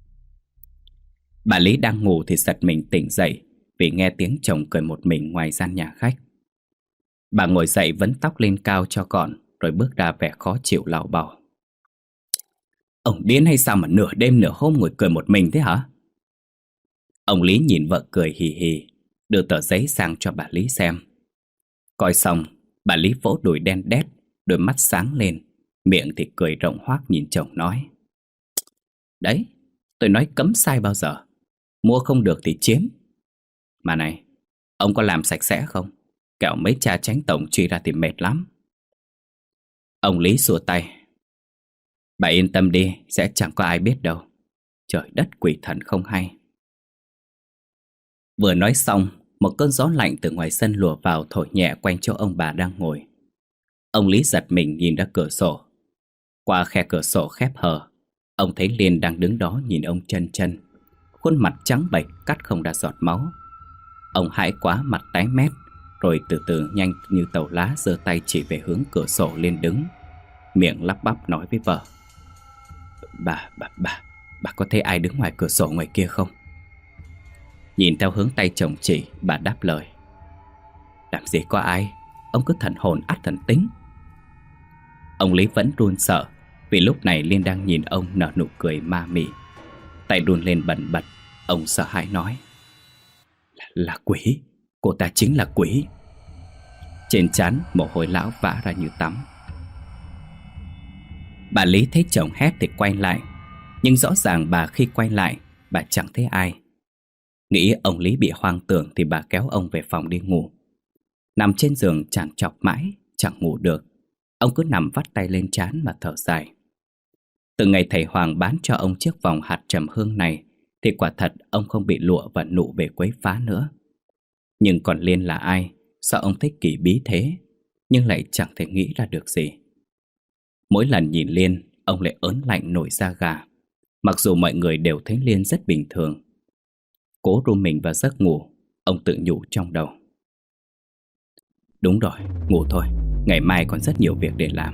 Bà Lý đang ngủ thì giật mình tỉnh dậy vì nghe tiếng chồng cười một mình ngoài gian nhà khách. Bà ngồi dậy vấn tóc lên cao cho gọn rồi bước ra vẻ khó chịu lảo bảo: ông điên hay sao mà nửa đêm nửa hôm ngồi cười một mình thế hả? Ông Lý nhìn vợ cười hì hì, đưa tờ giấy sang cho bà Lý xem. Coi xong, bà Lý vỗ đùi đen đét, đôi mắt sáng lên, miệng thì cười rộng hoác nhìn chồng nói: đấy, tôi nói cấm sai bao giờ. Mua không được thì chiếm. Mà này, ông có làm sạch sẽ không? Kẻo mấy cha chánh tổng truy ra thì mệt lắm. Ông Lý xua tay: bà yên tâm đi, sẽ chẳng có ai biết đâu. Trời đất quỷ thần không hay. Vừa nói xong, một cơn gió lạnh từ ngoài sân lùa vào thổi nhẹ quanh chỗ ông bà đang ngồi. Ông Lý giật mình nhìn ra cửa sổ. Qua khe cửa sổ khép hờ, ông thấy Liên đang đứng đó nhìn ông chân chân, khuôn mặt trắng bệch cắt không ra giọt máu. Ông hãi quá, mặt tái mét, rồi từ từ nhanh như tàu lá giơ tay chỉ về hướng cửa sổ Liên đứng, miệng lắp bắp nói với vợ: Bà có thấy ai đứng ngoài cửa sổ ngoài kia không? Nhìn theo hướng tay chồng chỉ, bà đáp lời: làm gì có ai, ông cứ thần hồn ắt thần tính. Ông Lý vẫn run sợ vì lúc này Liên đang nhìn ông nở nụ cười ma mị. Tay run lên bần bật, ông sợ hãi nói: là quỷ, cô ta chính là quỷ. Trên trán mồ hôi lão vã ra như tắm. Bà Lý thấy chồng hét thì quay lại, nhưng rõ ràng bà khi quay lại, bà chẳng thấy ai. Nghĩ ông Lý bị hoang tưởng thì bà kéo ông về phòng đi ngủ. Nằm trên giường chằn chọc mãi, chẳng ngủ được. Ông cứ nằm vắt tay lên trán mà thở dài. Từ ngày thầy Hoàng bán cho ông chiếc vòng hạt trầm hương này thì quả thật ông không bị lụa và nụ về quấy phá nữa. Nhưng còn Liên là ai? Sao ông thích kỳ bí thế, nhưng lại chẳng thể nghĩ ra được gì. Mỗi lần nhìn Liên, ông lại ớn lạnh nổi da gà, mặc dù mọi người đều thấy Liên rất bình thường. Cố ru mình vào giấc ngủ, ông tự nhủ trong đầu: đúng rồi, ngủ thôi, ngày mai còn rất nhiều việc để làm.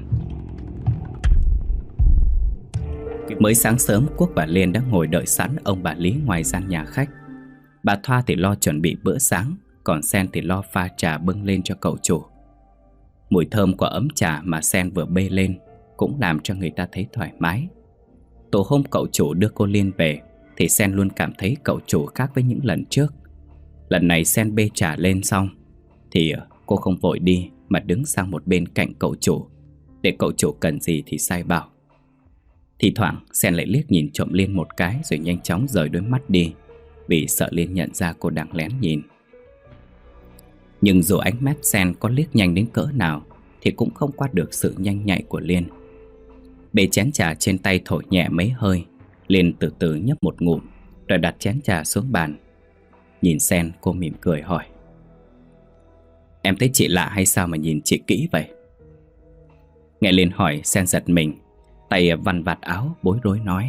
Mới sáng sớm, Quốc và Liên đã ngồi đợi sẵn ông bà Lý ngoài gian nhà khách. Bà Thoa thì lo chuẩn bị bữa sáng, còn Sen thì lo pha trà bưng lên cho cậu chủ. Mùi thơm của ấm trà mà Sen vừa bê lên cũng làm cho người ta thấy thoải mái. Từ hôm cậu chủ đưa cô Liên về thì Sen luôn cảm thấy cậu chủ khác với những lần trước. Lần này Sen bê trà lên xong thì cô không vội đi mà đứng sang một bên cạnh cậu chủ, để cậu chủ cần gì thì sai bảo. Thì thoảng Sen lại liếc nhìn trộm Liên một cái rồi nhanh chóng rời đôi mắt đi, vì sợ Liên nhận ra cô đang lén nhìn. Nhưng dù ánh mắt Sen có liếc nhanh đến cỡ nào thì cũng không qua được sự nhanh nhạy của Liên. Bê chén trà trên tay thổi nhẹ mấy hơi, Liên từ từ nhấp một ngụm rồi đặt chén trà xuống bàn. Nhìn Sen, cô mỉm cười hỏi: "Em thấy chị lạ hay sao mà nhìn chị kỹ vậy?" Nghe Liên hỏi, Sen giật mình, tay vằn vạt áo bối rối nói: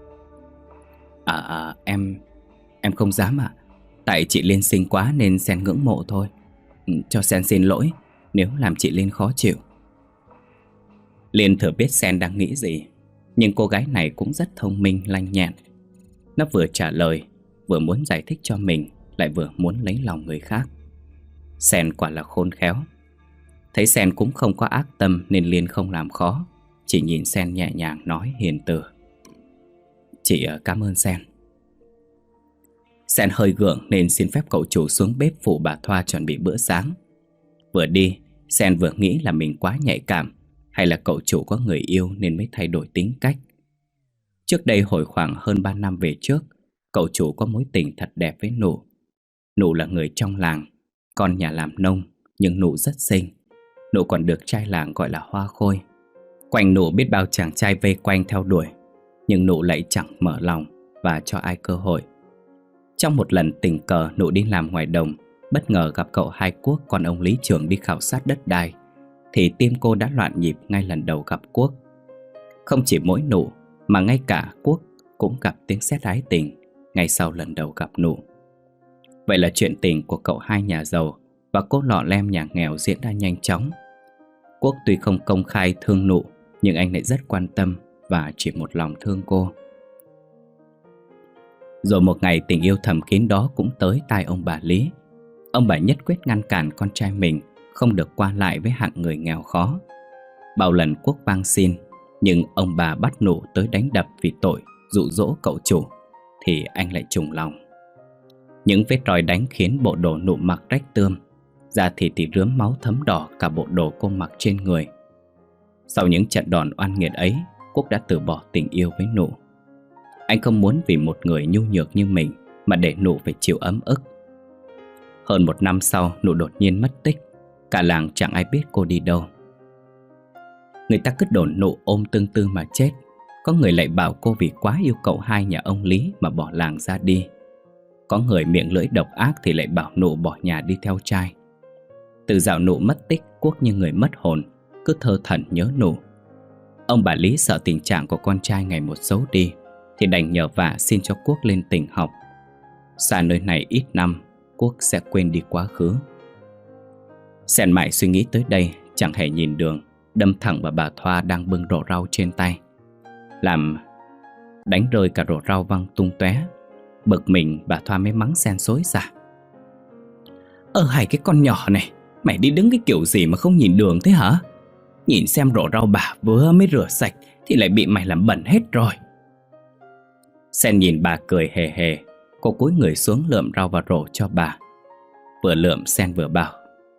Em không dám ạ. Tại chị Liên xinh quá nên Sen ngưỡng mộ thôi. Cho Sen xin lỗi nếu làm chị Liên khó chịu." Liên thừa biết Sen đang nghĩ gì, nhưng cô gái này cũng rất thông minh lanh nhẹn. Nó vừa trả lời, vừa muốn giải thích cho mình, lại vừa muốn lấy lòng người khác. Sen quả là khôn khéo. Thấy Sen cũng không có ác tâm nên Liên không làm khó, chỉ nhìn Sen nhẹ nhàng nói hiền từ: "Chị cảm ơn Sen." Sen hơi gượng nên xin phép cậu chủ xuống bếp phụ bà Thoa chuẩn bị bữa sáng. Vừa đi, Sen vừa nghĩ là mình quá nhạy cảm, hay là cậu chủ có người yêu nên mới thay đổi tính cách. Trước đây hồi khoảng hơn 3 năm về trước, cậu chủ có mối tình thật đẹp với Nụ. Nụ là người trong làng, con nhà làm nông, nhưng Nụ rất xinh. Nụ còn được trai làng gọi là Hoa Khôi. Quanh Nụ biết bao chàng trai vây quanh theo đuổi, nhưng Nụ lại chẳng mở lòng và cho ai cơ hội. Trong một lần tình cờ Nụ đi làm ngoài đồng, bất ngờ gặp cậu Hai Quốc, con ông lý trưởng đi khảo sát đất đai, thì tim cô đã loạn nhịp ngay lần đầu gặp Quốc. Không chỉ mỗi Nụ mà ngay cả Quốc cũng gặp tiếng sét ái tình ngay sau lần đầu gặp Nụ. Vậy là chuyện tình của cậu hai nhà giàu và cô lọ lem nhà nghèo diễn ra nhanh chóng. Quốc tuy không công khai thương Nụ, nhưng anh lại rất quan tâm và chỉ một lòng thương cô. Rồi một ngày tình yêu thầm kín đó cũng tới tai ông bà Lý. Ông bà nhất quyết ngăn cản con trai mình không được qua lại với hạng người nghèo khó. Bao lần Quốc van xin, nhưng ông bà bắt Nụ tới đánh đập vì tội dụ dỗ cậu chủ, thì anh lại trùng lòng. Những vết roi đánh khiến bộ đồ Nụ mặc rách tươm, da thịt thì rướm máu thấm đỏ cả bộ đồ cô mặc trên người. Sau những trận đòn oan nghiệt ấy, Quốc đã từ bỏ tình yêu với Nụ. Anh không muốn vì một người nhu nhược như mình mà để Nụ phải chịu ấm ức. Hơn 1 năm sau, Nụ đột nhiên mất tích. Cả làng chẳng ai biết cô đi đâu. Người ta cứ đồn Nụ ôm tương tư mà chết. Có người lại bảo cô vì quá yêu cậu hai nhà ông Lý mà bỏ làng ra đi. Có người miệng lưỡi độc ác thì lại bảo Nụ bỏ nhà đi theo trai. Từ dạo Nụ mất tích, Quốc như người mất hồn, cứ thơ thẩn nhớ Nụ. Ông bà Lý sợ tình trạng của con trai ngày một xấu đi, thì đành nhờ vả xin cho Quốc lên tỉnh học. Xa nơi này ít năm, Quốc sẽ quên đi quá khứ. Sen mãi suy nghĩ tới đây, chẳng hề nhìn đường, đâm thẳng vào bà Thoa đang bưng rổ rau trên tay, làm đánh rơi cả rổ rau văng tung tóe. Bực mình, bà Thoa mới mắng Sen xối xả: Hai cái con nhỏ này, mày đi đứng cái kiểu gì mà không nhìn đường thế hả? Nhìn xem rổ rau bà vừa mới rửa sạch thì lại bị mày làm bẩn hết rồi." Sen nhìn bà cười hề hề. Cô cúi người xuống lượm rau vào rổ cho bà. Vừa lượm Sen vừa bảo: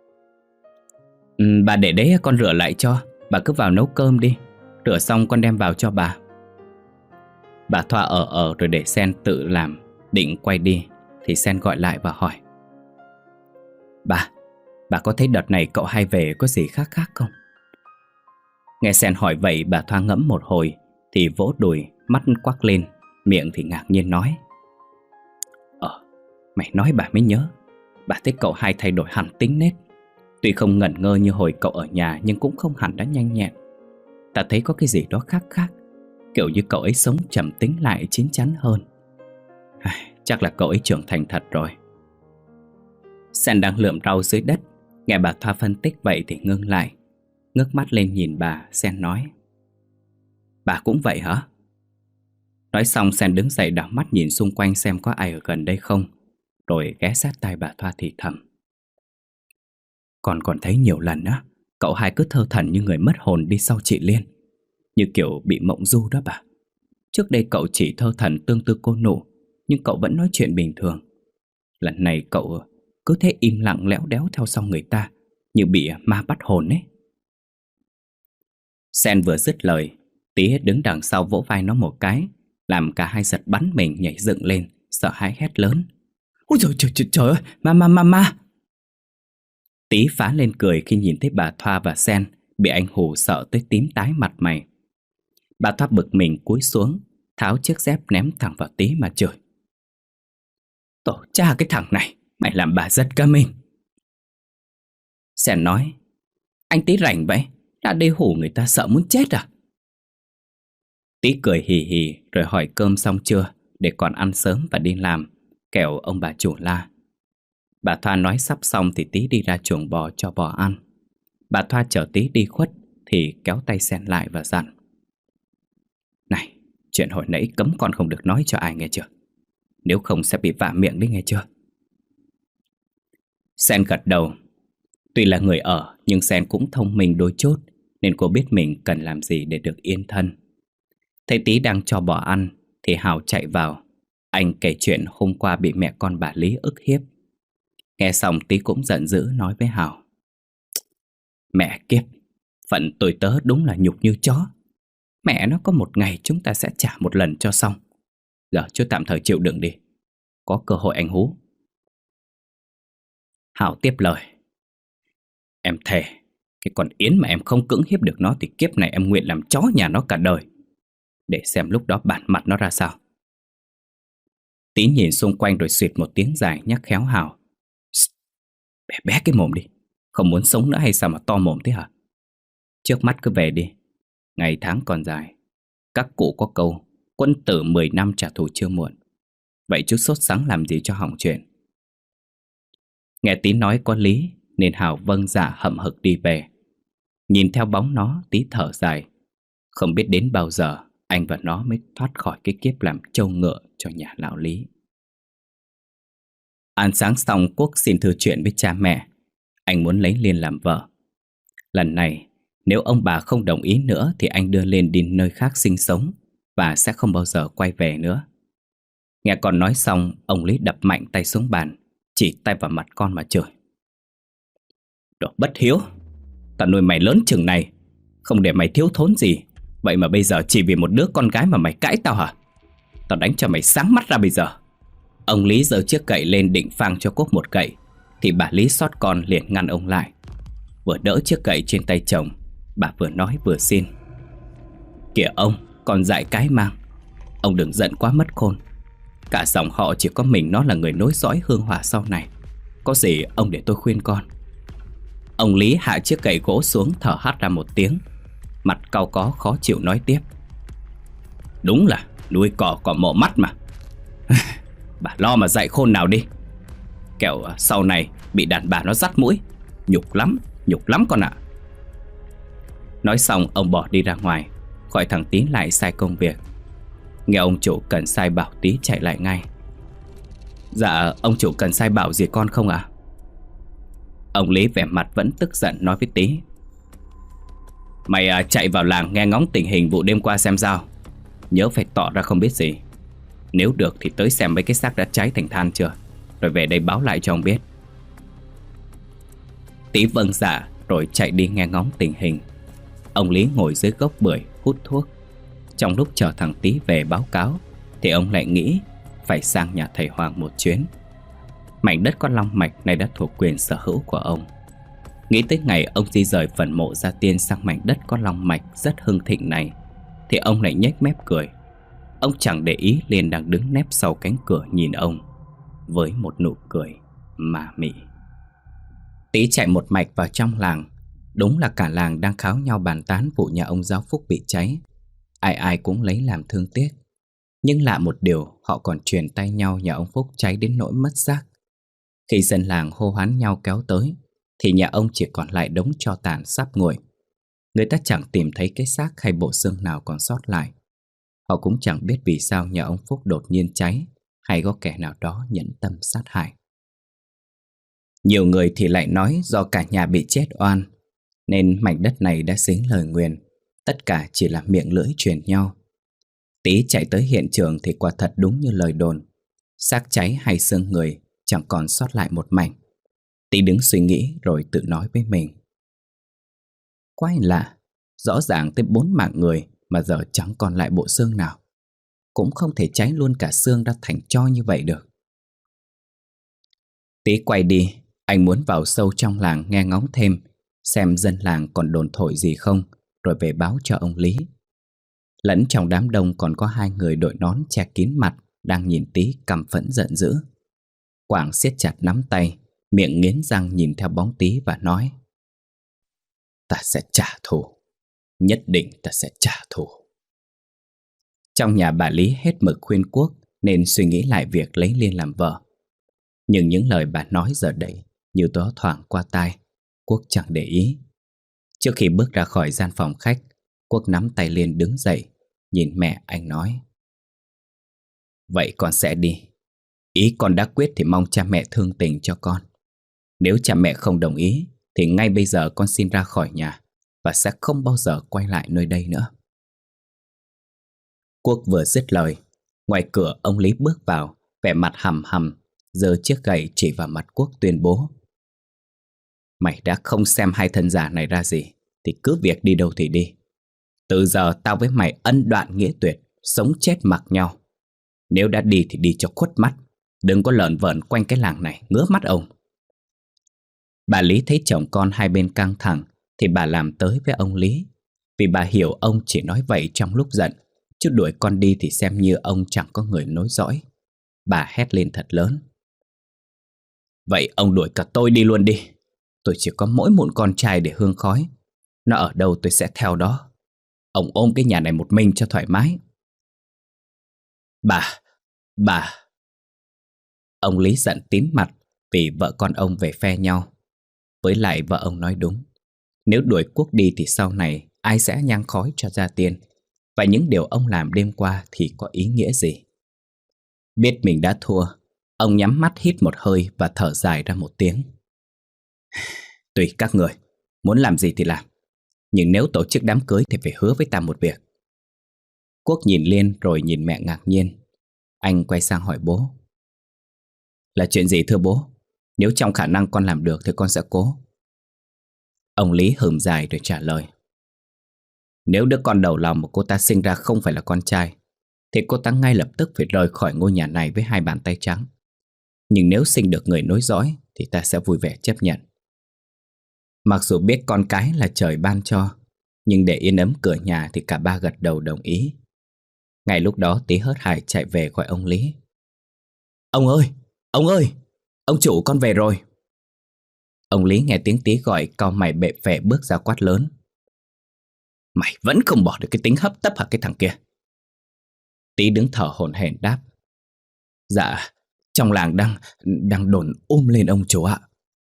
Bà để đấy con rửa lại cho. Bà cứ vào nấu cơm đi, rửa xong con đem vào cho bà." Bà Thoa rồi để Sen tự làm, định quay đi thì Sen gọi lại và hỏi: Bà có thấy đợt này cậu hai về có gì khác không?" Nghe Sen hỏi vậy, bà Thoa ngẫm một hồi thì vỗ đùi, mắt quắc lên, miệng thì ngạc nhiên nói: Mày nói bà mới nhớ. Bà thấy cậu hai thay đổi hẳn tính nết. Tuy không ngẩn ngơ như hồi cậu ở nhà, nhưng cũng không hẳn đã nhanh nhẹn. Ta thấy có cái gì đó khác, kiểu như cậu ấy sống trầm tính lại, chín chắn hơn. Chắc là cậu ấy trưởng thành thật rồi. Sen đang lượm rau dưới đất, nghe bà Thoa phân tích vậy thì ngưng lại, ngước mắt lên nhìn bà. Sen nói: Bà cũng vậy hả? Nói xong Sen đứng dậy đảo mắt nhìn xung quanh xem có ai ở gần đây không, rồi ghé sát tai bà Thoa thì thầm. Con còn thấy nhiều lần á, cậu hai cứ thơ thẩn như người mất hồn đi sau chị Liên, như kiểu bị mộng du đó bà. Trước đây cậu chỉ thơ thẩn tương tư cô nụ, nhưng cậu vẫn nói chuyện bình thường. Lần này cậu cứ thế im lặng léo đéo theo sau người ta, như bị ma bắt hồn ấy. Sen vừa dứt lời, Tí đứng đằng sau vỗ vai nó một cái, làm cả hai giật bắn mình nhảy dựng lên, sợ hãi hét lớn. Ôi trời ơi, ma! Tí phá lên cười khi nhìn thấy bà Thoa và Sen bị anh hù sợ tới tím tái mặt mày. Bà Thoa bực mình cúi xuống, tháo chiếc dép ném thẳng vào Tí mà chửi. Tổ cha cái thằng này, mày làm bà giật cả mình. Sen nói, anh Tí rảnh vậy, đã đi hù người ta sợ muốn chết à? Tí cười hì hì rồi hỏi cơm xong chưa, để còn ăn sớm và đi làm, kẻo ông bà chủ la. Bà Thoa nói sắp xong thì Tí đi ra chuồng bò cho bò ăn. Bà Thoa chờ Tí đi khuất thì kéo tay Sen lại và dặn. Này, chuyện hồi nãy cấm con không được nói cho ai nghe chưa? Nếu không sẽ bị vạ miệng đấy nghe chưa? Sen gật đầu. Tuy là người ở nhưng Sen cũng thông minh đôi chút, nên cô biết mình cần làm gì để được yên thân. Thấy Tí đang cho bò ăn thì Hào chạy vào. Anh kể chuyện hôm qua bị mẹ con bà Lý ức hiếp. Nghe xong Tí cũng giận dữ nói với Hào. Mẹ kiếp, phận tôi tớ đúng là nhục như chó. Mẹ nó có một ngày chúng ta sẽ trả một lần cho xong. Giờ chú tạm thời chịu đựng đi, có cơ hội anh hú. Hào tiếp lời. Em thề, cái con Yến mà em không cưỡng hiếp được nó thì kiếp này em nguyện làm chó nhà nó cả đời. Để xem lúc đó bản mặt nó ra sao. Tí nhìn xung quanh rồi suýt một tiếng dài nhắc khéo Hào. Bé cái mồm đi, không muốn sống nữa hay sao mà to mồm thế hả? Trước mắt cứ về đi, ngày tháng còn dài. Các cụ có câu quân tử 10 năm trả thù chưa muộn. Vậy chú sốt sắng làm gì cho hỏng chuyện. Nghe Tí nói có lý nên Hào vâng dạ hậm hực đi về. Nhìn theo bóng nó, Tí thở dài. Không biết đến bao giờ anh và nó mới thoát khỏi cái kiếp làm trâu ngựa cho nhà lão Lý. Ăn sáng xong, Quốc xin thư chuyện với cha mẹ. Anh muốn lấy Liên làm vợ. Lần này nếu ông bà không đồng ý nữa thì anh đưa Liên đi nơi khác sinh sống và sẽ không bao giờ quay về nữa. Nghe con nói xong, ông Lý đập mạnh tay xuống bàn, chỉ tay vào mặt con mà chửi. Đồ bất hiếu, tao nuôi mày lớn chừng này, không để mày thiếu thốn gì. Vậy mà bây giờ chỉ vì một đứa con gái mà mày cãi tao hả? Tao đánh cho mày sáng mắt ra bây giờ. Ông Lý giơ chiếc gậy lên định phang cho Quốc một gậy thì bà Lý xót con liền ngăn ông lại. Vừa đỡ chiếc gậy trên tay chồng, bà vừa nói vừa xin. Kìa ông, con dại cái mang. Ông đừng giận quá mất khôn. Cả dòng họ chỉ có mình nó là người nối dõi hương hỏa sau này. Có gì ông để tôi khuyên con. Ông Lý hạ chiếc gậy gỗ xuống, thở hắt ra một tiếng, mặt cau có khó chịu nói tiếp. Đúng là nuôi cỏ cỏ mọ mắt mà. Bà lo mà dạy khôn nào đi, kẻo sau này bị đàn bà nó dắt mũi. Nhục lắm con ạ. Nói xong ông bỏ đi ra ngoài, gọi thằng Tí lại sai công việc. Nghe ông chủ cần sai bảo, Tí chạy lại ngay. Dạ ông chủ cần sai bảo gì con không ạ? Ông Lý vẻ mặt vẫn tức giận nói với Tí. Mày chạy vào làng nghe ngóng tình hình vụ đêm qua xem sao. Nhớ phải tỏ ra không biết gì. Nếu được thì tới xem mấy cái xác đã cháy thành than chưa, rồi về đây báo lại cho ông biết. Tí vâng dạ rồi chạy đi nghe ngóng tình hình. Ông Lý ngồi dưới gốc bưởi hút thuốc. Trong lúc chờ thằng Tí về báo cáo thì ông lại nghĩ phải sang nhà thầy Hoàng một chuyến. Mảnh đất có long mạch này đã thuộc quyền sở hữu của ông. Nghĩ tới ngày ông di rời phần mộ gia tiên sang mảnh đất có long mạch rất hưng thịnh này thì ông lại nhếch mép cười. Ông chẳng để ý Liên đang đứng nép sau cánh cửa nhìn ông với một nụ cười ma mị. Tí chạy một mạch vào trong làng. Đúng là cả làng đang kháo nhau bàn tán vụ nhà ông Giáo Phúc bị cháy. Ai ai cũng lấy làm thương tiếc. Nhưng lạ một điều, họ còn truyền tay nhau nhà ông Phúc cháy đến nỗi mất xác. Khi dân làng hô hoán nhau kéo tới thì nhà ông chỉ còn lại đống tro tàn sắp nguội. Người ta chẳng tìm thấy cái xác hay bộ xương nào còn sót lại. Họ cũng chẳng biết vì sao nhà ông Phúc đột nhiên cháy hay có kẻ nào đó nhẫn tâm sát hại. Nhiều người thì lại nói do cả nhà bị chết oan, nên mảnh đất này đã dính lời nguyền. Tất cả chỉ là miệng lưỡi truyền nhau. Tí chạy tới hiện trường thì quả thật đúng như lời đồn. Xác cháy hay xương người chẳng còn sót lại một mảnh. Tí đứng suy nghĩ rồi tự nói với mình. Quái lạ, rõ ràng tới 4 mạng người mà giờ chẳng còn lại bộ xương nào. Cũng không thể cháy luôn cả xương ra thành tro như vậy được. Tí quay đi, anh muốn vào sâu trong làng nghe ngóng thêm, xem dân làng còn đồn thổi gì không, rồi về báo cho ông Lý. Lẫn trong đám đông còn có 2 người đội nón che kín mặt đang nhìn Tí căm phẫn giận dữ. Quảng siết chặt nắm tay, miệng nghiến răng nhìn theo bóng Tí và nói: Ta sẽ trả thù, nhất định ta sẽ trả thù. Trong nhà bà Lý hết mực khuyên Quốc nên suy nghĩ lại việc lấy Liên làm vợ. Nhưng những lời bà nói giờ đây như gió thoảng qua tai, Quốc chẳng để ý. Trước khi bước ra khỏi gian phòng khách, Quốc nắm tay Liên đứng dậy, nhìn mẹ anh nói: Vậy con sẽ đi. Ý con đã quyết thì mong cha mẹ thương tình cho con. Nếu cha mẹ không đồng ý thì ngay bây giờ con xin ra khỏi nhà và sẽ không bao giờ quay lại nơi đây nữa. Quốc vừa dứt lời, ngoài cửa ông Lý bước vào, vẻ mặt hầm hầm, giơ chiếc gậy chỉ vào mặt Quốc tuyên bố: Mày đã không xem 2 thân giả này ra gì thì cứ việc đi đâu thì đi. Từ giờ tao với mày ân đoạn nghĩa tuyệt, sống chết mặc nhau. Nếu đã đi thì đi cho khuất mắt, đừng có lởn vởn quanh cái làng này, ngứa mắt ông. Bà Lý thấy chồng con hai bên căng thẳng thì bà làm tới với ông Lý, vì bà hiểu ông chỉ nói vậy trong lúc giận, chứ đuổi con đi thì xem như ông chẳng có người nối dõi. Bà hét lên thật lớn: Vậy ông đuổi cả tôi đi luôn đi. Tôi chỉ có mỗi một con trai để hương khói. Nó ở đâu tôi sẽ theo đó. Ông ôm cái nhà này một mình cho thoải mái. Bà. Ông Lý giận tím mặt vì vợ con ông về phe nhau. Với lại vợ ông nói đúng. Nếu đuổi Quốc đi thì sau này ai sẽ nhang khói cho gia tiên, và những điều ông làm đêm qua thì có ý nghĩa gì? Biết mình đã thua, ông nhắm mắt hít một hơi và thở dài ra một tiếng. Tùy các người, muốn làm gì thì làm. Nhưng nếu tổ chức đám cưới thì phải hứa với ta một việc. Quốc nhìn Liên rồi nhìn mẹ ngạc nhiên. Anh quay sang hỏi bố: Là chuyện gì thưa bố? Nếu trong khả năng con làm được thì con sẽ cố. Ông Lý hừm dài rồi trả lời: Nếu đứa con đầu lòng mà cô ta sinh ra không phải là con trai thì cô ta ngay lập tức phải rời khỏi ngôi nhà này với 2 bàn tay trắng. Nhưng nếu sinh được người nối dõi thì ta sẽ vui vẻ chấp nhận. Mặc dù biết con cái là trời ban cho, nhưng để yên ấm cửa nhà thì cả ba gật đầu đồng ý. Ngay lúc đó Tí hớt hải chạy về gọi ông Lý: Ông ơi! Ông ơi! Ông chủ con về rồi! Ông Lý nghe tiếng Tí gọi, cau mày bệ phệ bước ra quát lớn: Mày vẫn không bỏ được cái tính hấp tấp hả cái thằng kia? Tí đứng thở hổn hển đáp: Dạ, trong làng đang đồn lên ông chủ ạ.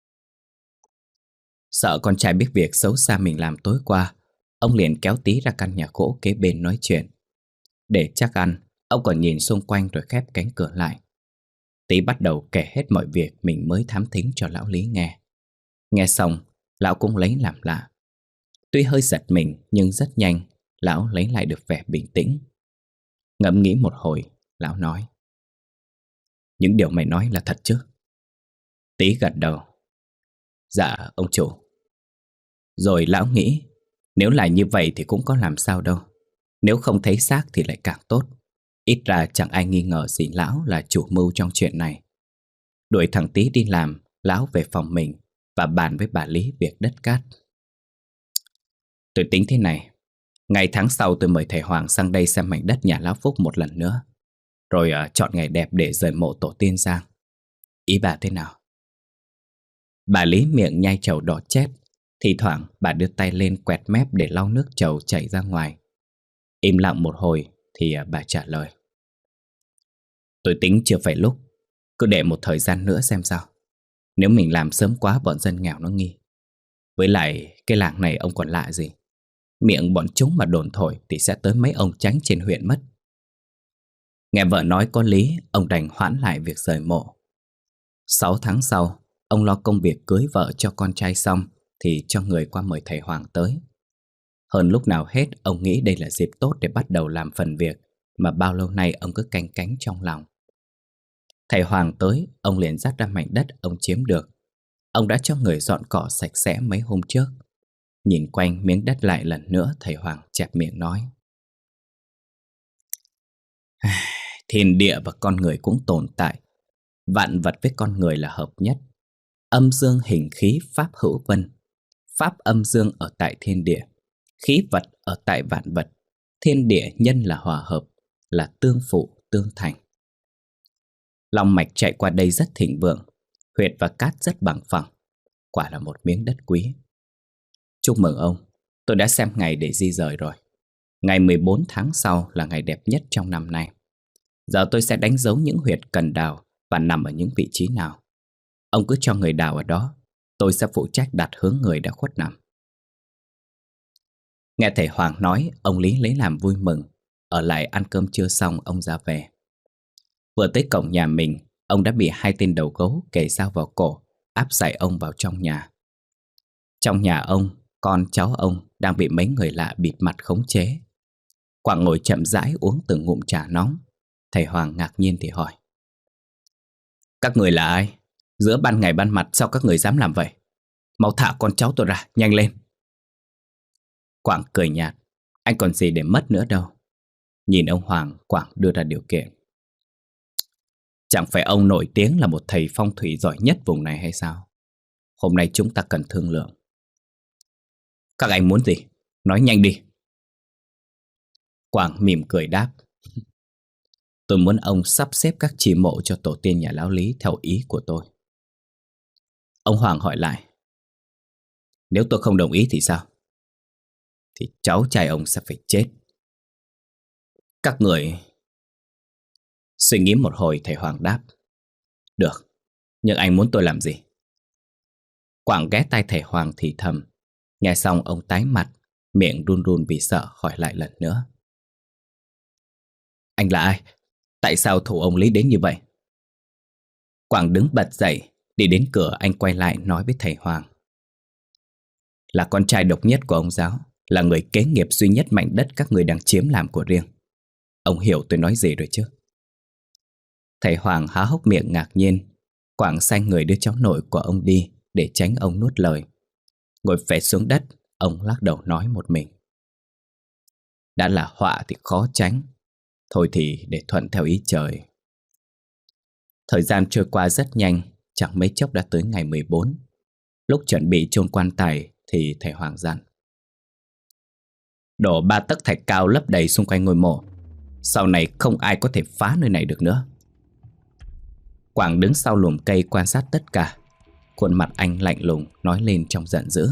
Sợ con trai biết việc xấu xa mình làm tối qua, ông liền kéo Tí ra căn nhà gỗ kế bên nói chuyện. Để chắc ăn, ông còn nhìn xung quanh rồi khép cánh cửa lại. Tí bắt đầu kể hết mọi việc mình mới thám thính cho lão Lý nghe. Nghe xong, lão cũng lấy làm lạ. Tuy hơi giật mình nhưng rất nhanh lão lấy lại được vẻ bình tĩnh. Ngẫm nghĩ một hồi, lão nói: Những điều mày nói là thật chứ? Tí gật đầu: Dạ ông chủ. Rồi lão nghĩ, nếu là như vậy thì cũng có làm sao đâu. Nếu không thấy xác thì lại càng tốt. Ít ra chẳng ai nghi ngờ gì lão là chủ mưu trong chuyện này. Đuổi thằng Tí đi làm, lão về phòng mình và bàn với bà Lý việc đất cát. Tôi tính thế này, ngày tháng sau tôi mời thầy Hoàng sang đây xem mảnh đất nhà lão Phúc một lần nữa, rồi chọn ngày đẹp để rời mộ tổ tiên sang. Ý bà thế nào? Bà Lý miệng nhai trầu đỏ chét. Thì thoảng bà đưa tay lên quẹt mép để lau nước trầu chảy ra ngoài. Im lặng một hồi thì bà trả lời: Tôi tính chưa phải lúc, cứ để một thời gian nữa xem sao. Nếu mình làm sớm quá bọn dân nghèo nó nghi. Với lại cái làng này ông còn lạ gì, miệng bọn chúng mà đồn thổi thì sẽ tới mấy ông chánh trên huyện mất. Nghe vợ nói có lý, ông đành hoãn lại việc rời mộ. 6 tháng sau, Ông lo công việc cưới vợ cho con trai xong thì cho người qua mời thầy Hoàng tới. Hơn lúc nào hết, ông nghĩ đây là dịp tốt để bắt đầu làm phần việc mà bao lâu nay ông cứ canh cánh trong lòng. Thầy Hoàng tới, ông liền dắt ra mảnh đất ông chiếm được. Ông đã cho người dọn cỏ sạch sẽ mấy hôm trước. Nhìn quanh miếng đất lại lần nữa, thầy Hoàng chẹp miệng nói: Thiên địa và con người cũng tồn tại. Vạn vật với con người là hợp nhất. Âm dương hình khí pháp hữu vân. Pháp âm dương ở tại thiên địa, khí vật ở tại vạn vật. Thiên địa nhân là hòa hợp, là tương phụ tương thành. Long mạch chạy qua đây rất thịnh vượng, huyệt và cát rất bằng phẳng. Quả là một miếng đất quý. Chúc mừng ông, tôi đã xem ngày để di rời rồi. Ngày 14 tháng sau là ngày đẹp nhất trong năm nay. Giờ tôi sẽ đánh dấu những huyệt cần đào và nằm ở những vị trí nào. Ông cứ cho người đào ở đó, tôi sẽ phụ trách đặt hướng người đã khuất nằm. Nghe thầy Hoàng nói, ông Lý lấy làm vui mừng. Ở lại ăn cơm trưa xong, ông ra về. Vừa tới cổng nhà mình, ông đã bị 2 tên đầu gấu kề dao vào cổ, áp giải ông vào trong nhà. Trong nhà ông, con cháu ông đang bị mấy người lạ bịt mặt khống chế. Quảng ngồi chậm rãi uống từng ngụm trà nóng. Thầy Hoàng ngạc nhiên thì hỏi: Các người là ai? Giữa ban ngày ban mặt sao các người dám làm vậy? Mau thả con cháu tôi ra, nhanh lên. Quảng cười nhạt: Anh còn gì để mất nữa đâu. Nhìn ông Hoàng, Quảng đưa ra điều kiện: Chẳng phải ông nổi tiếng là một thầy phong thủy giỏi nhất vùng này hay sao? Hôm nay chúng ta cần thương lượng. Các anh muốn gì? Nói nhanh đi. Quảng mỉm cười đáp: Tôi muốn ông sắp xếp các chi mộ cho tổ tiên nhà lão Lý theo ý của tôi. Ông Hoàng hỏi lại: Nếu tôi không đồng ý thì sao? Thì cháu trai ông sẽ phải chết. Các người... Suy nghĩ một hồi, thầy Hoàng đáp: Được, nhưng anh muốn tôi làm gì? Quảng ghé tai thầy Hoàng thì thầm. Nghe xong ông tái mặt, miệng run run vì sợ, hỏi lại lần nữa: Anh là ai? Tại sao thủ ông Lý đến như vậy? Quảng đứng bật dậy, đi đến cửa. Anh quay lại nói với thầy Hoàng: Là con trai độc nhất của ông giáo, là người kế nghiệp duy nhất mảnh đất các người đang chiếm làm của riêng. Ông hiểu tôi nói gì rồi chứ? Thầy Hoàng há hốc miệng ngạc nhiên. Quảng sai người đưa cháu nội của ông đi để tránh ông nuốt lời. Ngồi phệ xuống đất, ông lắc đầu nói một mình: Đã là họa thì khó tránh. Thôi thì để thuận theo ý trời. Thời gian trôi qua rất nhanh, chẳng mấy chốc đã tới ngày 14. Lúc chuẩn bị chôn quan tài thì thầy Hoàng dặn: Đổ 3 tấc thạch cao lấp đầy xung quanh ngôi mộ. Sau này không ai có thể phá nơi này được nữa. Quảng đứng sau lùm cây quan sát tất cả. Khuôn mặt anh lạnh lùng nói lên trong giận dữ: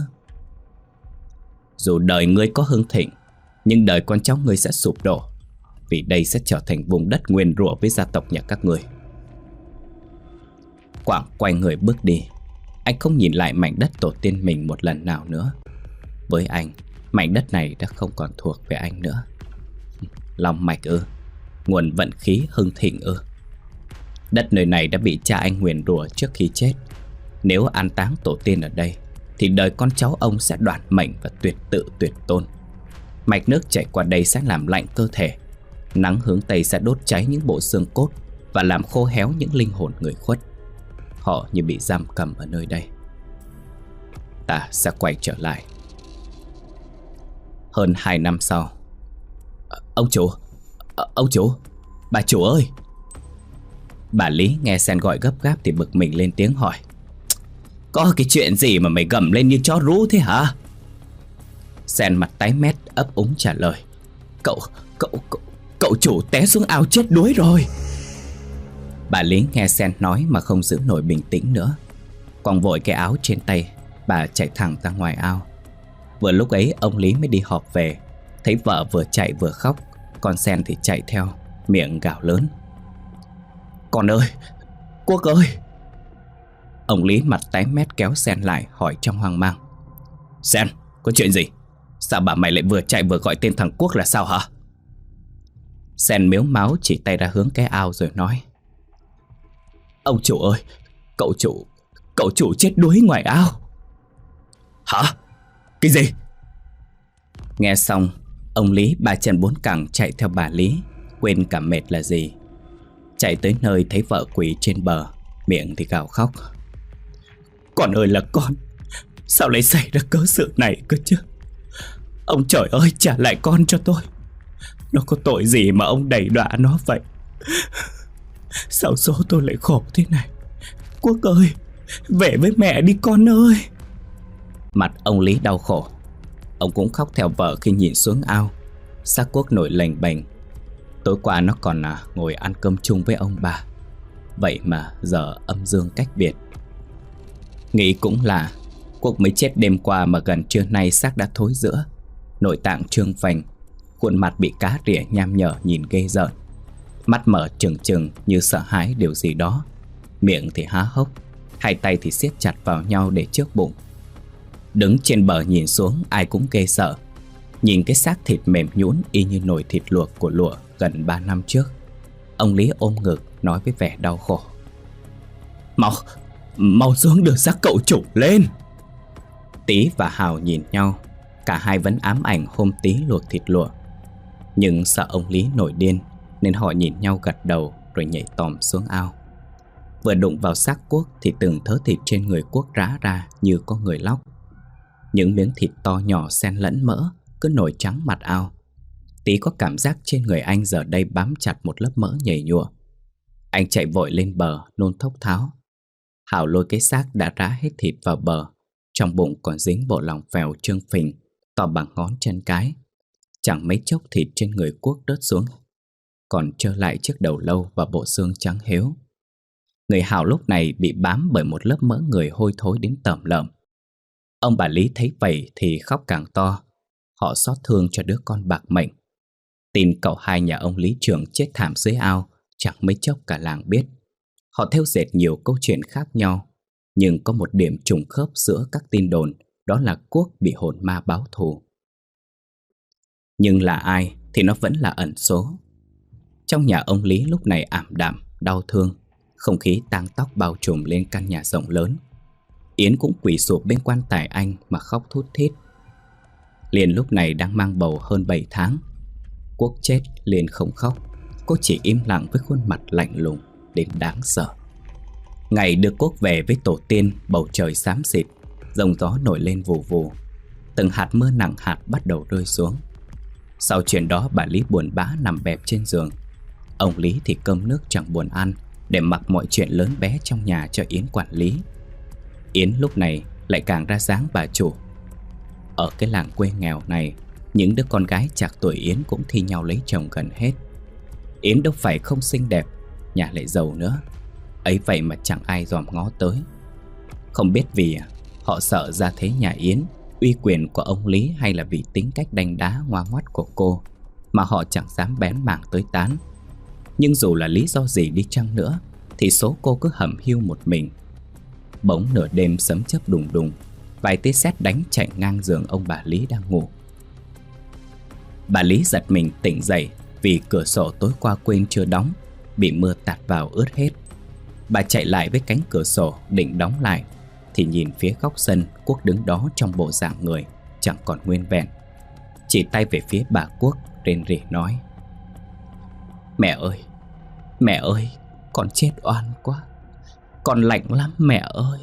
Dù đời ngươi có hưng thịnh, nhưng đời con cháu ngươi sẽ sụp đổ, vì đây sẽ trở thành vùng đất nguyền rủa với gia tộc nhà các ngươi. Quảng quay người bước đi. Anh không nhìn lại mảnh đất tổ tiên mình một lần nào nữa. Với anh, mảnh đất này đã không còn thuộc về anh nữa. Long mạch ư? Nguồn vận khí hưng thịnh ư? Đất nơi này đã bị cha anh nguyền rủa trước khi chết. Nếu an táng tổ tiên ở đây thì đời con cháu ông sẽ đoạn mệnh và tuyệt tự tuyệt tôn. Mạch nước chảy qua đây sẽ làm lạnh cơ thể. Nắng hướng Tây sẽ đốt cháy những bộ xương cốt và làm khô héo những linh hồn người khuất. Họ như bị giam cầm ở nơi đây. Ta sẽ quay trở lại. Hơn 2 năm sau. Ông chủ, bà chủ ơi. Bà Lý nghe Sen gọi gấp gáp thì bực mình lên tiếng hỏi: Có cái chuyện gì mà mày gầm lên như chó rú thế hả? Sen mặt tái mét ấp úng trả lời: Cậu chủ té xuống ao chết đuối rồi. Bà Lý nghe Sen nói mà không giữ nổi bình tĩnh nữa. Quàng vội cái áo trên tay, bà chạy thẳng ra ngoài ao. Vừa lúc ấy ông Lý mới đi họp về. Thấy vợ vừa chạy vừa khóc, con Sen thì chạy theo, miệng gào lớn: Con ơi, Quốc ơi. Ông Lý mặt tái mét kéo Sen lại hỏi trong hoang mang: Sen, có chuyện gì? Sao bà mày lại vừa chạy vừa gọi tên thằng Quốc là sao hả? Sen mếu máo chỉ tay ra hướng cái ao rồi nói: Ông chủ ơi, cậu chủ chết đuối ngoài ao. Hả? Cái gì? Nghe xong, ông Lý ba chân bốn cẳng chạy theo bà Lý, quên cả mệt là gì. Chạy tới nơi thấy vợ quỳ trên bờ, miệng thì gào khóc. Con ơi là con, sao lại xảy ra cớ sự này cơ chứ? Ông trời ơi, trả lại con cho tôi. Nó có tội gì mà ông đày đọa nó vậy? Sao số tôi lại khổ thế này? Quốc ơi, về với mẹ đi con ơi. Mặt ông Lý đau khổ. Ông cũng khóc theo vợ khi nhìn xuống ao. Xác Quốc nổi lềnh bềnh. Tối qua nó còn ngồi ăn cơm chung với ông bà. Vậy mà giờ âm dương cách biệt. Nghĩ cũng là Quốc mới chết đêm qua mà gần trưa nay xác đã thối rữa, nội tạng trương phành, khuôn mặt bị cá rỉa nham nhở nhìn ghê rợn. Mắt mở trừng trừng như sợ hãi điều gì đó. Miệng thì há hốc, hai tay thì siết chặt vào nhau để trước bụng. Đứng trên bờ nhìn xuống ai cũng ghê sợ. Nhìn cái xác thịt mềm nhũn y như nồi thịt luộc của Lụa gần 3 năm trước. Ông Lý ôm ngực nói với vẻ đau khổ. Mau xuống đưa xác cậu chủ lên. Tí và Hào nhìn nhau. Cả hai vẫn ám ảnh hôm Tí luộc thịt Lụa. Nhưng sợ ông Lý nổi điên nên họ nhìn nhau gật đầu rồi nhảy tòm xuống ao. Vừa đụng vào xác Quốc thì từng thớ thịt trên người Quốc rã ra như có người lóc. Những miếng thịt to nhỏ xen lẫn mỡ cứ nổi trắng mặt ao. Tí có cảm giác trên người anh giờ đây bám chặt một lớp mỡ nhầy nhụa. Anh chạy vội lên bờ nôn thốc tháo. Hào lôi cái xác đã rã hết thịt vào bờ. Trong bụng còn dính bộ lòng phèo trương phình to bằng ngón chân cái. Chẳng mấy chốc thịt trên người Quốc rớt xuống, còn trơ lại chiếc đầu lâu và bộ xương trắng héo. Người Hào lúc này bị bám bởi một lớp mỡ người hôi thối đến tởm lợm. Ông bà Lý thấy vậy thì khóc càng to. Họ xót thương cho đứa con bạc mệnh. Tin cậu hai nhà ông Lý trưởng chết thảm dưới ao chẳng mấy chốc cả làng biết. Họ thêu dệt nhiều câu chuyện khác nhau, nhưng có một điểm trùng khớp giữa các tin đồn, đó là Quốc bị hồn ma báo thù. Nhưng là ai thì nó vẫn là ẩn số. Trong nhà ông Lý lúc này ảm đạm, đau thương. Không khí tang tóc bao trùm lên căn nhà rộng lớn. Yến cũng quỳ sụp bên quan tài anh mà khóc thút thít. Liên lúc này đang mang bầu hơn 7 tháng. Quốc chết Liên không khóc. Cô chỉ im lặng với khuôn mặt lạnh lùng đến đáng sợ. Ngày đưa Quốc về với tổ tiên, bầu trời xám xịt, giông gió nổi lên vù vù. Từng hạt mưa nặng hạt bắt đầu rơi xuống. Sau chuyện đó bà Lý buồn bã nằm bẹp trên giường. Ông Lý thì cơm nước chẳng buồn ăn, để mặc mọi chuyện lớn bé trong nhà cho Yến quản lý. Yến lúc này lại càng ra dáng bà chủ. Ở cái làng quê nghèo này, những đứa con gái chạc tuổi Yến cũng thi nhau lấy chồng gần hết. Yến đâu phải không xinh đẹp, nhà lại giàu nữa. Ấy vậy mà chẳng ai dòm ngó tới. Không biết vì họ sợ gia thế nhà Yến, uy quyền của ông Lý, hay là vì tính cách đanh đá ngoan ngoắt của cô, mà họ chẳng dám bén mảng tới tán. Nhưng dù là lý do gì đi chăng nữa thì số cô cứ hẩm hiu một mình. Bỗng nửa đêm sấm chớp đùng đùng, vài tia sét đánh chạy ngang giường ông bà Lý đang ngủ. Bà Lý giật mình tỉnh dậy vì cửa sổ tối qua quên chưa đóng, bị mưa tạt vào ướt hết. Bà chạy lại với cánh cửa sổ định đóng lại thì nhìn phía góc sân Quốc đứng đó trong bộ dạng người chẳng còn nguyên vẹn. Chỉ tay về phía bà Quốc rên rỉ nói: Mẹ ơi, con chết oan quá. Con lạnh lắm mẹ ơi.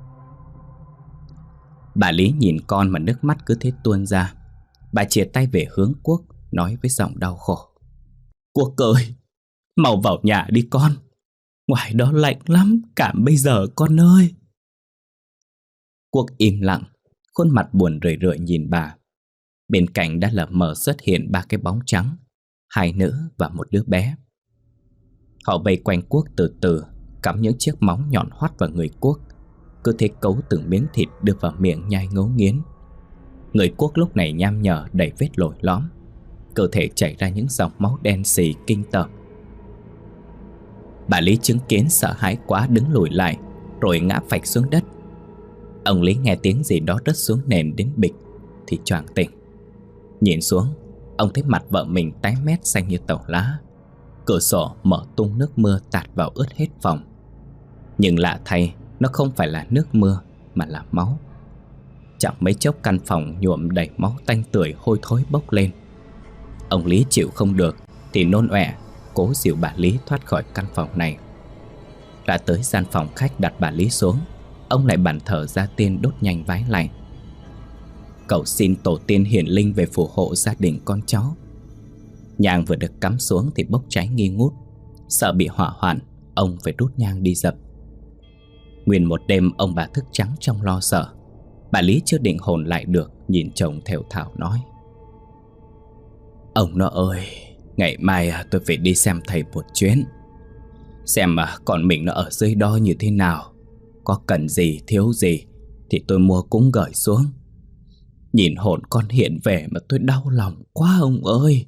Bà Lý nhìn con mà nước mắt cứ thế tuôn ra. Bà chìa tay về hướng Quốc, nói với giọng đau khổ: Quốc ơi, mau vào nhà đi con. Ngoài đó lạnh lắm, cảm bây giờ con ơi. Quốc im lặng, khuôn mặt buồn rười rượi nhìn bà. Bên cạnh đã lờ mờ xuất hiện 3 cái bóng trắng, 2 nữ và một đứa bé. Họ vây quanh Quốc từ từ, cắm những chiếc móng nhọn hoắt vào người Quốc, cứ thế cấu từng miếng thịt đưa vào miệng nhai ngấu nghiến. Người Quốc lúc này nham nhở đầy vết lồi lõm, cơ thể chảy ra những dòng máu đen xì kinh tởm. Bà Lý chứng kiến sợ hãi quá đứng lùi lại, rồi ngã phạch xuống đất. Ông Lý nghe tiếng gì đó rớt xuống nền đến bịch thì choàng tỉnh. Nhìn xuống, ông thấy mặt vợ mình tái mét xanh như tàu lá. Cửa sổ mở tung nước mưa tạt vào ướt hết phòng. Nhưng lạ thay, nó không phải là nước mưa mà là máu. Chẳng mấy chốc căn phòng nhuộm đầy máu tanh tưởi hôi thối bốc lên. Ông Lý chịu không được thì nôn ọe, cố dìu bà Lý thoát khỏi căn phòng này. Đã tới gian phòng khách đặt bà Lý xuống, ông lại bàn thờ gia tiên đốt nhang vái lạy, cầu xin tổ tiên hiển linh về phù hộ gia đình con cháu. Nhang vừa được cắm xuống thì bốc cháy nghi ngút. Sợ bị hỏa hoạn, ông phải rút nhang đi dập. Nguyên một đêm ông bà thức trắng trong lo sợ. Bà Lý chưa định hồn lại được, nhìn chồng thều thào nói: "Ông nó ơi, ngày mai tôi phải đi xem thầy một chuyến, xem mà con mình nó ở dưới đó như thế nào. Có cần gì, thiếu gì thì tôi mua cúng gửi xuống. Nhìn hồn con hiện về mà tôi đau lòng quá ông ơi."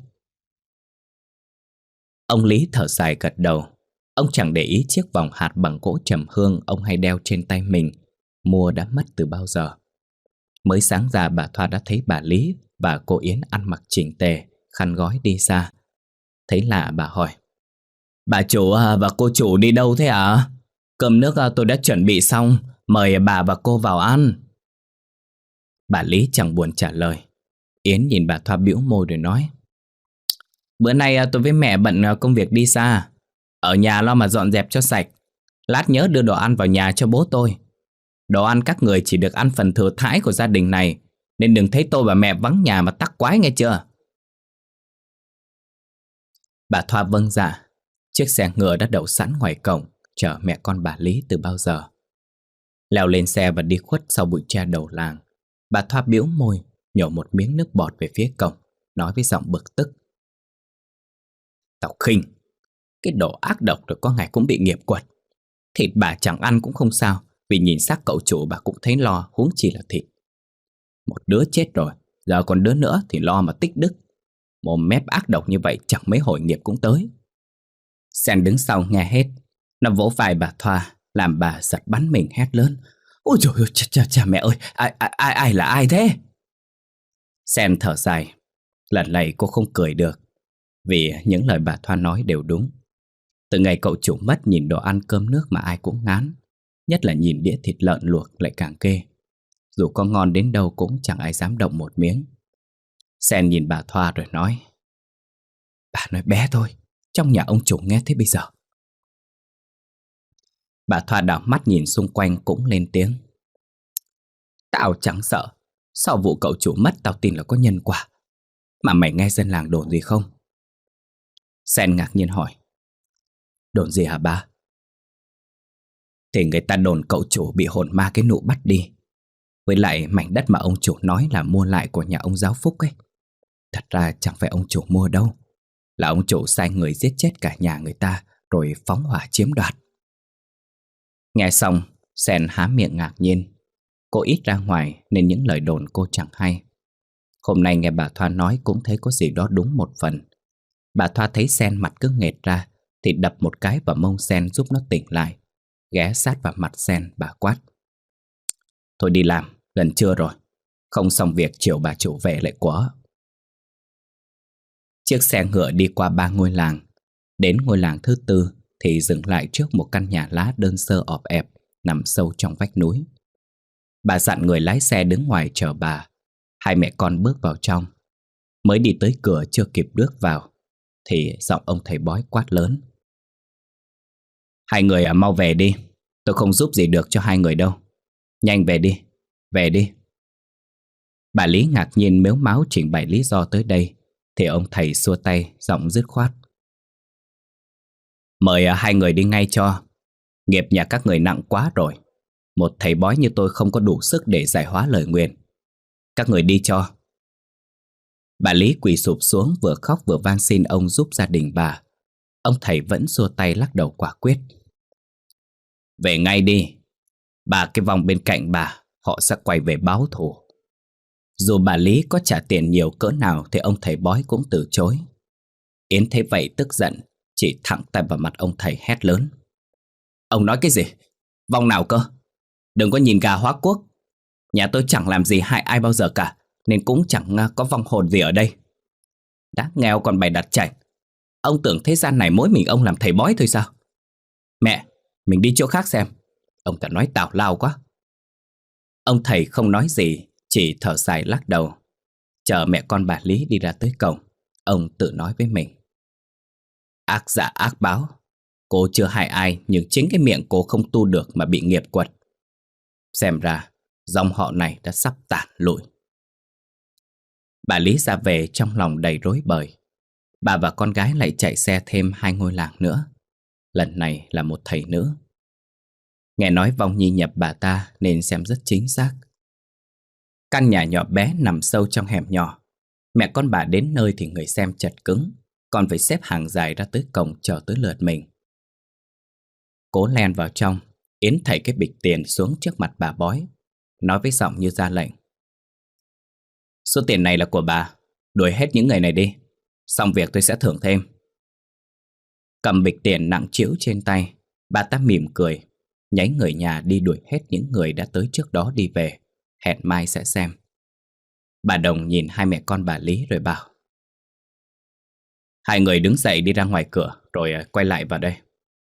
Ông Lý thở dài gật đầu. Ông chẳng để ý chiếc vòng hạt bằng gỗ trầm hương ông hay đeo trên tay mình, mua đã mất từ bao giờ. Mới sáng ra bà Thoa đã thấy bà Lý và cô Yến ăn mặc chỉnh tề, khăn gói đi xa. Thấy lạ bà hỏi: "Bà chủ và cô chủ đi đâu thế ạ? Cơm nước tôi đã chuẩn bị xong, mời bà và cô vào ăn." Bà Lý chẳng buồn trả lời. Yến nhìn bà Thoa bĩu môi rồi nói: "Bữa nay tôi với mẹ bận công việc đi xa, ở nhà lo mà dọn dẹp cho sạch. Lát nhớ đưa đồ ăn vào nhà cho bố tôi. Đồ ăn các người chỉ được ăn phần thừa thãi của gia đình này, nên đừng thấy tôi và mẹ vắng nhà mà tắc quái nghe chưa?" Bà Thoa vâng dạ. Chiếc xe ngựa đã đậu sẵn ngoài cổng, chở mẹ con bà Lý từ bao giờ. Leo lên xe và đi khuất sau bụi tre đầu làng. Bà Thoa bĩu môi, nhổ một miếng nước bọt về phía cổng, nói với giọng bực tức: "Tao khinh, cái đồ ác độc rồi có ngày cũng bị nghiệp quật. Thịt bà chẳng ăn cũng không sao, vì nhìn xác cậu chủ bà cũng thấy lo, huống chi là thịt. Một đứa chết rồi, giờ còn đứa nữa thì lo mà tích đức. Mồm mép ác độc như vậy chẳng mấy hồi nghiệp cũng tới." Sen đứng sau nghe hết. Nó vỗ vai bà Thoa, làm bà giật bắn mình hét lớn: "Ôi trời ơi, cha mẹ ơi, ai là ai thế?" Sen thở dài. Lần này cô không cười được, vì những lời bà Thoa nói đều đúng. Từ ngày cậu chủ mất, nhìn đồ ăn cơm nước mà ai cũng ngán, nhất là nhìn đĩa thịt lợn luộc lại càng ghê. Dù có ngon đến đâu cũng chẳng ai dám động một miếng. Sen nhìn bà Thoa rồi nói: "Bà nói bé thôi, trong nhà ông chủ nghe thế bây giờ." Bà Thoa đảo mắt nhìn xung quanh cũng lên tiếng: "Tao chẳng sợ. Sau vụ cậu chủ mất tao tin là có nhân quả. Mà mày nghe dân làng đồn gì không?" Sen ngạc nhiên hỏi: "Đồn gì hả bà?" "Thì người ta đồn cậu chủ bị hồn ma cái nụ bắt đi. Với lại mảnh đất mà ông chủ nói là mua lại của nhà ông Giáo Phúc ấy, thật ra chẳng phải ông chủ mua đâu, là ông chủ sai người giết chết cả nhà người ta rồi phóng hỏa chiếm đoạt." Nghe xong, Sen há miệng ngạc nhiên. Cô ít ra ngoài nên những lời đồn cô chẳng hay. Hôm nay nghe bà Thoa nói cũng thấy có gì đó đúng một phần. Bà Thoa thấy Sen mặt cứ nghệt ra thì đập một cái vào mông Sen giúp nó tỉnh lại. Ghé sát vào mặt Sen, bà quát: "Thôi đi làm, gần trưa rồi. Không xong việc chiều bà chủ về lại quở." Chiếc xe ngựa đi qua 3 ngôi làng. Đến ngôi làng thứ tư thì dừng lại trước một căn nhà lá đơn sơ ọp ẹp nằm sâu trong vách núi. Bà dặn người lái xe đứng ngoài chờ bà. Hai mẹ con bước vào trong. Mới đi tới cửa chưa kịp bước vào thì giọng ông thầy bói quát lớn: "Hai người mau về đi. Tôi không giúp gì được cho hai người đâu. Nhanh về đi, về đi." Bà Lý ngạc nhiên mếu máo trình bày lý do tới đây thì ông thầy xua tay, giọng dứt khoát: "Mời hai người đi ngay cho. Nghiệp nhà các người nặng quá rồi. Một thầy bói như tôi không có đủ sức để giải hóa lời nguyền. Các người đi cho." Bà Lý quỳ sụp xuống, vừa khóc vừa van xin ông giúp gia đình bà. Ông thầy vẫn xua tay lắc đầu quả quyết: "Về ngay đi. Ba cái vong bên cạnh bà, họ sẽ quay về báo thù." Dù bà Lý có trả tiền nhiều cỡ nào thì ông thầy bói cũng từ chối. Yến thấy vậy tức giận, chỉ thẳng tay vào mặt ông thầy hét lớn: "Ông nói cái gì? Vong nào cơ? Đừng có nhìn gà hóa quốc. Nhà tôi chẳng làm gì hại ai bao giờ cả, nên cũng chẳng có vong hồn gì ở đây. Đã nghèo còn bày đặt chảnh. Ông tưởng thế gian này mỗi mình ông làm thầy bói thôi sao? Mẹ, mình đi chỗ khác xem. Ông ta nói tào lao quá. Ông thầy không nói gì, chỉ thở dài lắc đầu. Chờ mẹ con bà Lý đi ra tới cổng, ông tự nói với mình. Ác giả ác báo. Cô chưa hại ai, nhưng chính cái miệng cô không tu được mà bị nghiệp quật. Xem ra dòng họ này đã sắp tàn lụi. Bà Lý ra về trong lòng đầy rối bời. Bà và con gái lại chạy xe thêm 2 ngôi làng nữa. Lần này là một thầy nữ. Nghe nói vong nhi nhập bà ta nên xem rất chính xác. Căn nhà nhỏ bé nằm sâu trong hẻm nhỏ. Mẹ con bà đến nơi thì người xem chật cứng, còn phải xếp hàng dài ra tới cổng chờ tới lượt mình. Cố len vào trong, Yến thảy cái bịch tiền xuống trước mặt bà bói, nói với giọng như ra lệnh. Số tiền này là của bà, đuổi hết những người này đi, xong việc tôi sẽ thưởng thêm. Cầm bịch tiền nặng trĩu trên tay, bà ta mỉm cười, nháy người nhà đi đuổi hết những người đã tới trước đó đi về, hẹn mai sẽ xem. Bà Đồng nhìn hai mẹ con bà Lý rồi bảo. Hai người đứng dậy đi ra ngoài cửa rồi quay lại vào đây.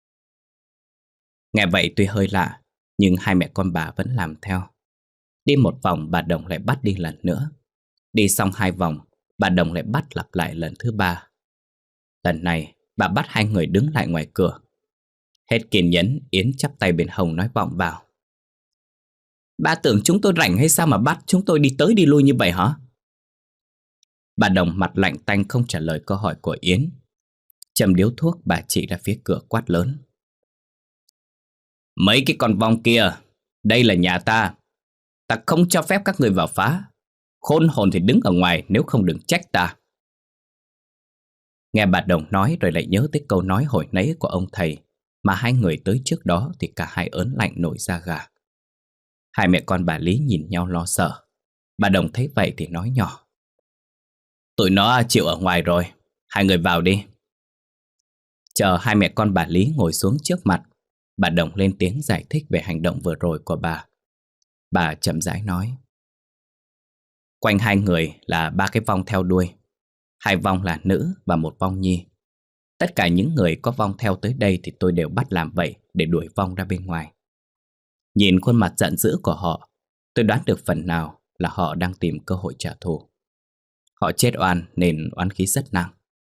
Nghe vậy tuy hơi lạ, nhưng hai mẹ con bà vẫn làm theo. Đi một vòng bà Đồng lại bắt đi lần nữa. Đi xong 2 vòng, bà Đồng lại bắt lặp lại lần thứ 3. Lần này bà bắt hai người đứng lại ngoài cửa. Hết kiên nhẫn, Yến chắp tay bên hông nói vọng vào. Bà tưởng chúng tôi rảnh hay sao mà bắt chúng tôi đi tới đi lui như vậy hả? Bà Đồng mặt lạnh tanh không trả lời câu hỏi của Yến. Châm điếu thuốc bà chỉ ra phía cửa quát lớn. Mấy cái con vong kia, đây là nhà ta. Ta không cho phép các người vào phá. Khôn hồn thì đứng ở ngoài, nếu không đừng trách ta. Nghe bà Đồng nói rồi lại nhớ tới câu nói hồi nãy của ông thầy, mà hai người tới trước đó thì cả hai ớn lạnh nổi da gà. Hai mẹ con bà Lý nhìn nhau lo sợ. Bà Đồng thấy vậy thì nói nhỏ. Tụi nó chịu ở ngoài rồi, hai người vào đi. Chờ hai mẹ con bà Lý ngồi xuống trước mặt, bà Đồng lên tiếng giải thích về hành động vừa rồi của bà. Bà chậm rãi nói. Quanh hai người là 3 cái vong theo đuôi. 2 vong là nữ và 1 vong nhi. Tất cả những người có vong theo tới đây thì tôi đều bắt làm vậy để đuổi vong ra bên ngoài. Nhìn khuôn mặt giận dữ của họ, tôi đoán được phần nào là họ đang tìm cơ hội trả thù. Họ chết oan nên oán khí rất nặng.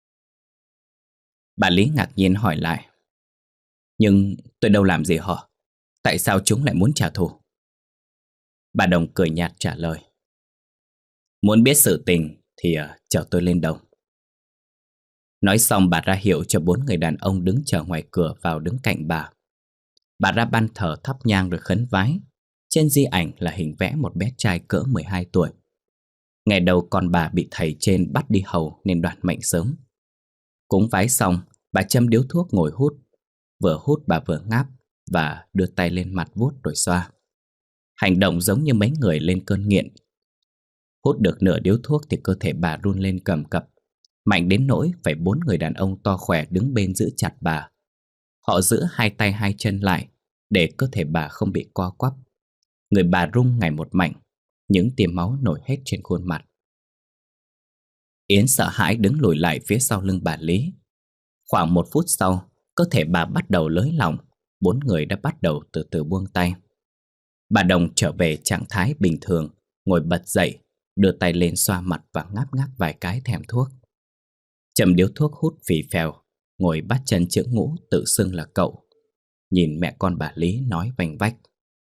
Bà Lý ngạc nhiên hỏi lại. Nhưng tôi đâu làm gì họ? Tại sao chúng lại muốn trả thù? Bà Đồng cười nhạt trả lời. Muốn biết sự tình thì chờ tôi lên đồng. Nói xong bà ra hiệu cho 4 người đàn ông đứng chờ ngoài cửa vào đứng cạnh bà. Bà ra ban thờ thắp nhang rồi khấn vái. Trên di ảnh là hình vẽ một bé trai cỡ 12 tuổi. Ngày đầu con bà bị thầy trên bắt đi hầu nên đoạt mệnh sớm. Cúng vái xong, bà châm điếu thuốc ngồi hút. Vừa hút bà vừa ngáp và đưa tay lên mặt vuốt rồi xoa. Hành động giống như mấy người lên cơn nghiện. Hút được nửa điếu thuốc thì cơ thể bà run lên cầm cập, mạnh đến nỗi phải 4 người đàn ông to khỏe đứng bên giữ chặt bà. Họ giữ hai tay hai chân lại để cơ thể bà không bị co quắp. Người bà rung ngày một mạnh, những tia máu nổi hết trên khuôn mặt. Yến sợ hãi đứng lùi lại phía sau lưng bà Lý. Khoảng 1 phút sau, cơ thể bà bắt đầu lới lỏng. 4 người đã bắt đầu từ từ buông tay. Bà Đồng trở về trạng thái bình thường, ngồi bật dậy, đưa tay lên xoa mặt và ngáp ngáp vài cái thèm thuốc. Châm điếu thuốc hút phì phèo, ngồi bắt chân chữ Ngũ tự xưng là cậu. Nhìn mẹ con bà Lý nói vành vách.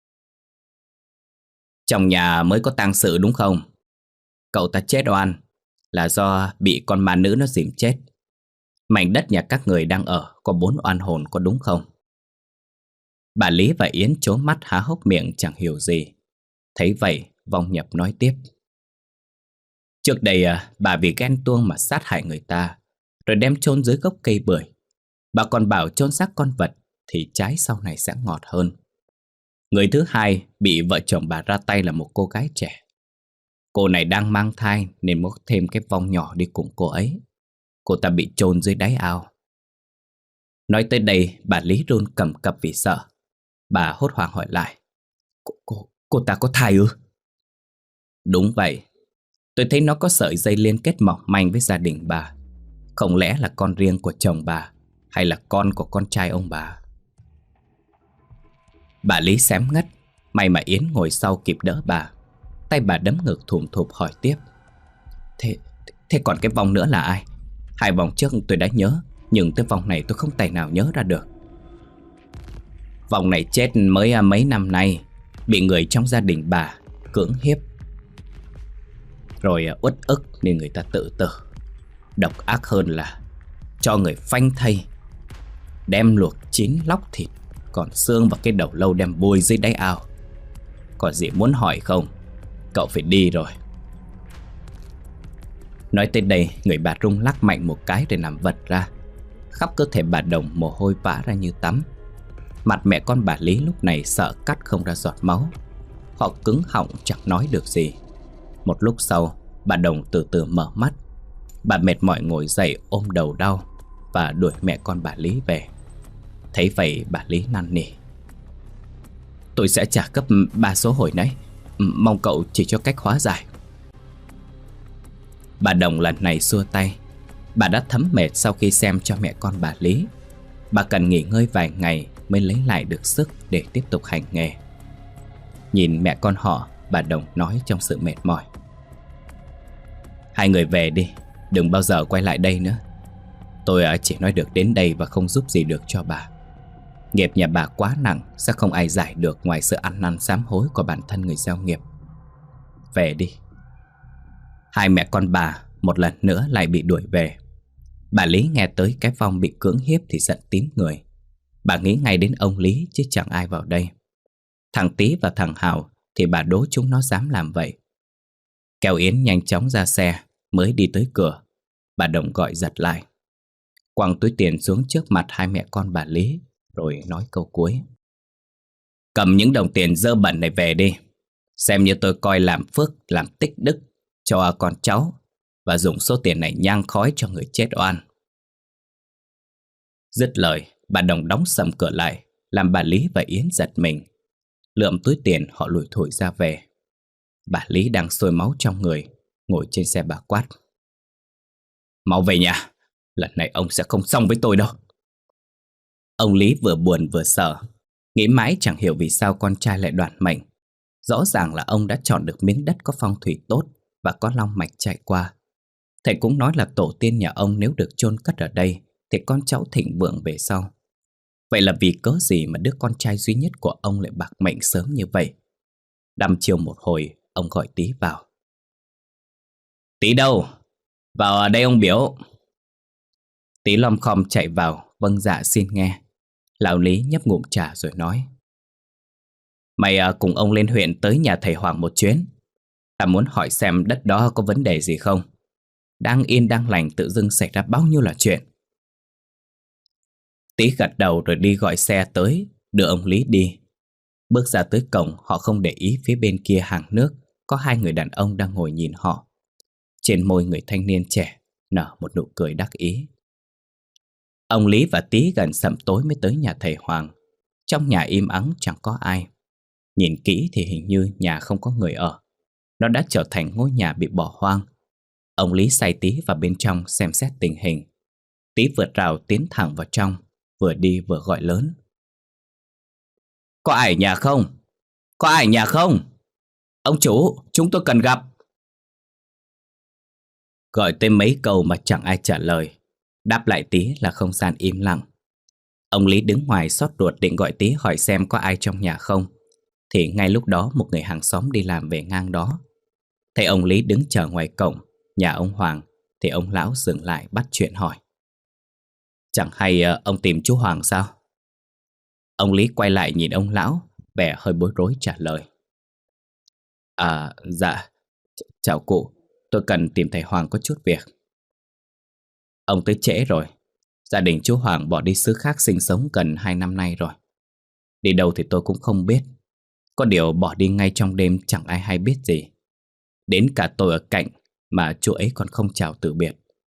Trong nhà mới có tang sự đúng không? Cậu ta chết oan là do bị con ma nữ nó dìm chết. Mảnh đất nhà các người đang ở có 4 oan hồn có đúng không? Bà Lý và Yến trố mắt há hốc miệng chẳng hiểu gì. Thấy vậy, Vong Nhập nói tiếp. Trước đây bà vì ghen tuông mà sát hại người ta, rồi đem chôn dưới gốc cây bưởi. Bà còn bảo chôn xác con vật thì trái sau này sẽ ngọt hơn. Người thứ hai bị vợ chồng bà ra tay là một cô gái trẻ. Cô này đang mang thai nên muốn thêm cái vong nhỏ đi cùng cô ấy. Cô ta bị chôn dưới đáy ao. Nói tới đây bà Lý run cầm cập vì sợ. Bà hốt hoảng hỏi lại. Cô ta có thai ư? Đúng vậy. Tôi thấy nó có sợi dây liên kết mỏng manh với gia đình bà. Không lẽ là con riêng của chồng bà, hay là con của con trai ông bà? Bà Lý xém ngất. May mà Yến ngồi sau kịp đỡ bà. Tay bà đấm ngực thùm thụp hỏi tiếp: Thế còn cái vong nữa là ai? 2 vong trước tôi đã nhớ, nhưng tới vong này tôi không tài nào nhớ ra được. Vong này chết mới mấy năm nay, bị người trong gia đình bà cưỡng hiếp, rồi uất ức nên người ta tự tử. Độc ác hơn là cho người phanh thây, đem luộc chín lóc thịt, còn xương và cái đầu lâu đem vùi dưới đáy ao. Còn gì muốn hỏi không? Cậu phải đi rồi. Nói tới đây, người bà rung lắc mạnh một cái rồi nằm vật ra. Khắp cơ thể bà Đồng mồ hôi vã ra như tắm. Mặt mẹ con bà Lý lúc này sợ cắt không ra giọt máu. Họ cứng họng chẳng nói được gì. Một lúc sau, bà Đồng từ từ mở mắt. Bà mệt mỏi ngồi dậy ôm đầu đau và đuổi mẹ con bà Lý về. Thấy vậy bà Lý năn nỉ: Tôi sẽ trả gấp 3 số hồi nãy, mong cậu chỉ cho cách hóa giải. Bà Đồng lần này xua tay. Bà đã thấm mệt sau khi xem cho mẹ con bà Lý. Bà cần nghỉ ngơi vài ngày mới lấy lại được sức để tiếp tục hành nghề. Nhìn mẹ con họ, bà Đồng nói trong sự mệt mỏi: Hai người về đi, đừng bao giờ quay lại đây nữa. Tôi chỉ nói được đến đây và không giúp gì được cho bà. Nghiệp nhà bà quá nặng, sẽ không ai giải được ngoài sự ăn năn sám hối của bản thân người gieo nghiệp. Về đi. Hai mẹ con bà một lần nữa lại bị đuổi về. Bà Lý nghe tới cái vong bị cưỡng hiếp thì giận tím người. Bà nghĩ ngay đến ông Lý chứ chẳng ai vào đây. Thằng Tý và thằng Hào thì bà đố chúng nó dám làm vậy. Kéo Yến nhanh chóng ra xe. Mới đi tới cửa, bà Đồng gọi giật lại, quăng túi tiền xuống trước mặt hai mẹ con bà Lý, rồi nói câu cuối: Cầm những đồng tiền dơ bẩn này về đi. Xem như tôi coi làm phước, làm tích đức cho con cháu, và dùng số tiền này nhang khói cho người chết oan. Dứt lời, bà Đồng đóng sầm cửa lại, làm bà Lý và Yến giật mình. Lượm túi tiền họ lủi thủi ra về. Bà Lý đang sôi máu trong người, ngồi trên xe bà quát: Mau về nhà, lần này ông sẽ không xong với tôi đâu. Ông Lý vừa buồn vừa sợ, nghĩ mãi chẳng hiểu vì sao con trai lại đoạt mệnh. Rõ ràng là ông đã chọn được miếng đất có phong thủy tốt và có long mạch chạy qua. Thầy cũng nói là tổ tiên nhà ông nếu được chôn cất ở đây thì con cháu thịnh vượng về sau. Vậy là vì cớ gì mà đứa con trai duy nhất của ông lại bạc mệnh sớm như vậy? Đăm chiêu một hồi, ông gọi Tý vào. Tý đâu? Vào đây ông biểu. Tý lom khom chạy vào, vâng dạ xin nghe. Lão Lý nhấp ngụm trà rồi nói: Mày cùng ông lên huyện tới nhà thầy Hoàng một chuyến. Ta muốn hỏi xem đất đó có vấn đề gì không. Đang yên đang lành tự dưng xảy ra bao nhiêu là chuyện. Tý gật đầu rồi đi gọi xe tới, đưa ông Lý đi. Bước ra tới cổng, họ không để ý phía bên kia hàng nước có hai người đàn ông đang ngồi nhìn họ. Trên môi người thanh niên trẻ nở một nụ cười đắc ý. Ông Lý và Tý gần sẩm tối mới tới nhà thầy Hoàng. Trong nhà im ắng chẳng có ai. Nhìn kỹ thì hình như nhà không có người ở. Nó đã trở thành ngôi nhà bị bỏ hoang. Ông Lý sai Tý vào bên trong xem xét tình hình. Tý vượt rào tiến thẳng vào trong, vừa đi vừa gọi lớn: Có ai ở nhà không? Có ai ở nhà không? Ông chủ, chúng tôi cần gặp. Gọi tới mấy câu mà chẳng ai trả lời. Đáp lại Tý là không gian im lặng. Ông Lý đứng ngoài xót ruột định gọi Tý hỏi xem có ai trong nhà không. Thì ngay lúc đó một người hàng xóm đi làm về ngang đó. Thấy ông Lý đứng chờ ngoài cổng nhà ông Hoàng thì ông lão dừng lại bắt chuyện hỏi: Chẳng hay ông tìm chú Hoàng sao? Ông Lý quay lại nhìn ông lão, vẻ hơi bối rối trả lời: Dạ, chào cụ, tôi cần tìm thầy Hoàng có chút việc. Ông tới trễ rồi. Gia đình chú Hoàng bỏ đi xứ khác sinh sống gần 2 năm nay rồi. Đi đâu thì tôi cũng không biết. Có điều bỏ đi ngay trong đêm chẳng ai hay biết gì. Đến cả tôi ở cạnh mà chú ấy còn không chào từ biệt.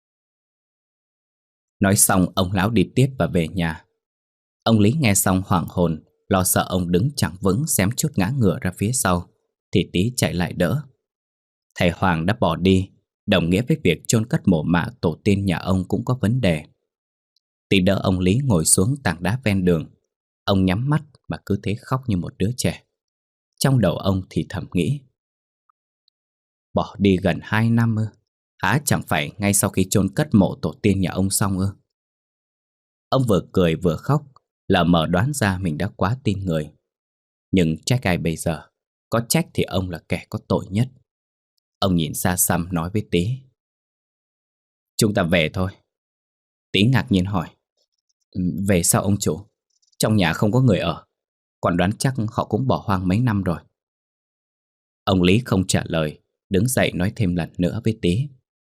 Nói xong ông lão đi tiếp và về nhà. Ông Lý nghe xong hoảng hồn, lo sợ ông đứng chẳng vững xém chút ngã ngửa ra phía sau, thì Tý chạy lại đỡ. Thầy Hoàng đã bỏ đi, đồng nghĩa với việc chôn cất mộ mả tổ tiên nhà ông cũng có vấn đề. Tý đỡ ông Lý ngồi xuống tảng đá ven đường. Ông nhắm mắt mà cứ thế khóc như một đứa trẻ. Trong đầu ông thì thầm nghĩ: bỏ đi gần 2 năm ư? Hả, chẳng phải ngay sau khi chôn cất mộ tổ tiên nhà ông xong ư? Ông vừa cười vừa khóc, lờ mờ đoán ra mình đã quá tin người. Nhưng trách ai bây giờ? Có trách thì ông là kẻ có tội nhất. Ông nhìn xa xăm nói với Tý: chúng ta về thôi. Tý ngạc nhiên hỏi: về sao ông chủ? Trong nhà không có người ở, còn đoán chắc họ cũng bỏ hoang mấy năm rồi. Ông Lý không trả lời, đứng dậy nói thêm lần nữa với Tý: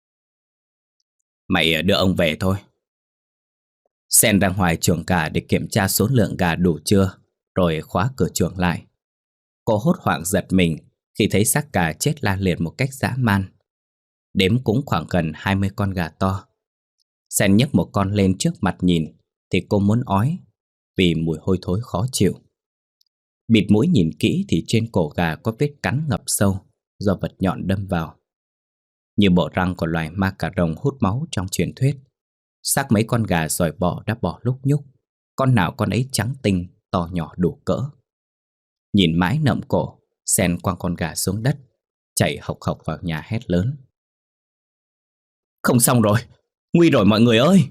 mày đưa ông về thôi. Sen ra ngoài chuồng gà để kiểm tra số lượng gà đủ chưa, rồi khóa cửa chuồng lại. Cô hốt hoảng giật mình khi thấy xác gà chết la liệt một cách dã man. Đếm cũng khoảng gần 20 con gà to. Sen nhấc một con lên trước mặt nhìn thì cô muốn ói vì mùi hôi thối khó chịu. Bịt mũi nhìn kỹ thì trên cổ gà có vết cắn ngập sâu do vật nhọn đâm vào, như bộ răng của loài ma cà rồng hút máu trong truyền thuyết. Xác mấy con gà dòi bọ đã bỏ lúc nhúc, con nào con ấy trắng tinh, to nhỏ đủ cỡ. Nhìn mãi nậm cổ, Sen quăng con gà xuống đất, chạy hộc hộc vào nhà hét lớn: không xong rồi, nguy rồi mọi người ơi!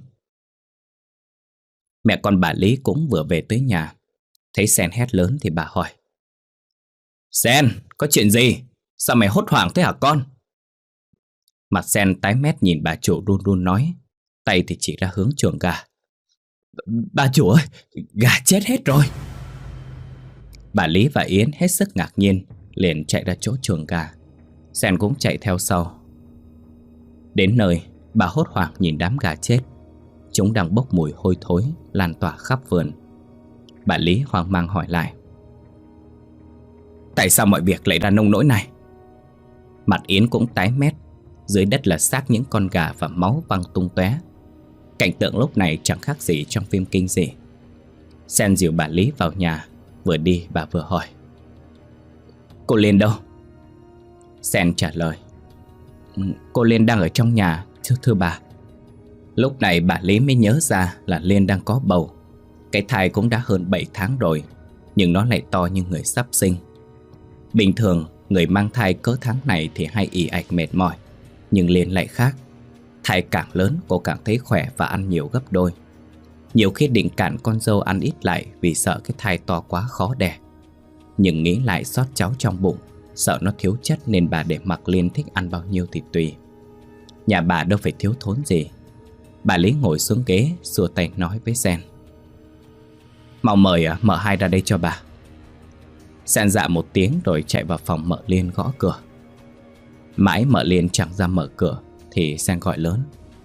Mẹ con bà Lý cũng vừa về tới nhà. Thấy Sen hét lớn thì bà hỏi: Sen, có chuyện gì? Sao mày hốt hoảng thế hả con? Mặt Sen tái mét nhìn bà chủ run run nói, tay thì chỉ ra hướng chuồng gà: bà chủ ơi, gà chết hết rồi! Bà Lý và Yến hết sức ngạc nhiên, liền chạy ra chỗ chuồng gà. Sen cũng chạy theo sau. Đến nơi, bà hốt hoảng nhìn đám gà chết. Chúng đang bốc mùi hôi thối lan tỏa khắp vườn. Bà Lý hoang mang hỏi lại: tại sao mọi việc lại ra nông nỗi này? Mặt Yến cũng tái mét. Dưới đất là xác những con gà và máu văng tung tóe. Cảnh tượng lúc này chẳng khác gì trong phim kinh dị. Sen dìu bà Lý vào nhà. Vừa đi bà vừa hỏi: cô Liên đâu? Sen trả lời: cô Liên đang ở trong nhà, thưa bà. Lúc này bà Lý mới nhớ ra là Liên đang có bầu. Cái thai cũng đã hơn 7 tháng rồi, nhưng nó lại to như người sắp sinh. Bình thường người mang thai cỡ tháng này thì hay ì ạch mệt mỏi, nhưng Liên lại khác. Thai càng lớn cô càng thấy khỏe và ăn nhiều gấp đôi. Nhiều khi định cản con dâu ăn ít lại vì sợ cái thai to quá khó đẻ. Nhưng nghĩ lại xót cháu trong bụng, sợ nó thiếu chất nên bà để mặc Liên thích ăn bao nhiêu thì tùy. Nhà bà đâu phải thiếu thốn gì. Bà Lý ngồi xuống ghế, xua tay nói với Sen: mau mời mợ hai ra đây cho bà. Sen dạ một tiếng rồi chạy vào phòng mợ Liên gõ cửa. Mãi mợ Liên chẳng ra mở cửa thì Sen gọi lớn: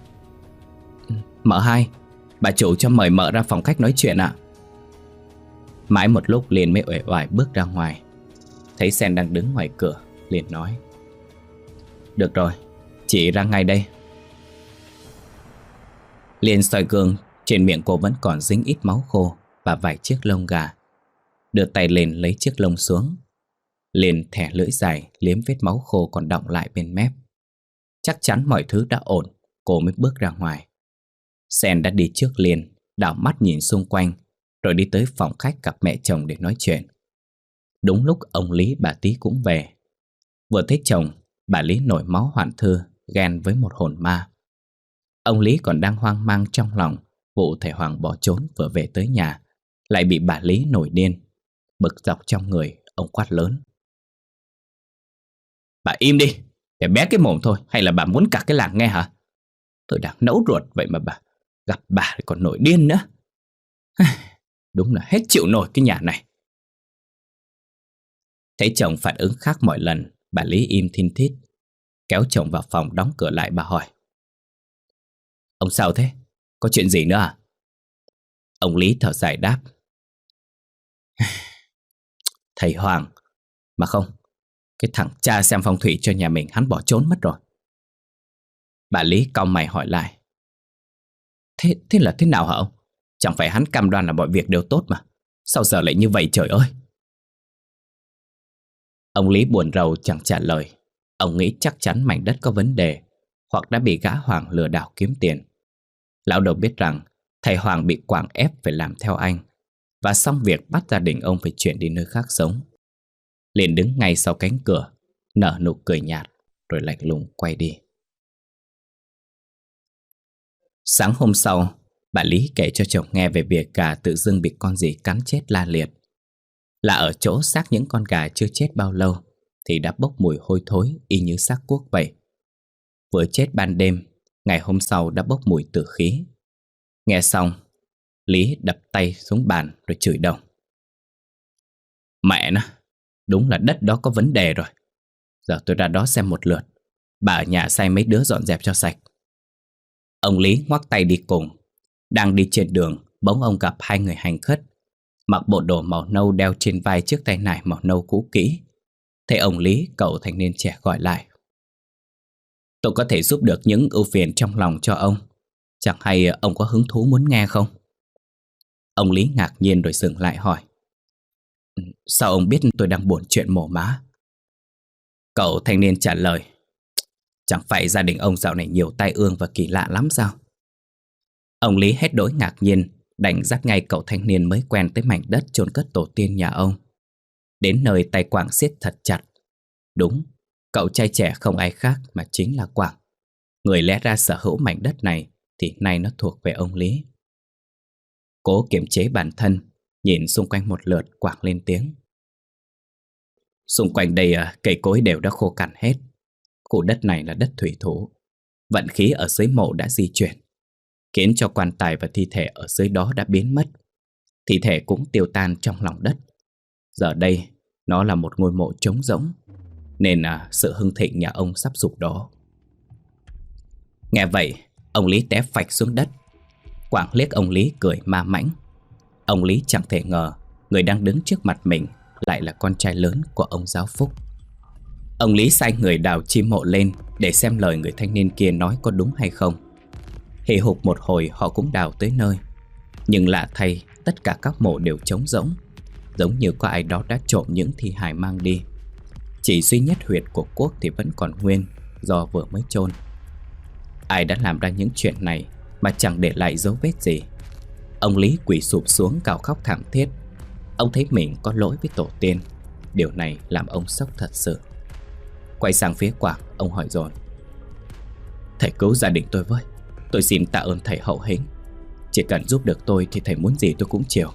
mợ hai, bà chủ cho mời mợ ra phòng khách nói chuyện ạ. Mãi một lúc Liên mới uể oải bước ra ngoài. Thấy Sen đang đứng ngoài cửa, Liên nói: được rồi, chị ra ngay đây. Liên soi gương, trên miệng cô vẫn còn dính ít máu khô và vài chiếc lông gà. Đưa tay lên lấy chiếc lông xuống. Liên thẻ lưỡi dài liếm vết máu khô còn đọng lại bên mép. Chắc chắn mọi thứ đã ổn, cô mới bước ra ngoài. Sen đã đi trước Liên, đảo mắt nhìn xung quanh, rồi đi tới phòng khách gặp mẹ chồng để nói chuyện. Đúng lúc ông Lý bà Tí cũng về. Vừa thấy chồng, bà Lý nổi máu hoạn thư, ghen với một hồn ma. Ông Lý còn đang hoang mang trong lòng vụ thầy Hoàng bỏ trốn vừa về tới nhà, lại bị bà Lý nổi điên. Bực dọc trong người, ông quát lớn: bà im đi, để bé cái mồm thôi, hay là bà muốn cả cái làng nghe hả? Tôi đang nấu ruột vậy mà bà gặp bà thì còn nổi điên nữa. Đúng là hết chịu nổi cái nhà này. Thấy chồng phản ứng khác mọi lần, bà Lý im thin thít. Kéo chồng vào phòng đóng cửa lại, bà hỏi: ông sao thế? Có chuyện gì nữa à? Ông Lý thở dài đáp: thầy Hoàng. Mà không, cái thằng cha xem phong thủy cho nhà mình hắn bỏ trốn mất rồi. Bà Lý cau mày hỏi lại: Thế là thế nào hả ông? Chẳng phải hắn cam đoan là mọi việc đều tốt mà, sao giờ lại như vậy trời ơi? Ông Lý buồn rầu chẳng trả lời. Ông nghĩ chắc chắn mảnh đất có vấn đề, hoặc đã bị gã Hoàng lừa đảo kiếm tiền. Lão đâu biết rằng thầy Hoàng bị quảng ép phải làm theo anh. và xong việc bắt gia đình ông phải chuyển đi nơi khác sống. Liền đứng ngay sau cánh cửa, nở nụ cười nhạt rồi lạnh lùng quay đi. Sáng hôm sau, bà Lý kể cho chồng nghe về việc gà tự dưng bị con gì cắn chết la liệt. Là ở chỗ xác những con gà chưa chết bao lâu thì đã bốc mùi hôi thối y như xác cuốc vậy. Vừa chết ban đêm, ngày hôm sau đã bốc mùi tử khí. Nghe xong, Lý đập tay xuống bàn rồi chửi đồng. Mẹ nó, đúng là đất đó có vấn đề rồi. Giờ tôi ra đó xem một lượt. Bà ở nhà sai mấy đứa dọn dẹp cho sạch. Ông Lý ngoắc tay đi cùng. Đang đi trên đường, bỗng ông gặp hai người hành khất, mặc bộ đồ màu nâu, đeo trên vai chiếc tay nải màu nâu cũ kỹ. Thấy ông Lý, cậu thanh niên trẻ gọi lại. Tôi có thể giúp được những ưu phiền trong lòng cho ông. Chẳng hay ông có hứng thú muốn nghe không? Ông Lý ngạc nhiên rồi dừng lại hỏi. Sao ông biết tôi đang buồn chuyện mổ má? Cậu thanh niên trả lời. Chẳng phải gia đình ông dạo này nhiều tai ương và kỳ lạ lắm sao? Ông Lý hết đỗi ngạc nhiên, đành dắt ngay cậu thanh niên mới quen tới mảnh đất chôn cất tổ tiên nhà ông. Đến nơi tay Quảng siết thật chặt. Đúng, cậu trai trẻ không ai khác mà chính là Quảng. Người lẽ ra sở hữu mảnh đất này thì nay nó thuộc về ông Lý. Cố kiềm chế bản thân, nhìn xung quanh một lượt, Quảng lên tiếng. Xung quanh đây cây cối đều đã khô cằn hết. Khu đất này là đất thủy thủ. Vận khí ở dưới mộ đã di chuyển, khiến cho quan tài và thi thể ở dưới đó đã biến mất. Thi thể cũng tiêu tan trong lòng đất. Giờ đây, nó là một ngôi mộ trống rỗng, nên sự hưng thịnh nhà ông sắp sụp đổ. Nghe vậy, ông Lý té phạch xuống đất. Quảng liếc ông Lý cười ma mãnh. Ông Lý chẳng thể ngờ người đang đứng trước mặt mình lại là con trai lớn của ông Giáo Phúc. Ông Lý sai người đào chim mộ lên để xem lời người thanh niên kia nói có đúng hay không. Hì hục một hồi họ cũng đào tới nơi. Nhưng lạ thay, tất cả các mộ đều trống rỗng, giống như có ai đó đã trộm những thi hài mang đi. Chỉ duy nhất huyệt của Quốc thì vẫn còn nguyên, do vừa mới chôn. Ai đã làm ra những chuyện này mà chẳng để lại dấu vết gì? Ông Lý quỳ sụp xuống gào khóc thảm thiết. Ông thấy mình có lỗi với tổ tiên. Điều này làm ông sốc thật sự. Quay sang phía Quảng, ông hỏi dồn. Thầy cứu gia đình tôi với. Tôi xin tạ ơn thầy hậu hĩnh. Chỉ cần giúp được tôi thì thầy muốn gì tôi cũng chịu.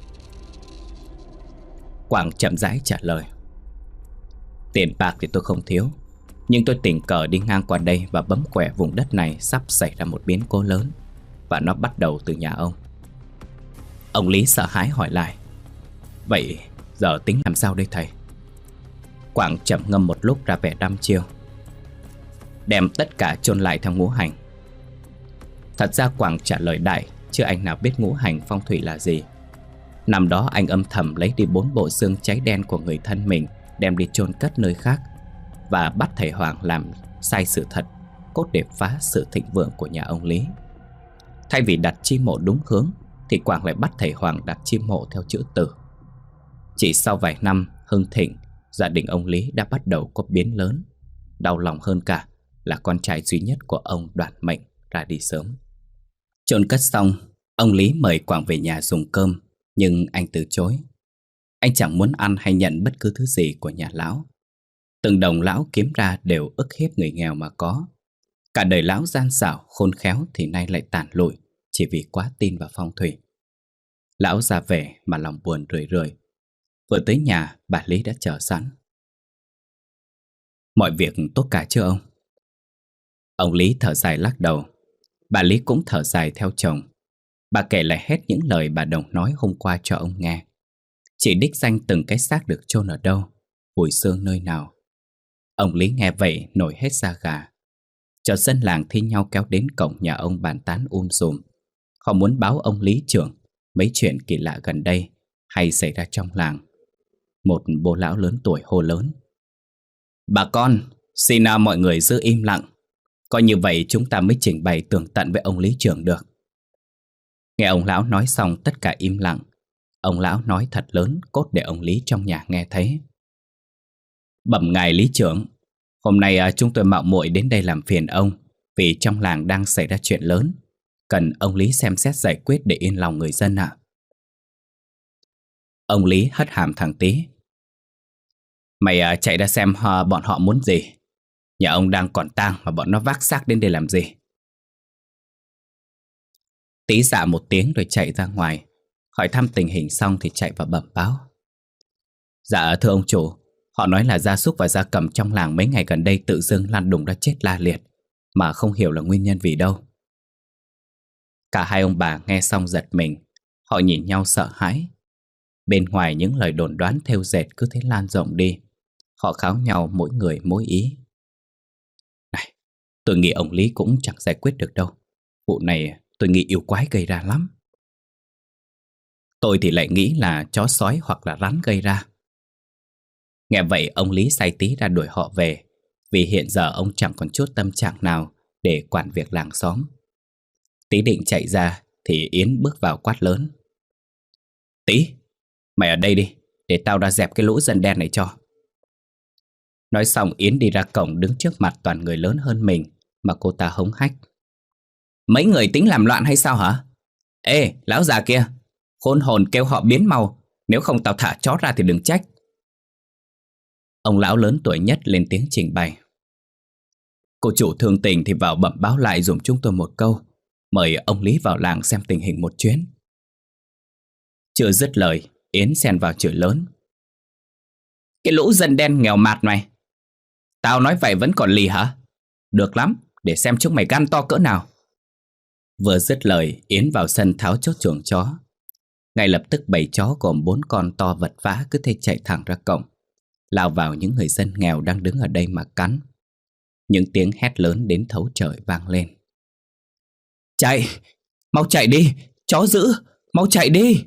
Quảng chậm rãi trả lời. Tiền bạc thì tôi không thiếu, nhưng tôi tình cờ đi ngang qua đây và bấm quẻ vùng đất này sắp xảy ra một biến cố lớn, và nó bắt đầu từ nhà ông. Ông Lý sợ hãi hỏi lại. Vậy giờ tính làm sao đây thầy? Quảng trầm ngâm một lúc ra vẻ đăm chiêu. Đem tất cả chôn lại theo ngũ hành. Thật ra Quảng trả lời đại, chứ anh nào biết ngũ hành phong thủy là gì. Năm đó anh âm thầm lấy đi 4 bộ xương cháy đen của người thân mình, đem đi chôn cất nơi khác, và bắt thầy Hoàng làm sai sự thật, cốt để phá sự thịnh vượng của nhà ông Lý. Thay vì đặt chi mộ đúng hướng thì Quảng lại bắt thầy Hoàng đặt chi mộ theo chữ Tử. Chỉ sau vài năm hưng thịnh, gia đình ông Lý đã bắt đầu có biến lớn. Đau lòng hơn cả là con trai duy nhất của ông đoạt mệnh ra đi sớm. Chôn cất xong, ông Lý mời Quảng về nhà dùng cơm, nhưng anh từ chối. Anh chẳng muốn ăn hay nhận bất cứ thứ gì của nhà lão. Từng đồng lão kiếm ra đều ức hiếp người nghèo mà có. Cả đời lão gian xảo, khôn khéo thì nay lại tàn lụi chỉ vì quá tin vào phong thủy. Lão ra về mà lòng buồn rười rượi. Vừa tới nhà, bà Lý đã chờ sẵn. Mọi việc tốt cả chưa ông? Ông Lý thở dài lắc đầu. Bà Lý cũng thở dài theo chồng. Bà kể lại hết những lời bà Đồng nói hôm qua cho ông nghe. Chỉ đích danh từng cái xác được chôn ở đâu, vùi xương nơi nào. Ông Lý nghe vậy nổi hết da gà. Chợt dân làng thi nhau kéo đến cổng nhà ông bàn tán sùm. Họ muốn báo ông Lý trưởng mấy chuyện kỳ lạ gần đây hay xảy ra trong làng. Một bố lão lớn tuổi hô lớn. Bà con, xin mọi người giữ im lặng. Coi như vậy chúng ta mới trình bày tường tận với ông Lý trưởng được. Nghe ông lão nói xong tất cả im lặng. Ông lão nói thật lớn, cốt để ông Lý trong nhà nghe thấy. Bẩm ngài Lý trưởng, hôm nay chúng tôi mạo muội đến đây làm phiền ông, vì trong làng đang xảy ra chuyện lớn, cần ông Lý xem xét giải quyết để yên lòng người dân ạ. Ông Lý hất hàm thằng Tý. Mày chạy ra xem bọn họ muốn gì. Nhà ông đang còn tang mà bọn nó vác xác đến đây làm gì? Tý dạ một tiếng rồi chạy ra ngoài. Hỏi thăm tình hình xong thì chạy vào bẩm báo. Dạ thưa ông chủ, họ nói là gia súc và gia cầm trong làng mấy ngày gần đây tự dưng lăn đùng ra chết la liệt, mà không hiểu là nguyên nhân vì đâu. Cả hai ông bà nghe xong giật mình. Họ nhìn nhau sợ hãi. Bên ngoài những lời đồn đoán thêu dệt cứ thế lan rộng đi. Họ kháo nhau mỗi người mỗi ý. Này, tôi nghĩ ông Lý cũng chẳng giải quyết được đâu. Vụ này tôi nghĩ yêu quái gây ra lắm. Tôi thì lại nghĩ là chó sói hoặc là rắn gây ra. Nghe vậy ông Lý sai Tý ra đuổi họ về, vì hiện giờ ông chẳng còn chút tâm trạng nào để quản việc làng xóm. Tý định chạy ra thì Yến bước vào quát lớn. Tý, mày ở đây đi, để tao ra dẹp cái lũ dân đen này cho. Nói xong Yến đi ra cổng đứng trước mặt toàn người lớn hơn mình mà cô ta hống hách. Mấy người tính làm loạn hay sao hả? Ê, lão già kia, khôn hồn kêu họ biến mau, nếu không tao thả chó ra thì đừng trách. Ông lão lớn tuổi nhất lên tiếng trình bày. Cô chủ thương tình thì vào bẩm báo lại dùm chúng tôi một câu, mời ông Lý vào làng xem tình hình một chuyến. Chưa dứt lời, Yến xen vào chửi lớn. Cái lũ dân đen nghèo mạt mày, tao nói vậy vẫn còn lì hả? Được lắm, để xem chúng mày gan to cỡ nào. Vừa dứt lời, Yến vào sân tháo chốt chuồng chó. Ngay lập tức bầy chó gồm 4 con to vật vã cứ thế chạy thẳng ra cổng, lao vào những người dân nghèo đang đứng ở đây mà cắn. Những tiếng hét lớn đến thấu trời vang lên. Chạy, mau chạy đi, chó dữ, mau chạy đi.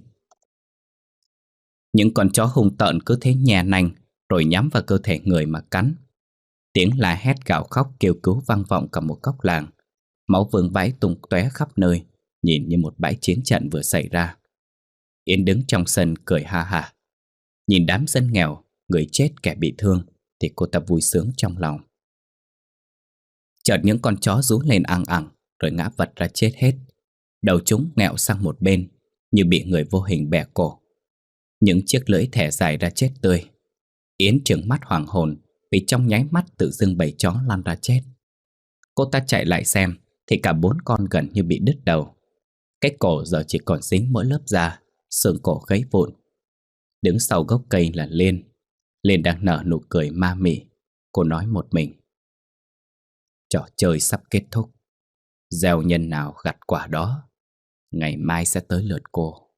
Những con chó hung tợn cứ thế nhè nanh rồi nhắm vào cơ thể người mà cắn. Tiếng la hét gào khóc kêu cứu vang vọng cả một góc làng. Máu vương vãi tung tóe khắp nơi, nhìn như một bãi chiến trận vừa xảy ra. Yến đứng trong sân cười ha hả. Nhìn đám dân nghèo, người chết kẻ bị thương thì cô ta vui sướng trong lòng. Chợt những con chó rú lên ăng ẳng rồi ngã vật ra chết hết. Đầu chúng nghẹo sang một bên như bị người vô hình bẻ cổ. Những chiếc lưỡi thẻ dài ra chết tươi. Yến trừng mắt hoàng hồn vì trong nháy mắt tự dưng bầy chó lăn ra chết. Cô ta chạy lại xem thì cả 4 con gần như bị đứt đầu. Cái cổ giờ chỉ còn dính mỗi lớp da, xương cổ gãy vụn. Đứng sau gốc cây là Liên. Liên đang nở nụ cười ma mị. Cô nói một mình. Trò chơi sắp kết thúc. Gieo nhân nào gặt quả đó. Ngày mai sẽ tới lượt cô.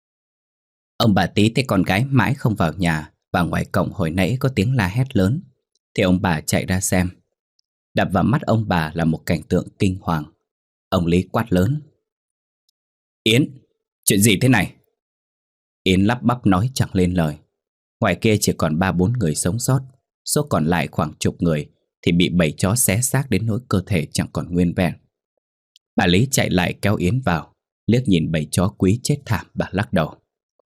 Ông bà Tý thấy con gái mãi không vào nhà, và ngoài cổng hồi nãy có tiếng la hét lớn, thì ông bà chạy ra xem. Đập vào mắt ông bà là một cảnh tượng kinh hoàng. Ông Lý quát lớn. Yến, chuyện gì thế này? Yến lắp bắp nói chẳng lên lời. Ngoài kia chỉ còn 3-4 người sống sót. Số còn lại khoảng chục người thì bị bầy chó xé xác đến nỗi cơ thể chẳng còn nguyên vẹn. Bà Lý chạy lại kéo Yến vào. Liếc nhìn bầy chó quý chết thảm, bà lắc đầu.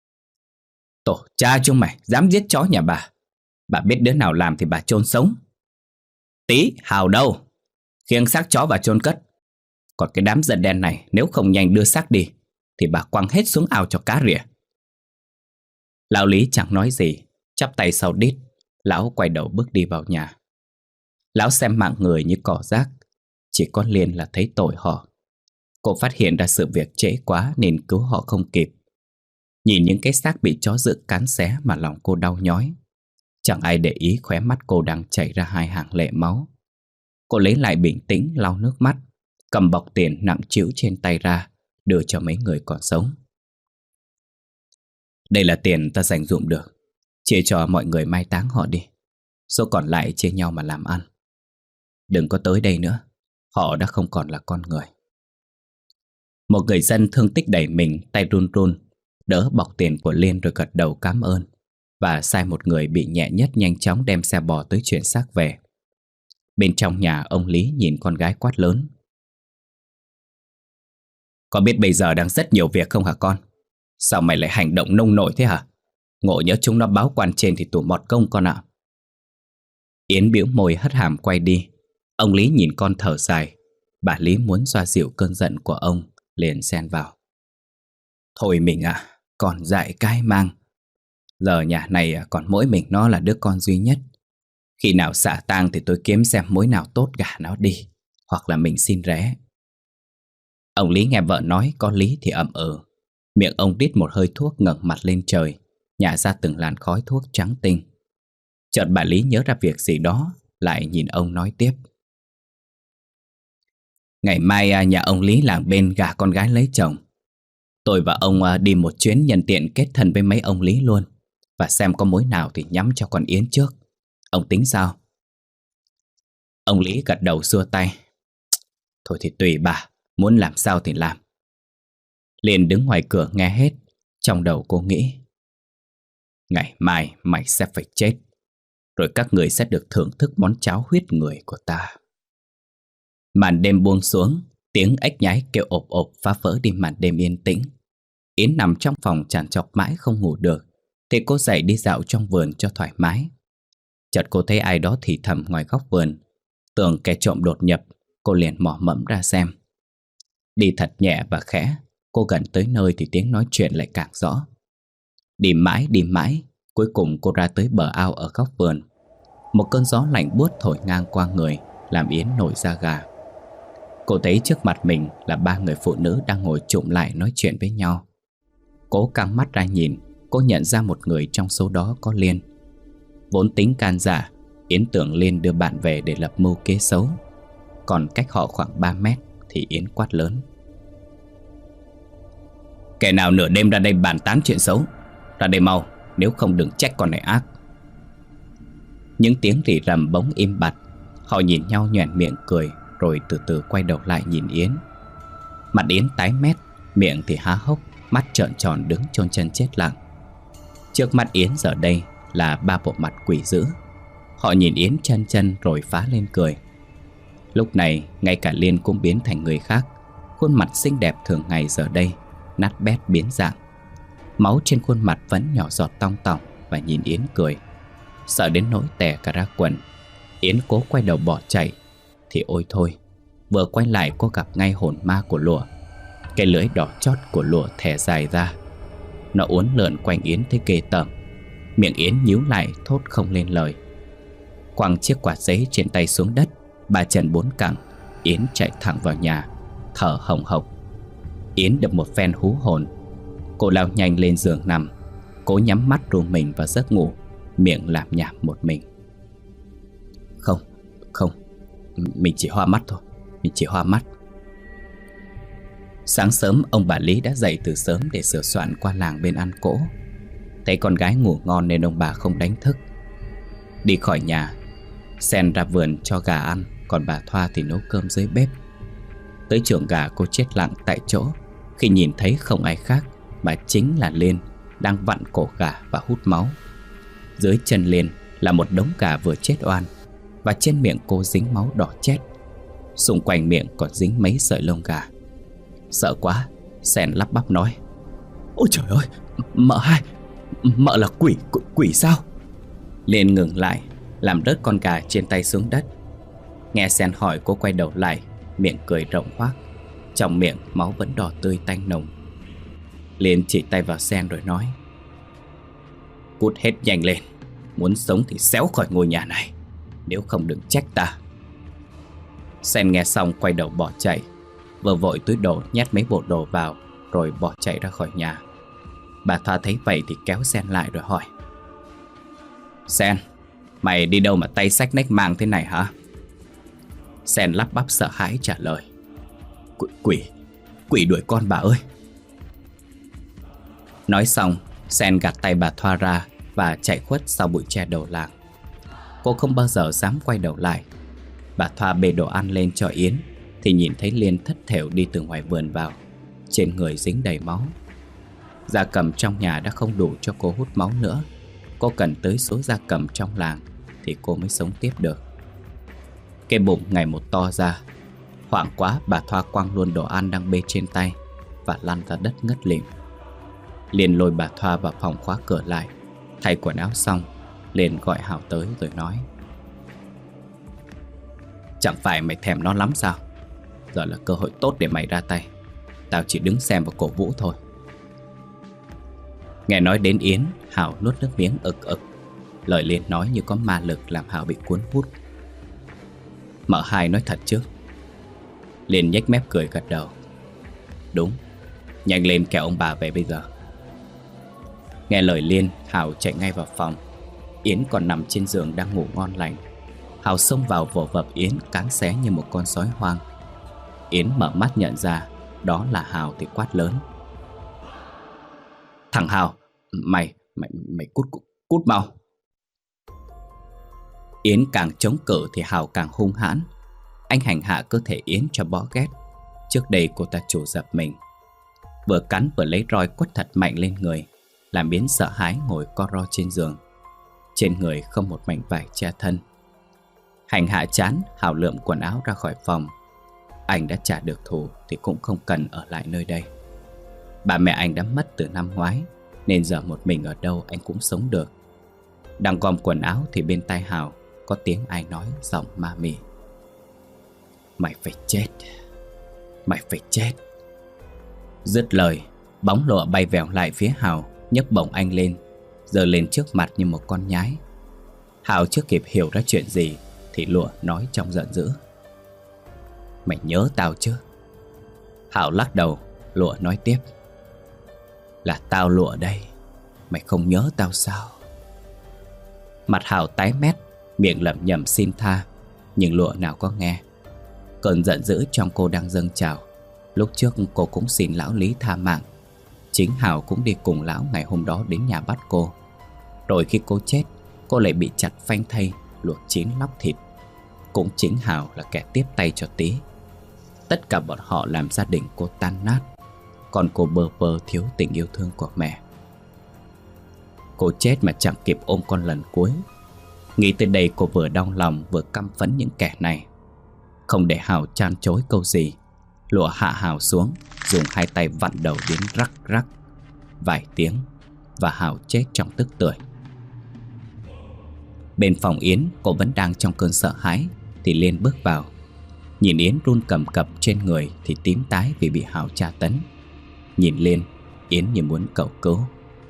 Tổ cha chúng mày dám giết chó nhà bà. Bà biết đứa nào làm thì bà chôn sống. Tí, Hào đâu? Khiêng xác chó vào chôn cất. Còn cái đám dân đen này nếu không nhanh đưa xác đi thì bà quăng hết xuống ao cho cá rỉa. Lão Lý chẳng nói gì, chắp tay sau đít. Lão quay đầu bước đi vào nhà. Lão xem mạng người như cỏ rác. Chỉ có Liên là thấy tội họ. Cô phát hiện ra sự việc trễ quá nên cứu họ không kịp. Nhìn những cái xác bị chó dữ cắn xé mà lòng cô đau nhói. Chẳng ai để ý khóe mắt cô đang chảy ra 2 hàng lệ máu. Cô lấy lại bình tĩnh lau nước mắt, cầm bọc tiền nặng trĩu trên tay ra, đưa cho mấy người còn sống. Đây là tiền ta dành dụm được, chia cho mọi người mai táng họ đi. Số còn lại chia nhau mà làm ăn. Đừng có tới đây nữa, họ đã không còn là con người. Một người dân thương tích đẩy mình, tay run run, đỡ bọc tiền của Liên rồi gật đầu cảm ơn, và sai một người bị nhẹ nhất nhanh chóng đem xe bò tới chuyển xác về. Bên trong nhà, ông Lý nhìn con gái quát lớn. Có biết bây giờ đang rất nhiều việc không hả con? Sao mày lại hành động nông nổi thế hả? Ngộ nhỡ chúng nó báo quan trên thì tụi mọt công con ạ. Yến bĩu môi hất hàm quay đi. Ông Lý nhìn con thở dài. Bà Lý muốn xoa dịu cơn giận của ông, liền xen vào. Thôi mình à, còn dại cái mang. Giờ nhà này còn mỗi mình nó là đứa con duy nhất. Khi nào xả tang thì tôi kiếm xem mối nào tốt gả nó đi, hoặc là mình xin ré. Ông Lý nghe vợ nói có lý thì ậm ừ. Miệng ông đít một hơi thuốc, ngẩng mặt lên trời, nhả ra từng làn khói thuốc trắng tinh. Chợt bà Lý nhớ ra việc gì đó, lại nhìn ông nói tiếp. Ngày mai nhà ông Lý làng bên gả con gái lấy chồng. Tôi và ông đi một chuyến nhân tiện kết thân với mấy ông Lý luôn, và xem có mối nào thì nhắm cho con Yến trước. Ông tính sao? Ông Lý gật đầu xua tay. Thôi thì tùy bà, muốn làm sao thì làm. Liền đứng ngoài cửa nghe hết. Trong đầu cô nghĩ, ngày mai mày sẽ phải chết, rồi các người sẽ được thưởng thức món cháo huyết người của ta. Màn đêm buông xuống, tiếng ếch nhái kêu ộp ộp phá vỡ đi màn đêm yên tĩnh. Yến nằm trong phòng trằn trọc mãi không ngủ được, thì cô dậy đi dạo trong vườn cho thoải mái. Chợt cô thấy ai đó thì thầm ngoài góc vườn. Tưởng kẻ trộm đột nhập, cô liền mò mẫm ra xem. Đi thật nhẹ và khẽ, cô gần tới nơi thì tiếng nói chuyện lại càng rõ. Đi mãi, cuối cùng cô ra tới bờ ao ở góc vườn. Một cơn gió lạnh buốt thổi ngang qua người, làm Yến nổi da gà. Cô thấy trước mặt mình là ba người phụ nữ đang ngồi chụm lại nói chuyện với nhau. Cố căng mắt ra nhìn, cô nhận ra một người trong số đó có Liên. Vốn tính can dạ, Yến tưởng Liên đưa bạn về để lập mưu kế xấu. Còn cách họ khoảng 3 mét thì Yến quát lớn. Kẻ nào nửa đêm ra đây bàn tán chuyện xấu, ra đây mau, nếu không đừng trách con này ác. Những tiếng rì rầm bỗng im bặt. Họ nhìn nhau nhoẻn miệng cười, rồi từ từ quay đầu lại nhìn Yến. Mặt Yến tái mét, miệng thì há hốc, mắt trợn tròn đứng chôn chân chết lặng. Trước mắt Yến giờ đây là ba bộ mặt quỷ dữ. Họ nhìn Yến chân chân rồi phá lên cười. Lúc này ngay cả Liên cũng biến thành người khác. Khuôn mặt xinh đẹp thường ngày giờ đây nát bét biến dạng. Máu trên khuôn mặt vẫn nhỏ giọt tong tỏng và nhìn Yến cười. Sợ đến nỗi tè cả ra quần, Yến cố quay đầu bỏ chạy. Thì ôi thôi, vừa quay lại cô gặp ngay hồn ma của lụa. Cái lưỡi đỏ chót của lụa thè dài ra. Nó uốn lượn quanh Yến thấy ghê tởm. Miệng Yến nhíu lại thốt không lên lời. Quăng chiếc quạt giấy trên tay xuống đất, ba chân bốn cẳng, Yến chạy thẳng vào nhà, thở hồng hộc. Yến được một phen hú hồn. Cô lao nhanh lên giường nằm, cố nhắm mắt ru mình vào giấc ngủ, miệng lảm nhảm một mình. Không, mình chỉ hoa mắt thôi, mình chỉ hoa mắt. Sáng sớm ông bà Lý đã dậy từ sớm để sửa soạn qua làng bên ăn cỗ. Thấy con gái ngủ ngon nên ông bà không đánh thức. Đi khỏi nhà, Sen ra vườn cho gà ăn, còn bà Thoa thì nấu cơm dưới bếp. Tới chuồng gà cô chết lặng tại chỗ khi nhìn thấy không ai khác mà chính là Liên đang vặn cổ gà và hút máu. Dưới chân Liên là một đống gà vừa chết oan, và trên miệng cô dính máu đỏ chét. Xung quanh miệng còn dính mấy sợi lông gà. Sợ quá, Sen lắp bắp nói: Ôi trời ơi, mợ hai, mợ là quỷ sao? Liên ngừng lại, làm rớt con gà trên tay xuống đất. Nghe Sen hỏi, cô quay đầu lại, miệng cười rộng hoác. Trong miệng máu vẫn đỏ tươi tanh nồng. Liên chỉ tay vào Sen rồi nói: Cút hết nhanh lên, muốn sống thì xéo khỏi ngôi nhà này, nếu không đừng trách ta. Sen nghe xong quay đầu bỏ chạy, vừa vội túi đồ nhét mấy bộ đồ vào rồi bỏ chạy ra khỏi nhà. Bà Thoa thấy vậy thì kéo Sen lại rồi hỏi: Sen, mày đi đâu mà tay xách nách mang thế này hả? Sen lắp bắp sợ hãi trả lời: Quỷ đuổi con bà ơi. Nói xong, Sen gạt tay bà Thoa ra và chạy khuất sau bụi tre đầu làng. Cô không bao giờ dám quay đầu lại. Bà Thoa bê đồ ăn lên cho Yến thì nhìn thấy Liên thất thểu đi từ ngoài vườn vào, trên người dính đầy máu. Gia cầm trong nhà đã không đủ cho cô hút máu nữa. Cô cần tới số gia cầm trong làng thì cô mới sống tiếp được. Cái bụng ngày một to ra. Hoảng quá, bà Thoa quăng luôn đồ ăn đang bê trên tay và lăn ra đất ngất lịm. Liên lôi bà Thoa vào phòng khóa cửa lại. Thay quần áo xong, Liên gọi Hảo tới rồi nói: Chẳng phải mày thèm nó lắm sao? Giờ là cơ hội tốt để mày ra tay. Tao chỉ đứng xem và cổ vũ thôi. Nghe nói đến Yến, Hảo nuốt nước miếng ực ực. Lời Liên nói như có ma lực làm Hảo bị cuốn hút. Mợ hai nói thật chứ? Liên nhếch mép cười gật đầu. Đúng, nhanh lên kẻo ông bà về bây giờ. Nghe lời Liên, Hảo chạy ngay vào phòng. Yến còn nằm trên giường đang ngủ ngon lành. Hảo xông vào vồ vập Yến, cắn xé như một con sói hoang. Yến mở mắt nhận ra đó là Hảo thì quát lớn. Thằng Hảo, mày cút mau. Yến càng chống cự thì Hảo càng hung hãn. Anh hành hạ cơ thể Yến cho bó ghét. Trước đây cô ta chủ dập mình, vừa cắn vừa lấy roi quất thật mạnh lên người, làm Yến sợ hãi ngồi co ro trên giường. Trên người không một mảnh vải che thân. Hành hạ chán, Hảo lượm quần áo ra khỏi phòng. Anh đã trả được thù thì cũng không cần ở lại nơi đây. Bà mẹ anh đã mất từ năm ngoái, nên giờ một mình ở đâu anh cũng sống được. Đang gom quần áo thì bên tai Hảo có tiếng ai nói giọng ma mị. Mày phải chết, mày phải chết. Dứt lời, bóng lụa bay vèo lại phía Hảo, nhấc bổng anh lên, giơ lên trước mặt như một con nhái. Hảo chưa kịp hiểu ra chuyện gì thì lụa nói trong giận dữ. Mày nhớ tao chứ? Hảo lắc đầu. Lụa nói tiếp. Là tao Lụa đây, mày không nhớ tao sao? Mặt Hảo tái mét, miệng lẩm nhẩm xin tha, nhưng Lụa nào có nghe. Cơn giận dữ trong cô đang dâng trào. Lúc trước cô cũng xin lão Lý tha mạng. Chính Hảo cũng đi cùng lão ngày hôm đó đến nhà bắt cô. Rồi khi cô chết, cô lại bị chặt phanh thây, luộc chín lóc thịt. Cũng chính Hảo là kẻ tiếp tay cho Tý. Tất cả bọn họ làm gia đình cô tan nát. Còn cô bơ vơ thiếu tình yêu thương của mẹ. Cô chết mà chẳng kịp ôm con lần cuối. Nghĩ tới đây cô vừa đau lòng vừa căm phẫn những kẻ này. Không để Hảo chan chối câu gì, Lụa hạ Hảo xuống, dùng hai tay vặn đầu đến rắc rắc vài tiếng, và Hảo chết trong tức tưởi. Bên phòng Yến, cô vẫn đang trong cơn sợ hãi thì Liên bước vào. Nhìn Yến run cầm cập trên người thì tím tái vì bị Hảo tra tấn. Nhìn Liên, Yến như muốn cầu cứu.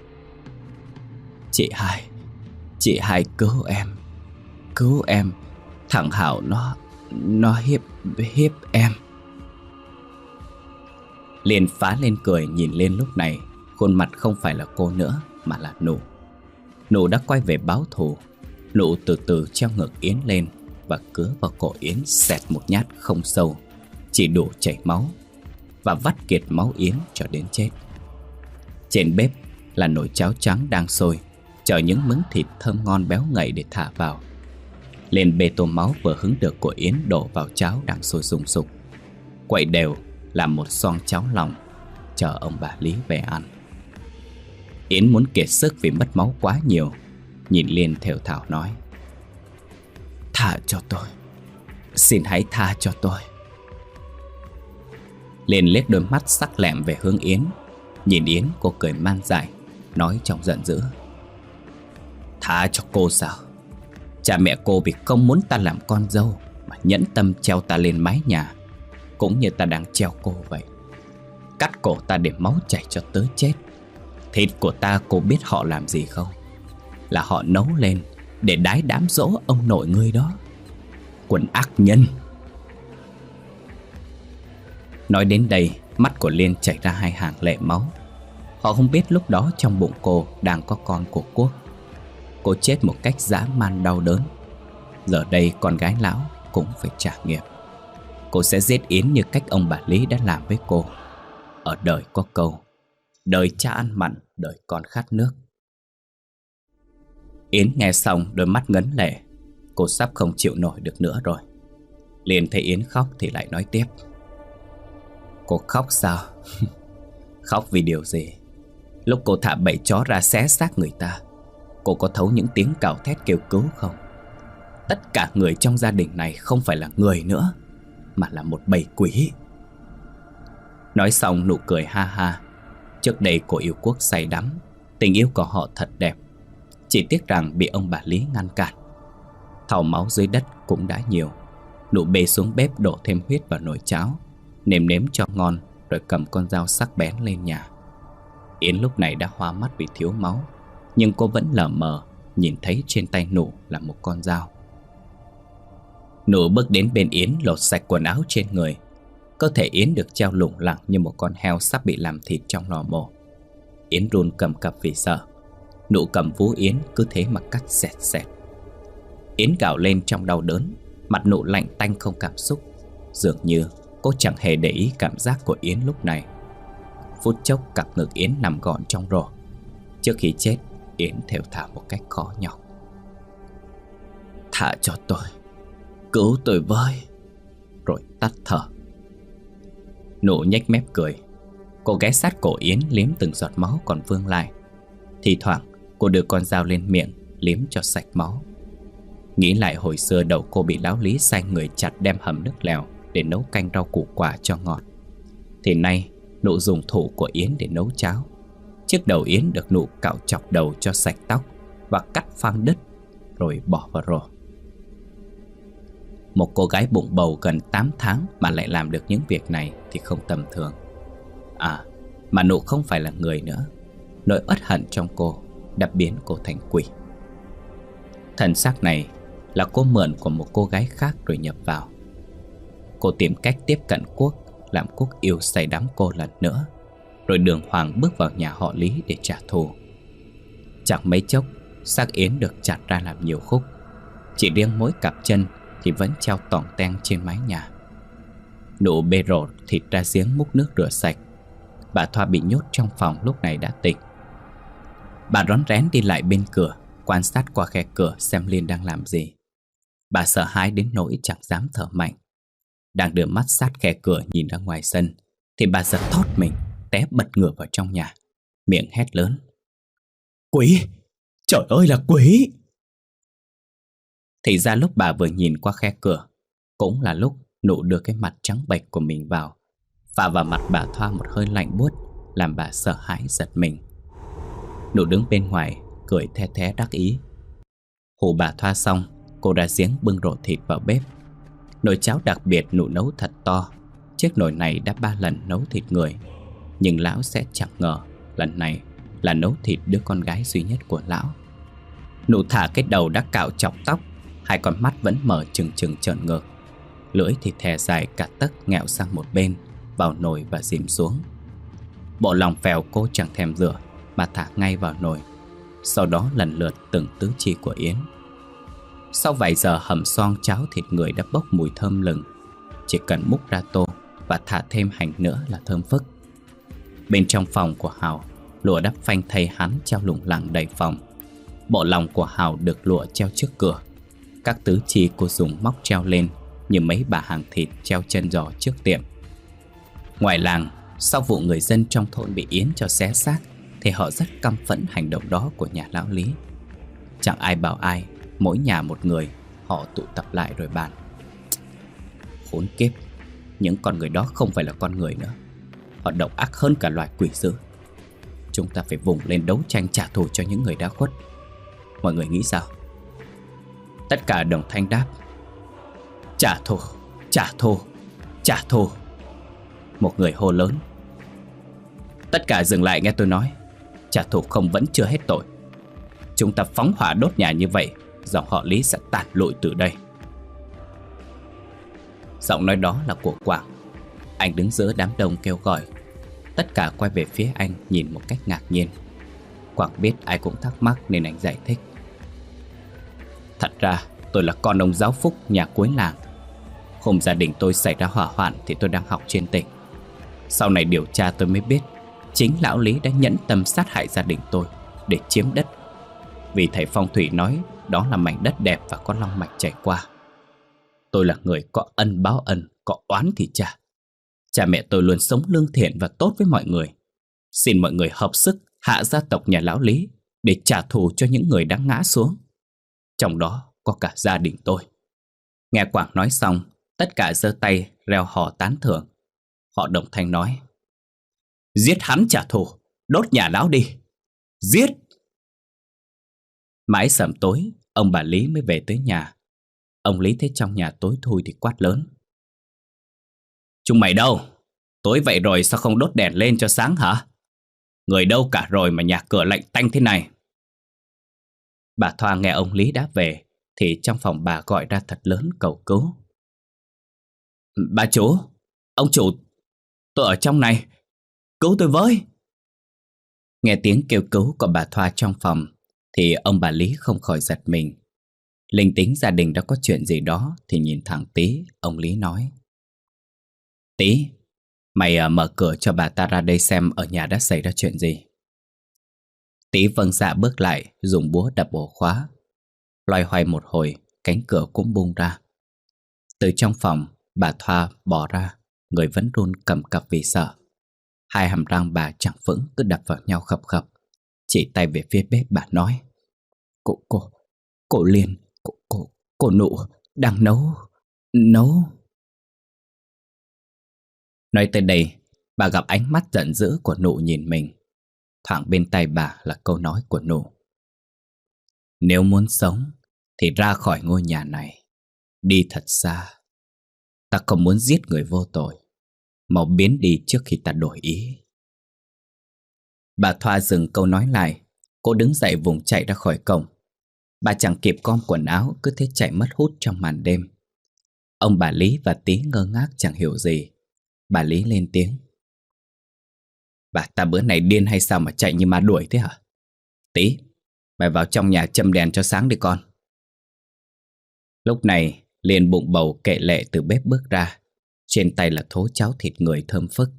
Chị hai cứu em. Thằng Hảo nó hiếp em. Liên phá lên cười nhìn Liên lúc này. Khuôn mặt không phải là cô nữa mà là Nụ. Nụ đã quay về báo thù. Nụ từ từ treo ngực Yến lên và cứa vào cổ Yến xẹt một nhát không sâu, chỉ đủ chảy máu, và vắt kiệt máu Yến cho đến chết. Trên bếp là nồi cháo trắng đang sôi, chờ những miếng thịt thơm ngon béo ngậy để thả vào. Lên bê tô máu vừa hứng được của Yến đổ vào cháo đang sôi sùng sục, quậy đều làm một xoong cháo lòng, chờ ông bà Lý về ăn. Yến muốn kiệt sức vì mất máu quá nhiều. Nhìn Liên thều thào nói. Tha cho tôi, xin hãy tha cho tôi. Liên liếc đôi mắt sắc lẹm về hướng Yến. Nhìn Yến, cô cười man dại, nói trong giận dữ. Tha cho cô sao? Cha mẹ cô vì không muốn ta làm con dâu mà nhẫn tâm treo ta lên mái nhà, cũng như ta đang treo cô vậy. Cắt cổ ta để máu chảy cho tới chết. Thịt của ta cô biết họ làm gì không? Là họ nấu lên để đái đám dỗ ông nội ngươi đó. Quần ác nhân. Nói đến đây, mắt của Liên chảy ra hai hàng lệ máu. Họ không biết lúc đó trong bụng cô đang có con của Quốc. Cô chết một cách dã man đau đớn. Giờ đây con gái lão cũng phải trả nghiệp. Cô sẽ giết Yến như cách ông bà Lý đã làm với cô. Ở đời có câu, đời cha ăn mặn, đời con khát nước. Yến nghe xong đôi mắt ngấn lệ. Cô sắp không chịu nổi được nữa rồi. Liền thấy Yến khóc thì lại nói tiếp. Cô khóc sao? Khóc vì điều gì? Lúc cô thả bầy chó ra xé xác người ta, cô có thấu những tiếng cào thét kêu cứu không? Tất cả người trong gia đình này không phải là người nữa, mà là một bầy quỷ. Nói xong nụ cười ha ha. Trước đây cô yêu Quốc say đắm. Tình yêu của họ thật đẹp. Chỉ tiếc rằng bị ông bà Lý ngăn cản. Thau máu dưới đất cũng đã nhiều. Nụ bê xuống bếp đổ thêm huyết vào nồi cháo, nêm nếm cho ngon, rồi cầm con dao sắc bén lên nhà. Yến lúc này đã hoa mắt vì thiếu máu, nhưng cô vẫn lờ mờ nhìn thấy trên tay Nụ là một con dao. Nụ bước đến bên Yến, lột sạch quần áo trên người. Cơ thể Yến được treo lủng lẳng như một con heo sắp bị làm thịt trong lò mổ. Yến run cầm cập vì sợ. Nụ cầm vú Yến cứ thế mà cắt xẹt xẹt. Yến gào lên trong đau đớn. Mặt Nụ lạnh tanh không cảm xúc, dường như cô chẳng hề để ý cảm giác của Yến lúc này. Phút chốc cặp ngực Yến nằm gọn trong rổ. Trước khi chết, Yến thều thào một cách khó nhọc: "Thả cho tôi, cứu tôi với." Rồi tắt thở. Nụ nhếch mép cười. Cô ghé sát cổ Yến liếm từng giọt máu còn vương lại. Thì thoảng cô đưa con dao lên miệng liếm cho sạch máu. Nghĩ lại hồi xưa đầu cô bị lão Lý sai người chặt đem hầm nước lèo để nấu canh rau củ quả cho ngọt, thì nay Nụ dùng thủ của Yến để nấu cháo. Chiếc đầu Yến được Nụ cạo chọc đầu cho sạch tóc và cắt phăng đứt, rồi bỏ vào rổ. Một cô gái bụng bầu gần 8 tháng mà lại làm được những việc này thì không tầm thường. Mà Nụ không phải là người nữa. Nỗi uất hận trong cô đã biến cô thành quỷ. Thân xác này là cô mượn của một cô gái khác rồi nhập vào. Cô tìm cách tiếp cận Quốc, làm Quốc yêu say đắm cô lần nữa, rồi đường hoàng bước vào nhà họ Lý để trả thù. Chẳng mấy chốc, xác Yến được chặt ra làm nhiều khúc. Chỉ riêng mỗi cặp chân thì vẫn treo tỏng teng trên mái nhà. Nụ bê rổ thịt ra giếng múc nước rửa sạch. Bà Thoa bị nhốt trong phòng lúc này đã tỉnh. Bà rón rén đi lại bên cửa, quan sát qua khe cửa xem Liên đang làm gì. Bà sợ hãi đến nỗi chẳng dám thở mạnh. Đang đưa mắt sát khe cửa nhìn ra ngoài sân thì bà giật thót mình, té bật ngửa vào trong nhà, miệng hét lớn: "Quỷ! Trời ơi là quỷ!" Thì ra lúc bà vừa nhìn qua khe cửa cũng là lúc Nụ đưa cái mặt trắng bệch của mình vào, phả vào mặt bà Thoa một hơi lạnh buốt, làm bà sợ hãi giật mình. Nụ đứng bên ngoài cười the thé đắc ý. Hù bà Thoa xong, cô ra giếng bưng rổ thịt vào bếp. Nồi cháo đặc biệt Nụ nấu thật to. Chiếc nồi này đã 3 lần nấu thịt người. Nhưng lão sẽ chẳng ngờ lần này là nấu thịt đứa con gái duy nhất của lão. Nụ thả cái đầu đã cạo chọc tóc, hai con mắt vẫn mở trừng trừng trợn ngược. Lưỡi thì thè dài cả tấc nghẹo sang một bên, vào nồi và dìm xuống. Bộ lòng phèo cô chẳng thèm rửa mà thả ngay vào nồi. Sau đó lần lượt từng tứ chi của Yến. Sau vài giờ hầm xoong cháo thịt người đã bốc mùi thơm lừng. Chỉ cần múc ra tô và thả thêm hành nữa là thơm phức. Bên trong phòng của Hào, lụa đắp phanh thay hắn treo lủng lẳng đầy phòng. Bộ lòng của Hào được lụa treo trước cửa. Các tứ chi cô dùng móc treo lên như mấy bà hàng thịt treo chân giò trước tiệm. Ngoài làng, sau vụ người dân trong thôn bị Yến cho xé xác thì họ rất căm phẫn hành động đó của nhà lão Lý. Chẳng ai bảo ai, mỗi nhà một người, họ tụ tập lại rồi bàn: "Khốn kiếp, những con người đó không phải là con người nữa. Họ độc ác hơn cả loài quỷ dữ. Chúng ta phải vùng lên đấu tranh trả thù cho những người đã khuất. Mọi người nghĩ sao?" Tất cả đồng thanh đáp: "Trả thù, trả thù, trả thù." Một người hô lớn: "Tất cả dừng lại nghe tôi nói. Trả thù không vẫn chưa hết tội. Chúng ta phóng hỏa đốt nhà như vậy, dòng họ Lý sẽ tàn lụi từ đây." Giọng nói đó là của Quảng. Anh đứng giữa đám đông kêu gọi. Tất cả quay về phía anh nhìn một cách ngạc nhiên. Quảng biết ai cũng thắc mắc nên anh giải thích: "Thật ra tôi là con ông giáo Phúc nhà cuối làng. Hôm gia đình tôi xảy ra hỏa hoạn thì tôi đang học trên tỉnh. Sau này điều tra tôi mới biết chính lão Lý đã nhẫn tâm sát hại gia đình tôi để chiếm đất. Vì thầy phong thủy nói đó là mảnh đất đẹp và có long mạch chảy qua. Tôi là người có ân báo ân, có oán thì trả. Cha mẹ tôi luôn sống lương thiện và tốt với mọi người. Xin mọi người hợp sức hạ gia tộc nhà lão Lý để trả thù cho những người đã ngã xuống. Trong đó có cả gia đình tôi." Nghe Quảng nói xong, tất cả giơ tay reo hò tán thưởng. Họ đồng thanh nói: "Giết hắn trả thù, đốt nhà lão đi, giết!" Mãi sẩm tối, ông bà Lý mới về tới nhà. Ông Lý thấy trong nhà tối thui thì quát lớn: "Chúng mày đâu? Tối vậy rồi sao không đốt đèn lên cho sáng hả? Người đâu cả rồi mà nhà cửa lạnh tanh thế này? Bà Thoa nghe ông Lý đã về thì trong phòng bà gọi ra thật lớn cầu cứu. Bà chủ, ông chủ, tôi ở trong này, cứu tôi với. Nghe tiếng kêu cứu của bà Thoa trong phòng thì ông bà Lý không khỏi giật mình. Linh tính gia đình đã có chuyện gì đó thì nhìn thẳng Tí, ông Lý nói. Tí, mày mở cửa cho bà ta ra đây xem ở nhà đã xảy ra chuyện gì. Tí vâng dạ bước lại, dùng búa đập ổ khóa. Loay hoay một hồi, cánh cửa cũng bung ra. Từ trong phòng, bà Thoa bỏ ra, người vẫn run cầm cập vì sợ. Hai hàm răng bà chẳng vững cứ đập vào nhau khập khập. Chỉ tay về phía bếp bà nói. Cô Liên, cô Nụ đang nấu. Nói tới đây, bà gặp ánh mắt giận dữ của Nụ nhìn mình. Thoảng bên tay bà là câu nói của Nụ. Nếu muốn sống thì ra khỏi ngôi nhà này, đi thật xa. Ta không muốn giết người vô tội, mau biến đi trước khi ta đổi ý. Bà Thoa dừng câu nói lại. Cô đứng dậy vùng chạy ra khỏi cổng. Bà chẳng kịp gom quần áo, cứ thế chạy mất hút trong màn đêm. Ông bà Lý và Tí ngơ ngác chẳng hiểu gì. Bà Lý lên tiếng. Bà ta bữa này điên hay sao mà chạy như ma đuổi thế hả? Tí, mày vào trong nhà châm đèn cho sáng đi con. Lúc này Liên bụng bầu kệ lệ từ bếp bước ra. Trên tay là thố cháo thịt người thơm phức.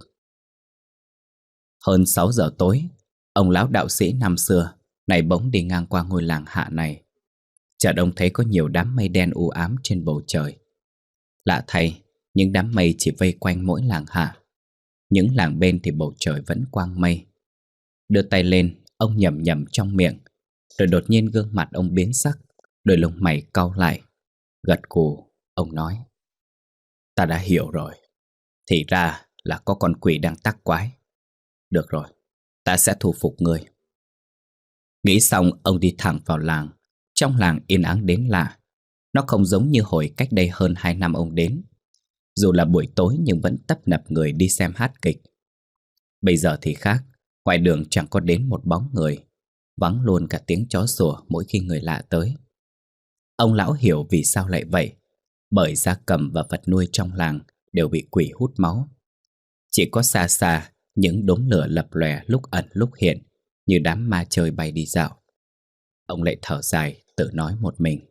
Hơn 6 giờ tối, ông lão đạo sĩ năm xưa này bỗng đi ngang qua ngôi làng hạ này. Chợt ông thấy có nhiều đám mây đen u ám trên bầu trời. Lạ thay, những đám mây chỉ vây quanh mỗi làng hạ. Những làng bên thì bầu trời vẫn quang mây. Đưa tay lên, ông nhẩm nhẩm trong miệng. Rồi đột nhiên gương mặt ông biến sắc, đôi lông mày cau lại. Gật gù, ông nói. Ta đã hiểu rồi. Thì ra là có con quỷ đang tác quái. Được rồi, ta sẽ thu phục ngươi. Nghĩ xong, ông đi thẳng vào làng. Trong làng yên ắng đến lạ. Nó không giống như hồi cách đây hơn 2 năm ông đến. Dù là buổi tối nhưng vẫn tấp nập người đi xem hát kịch. Bây giờ thì khác. Ngoài đường chẳng có đến một bóng người. Vắng luôn cả tiếng chó sủa mỗi khi người lạ tới. Ông lão hiểu vì sao lại vậy. Bởi gia cầm và vật nuôi trong làng đều bị quỷ hút máu. Chỉ có xa xa những đốm lửa lập lòe lúc ẩn lúc hiện, như đám ma chơi bay đi dạo. Ông lại thở dài tự nói một mình.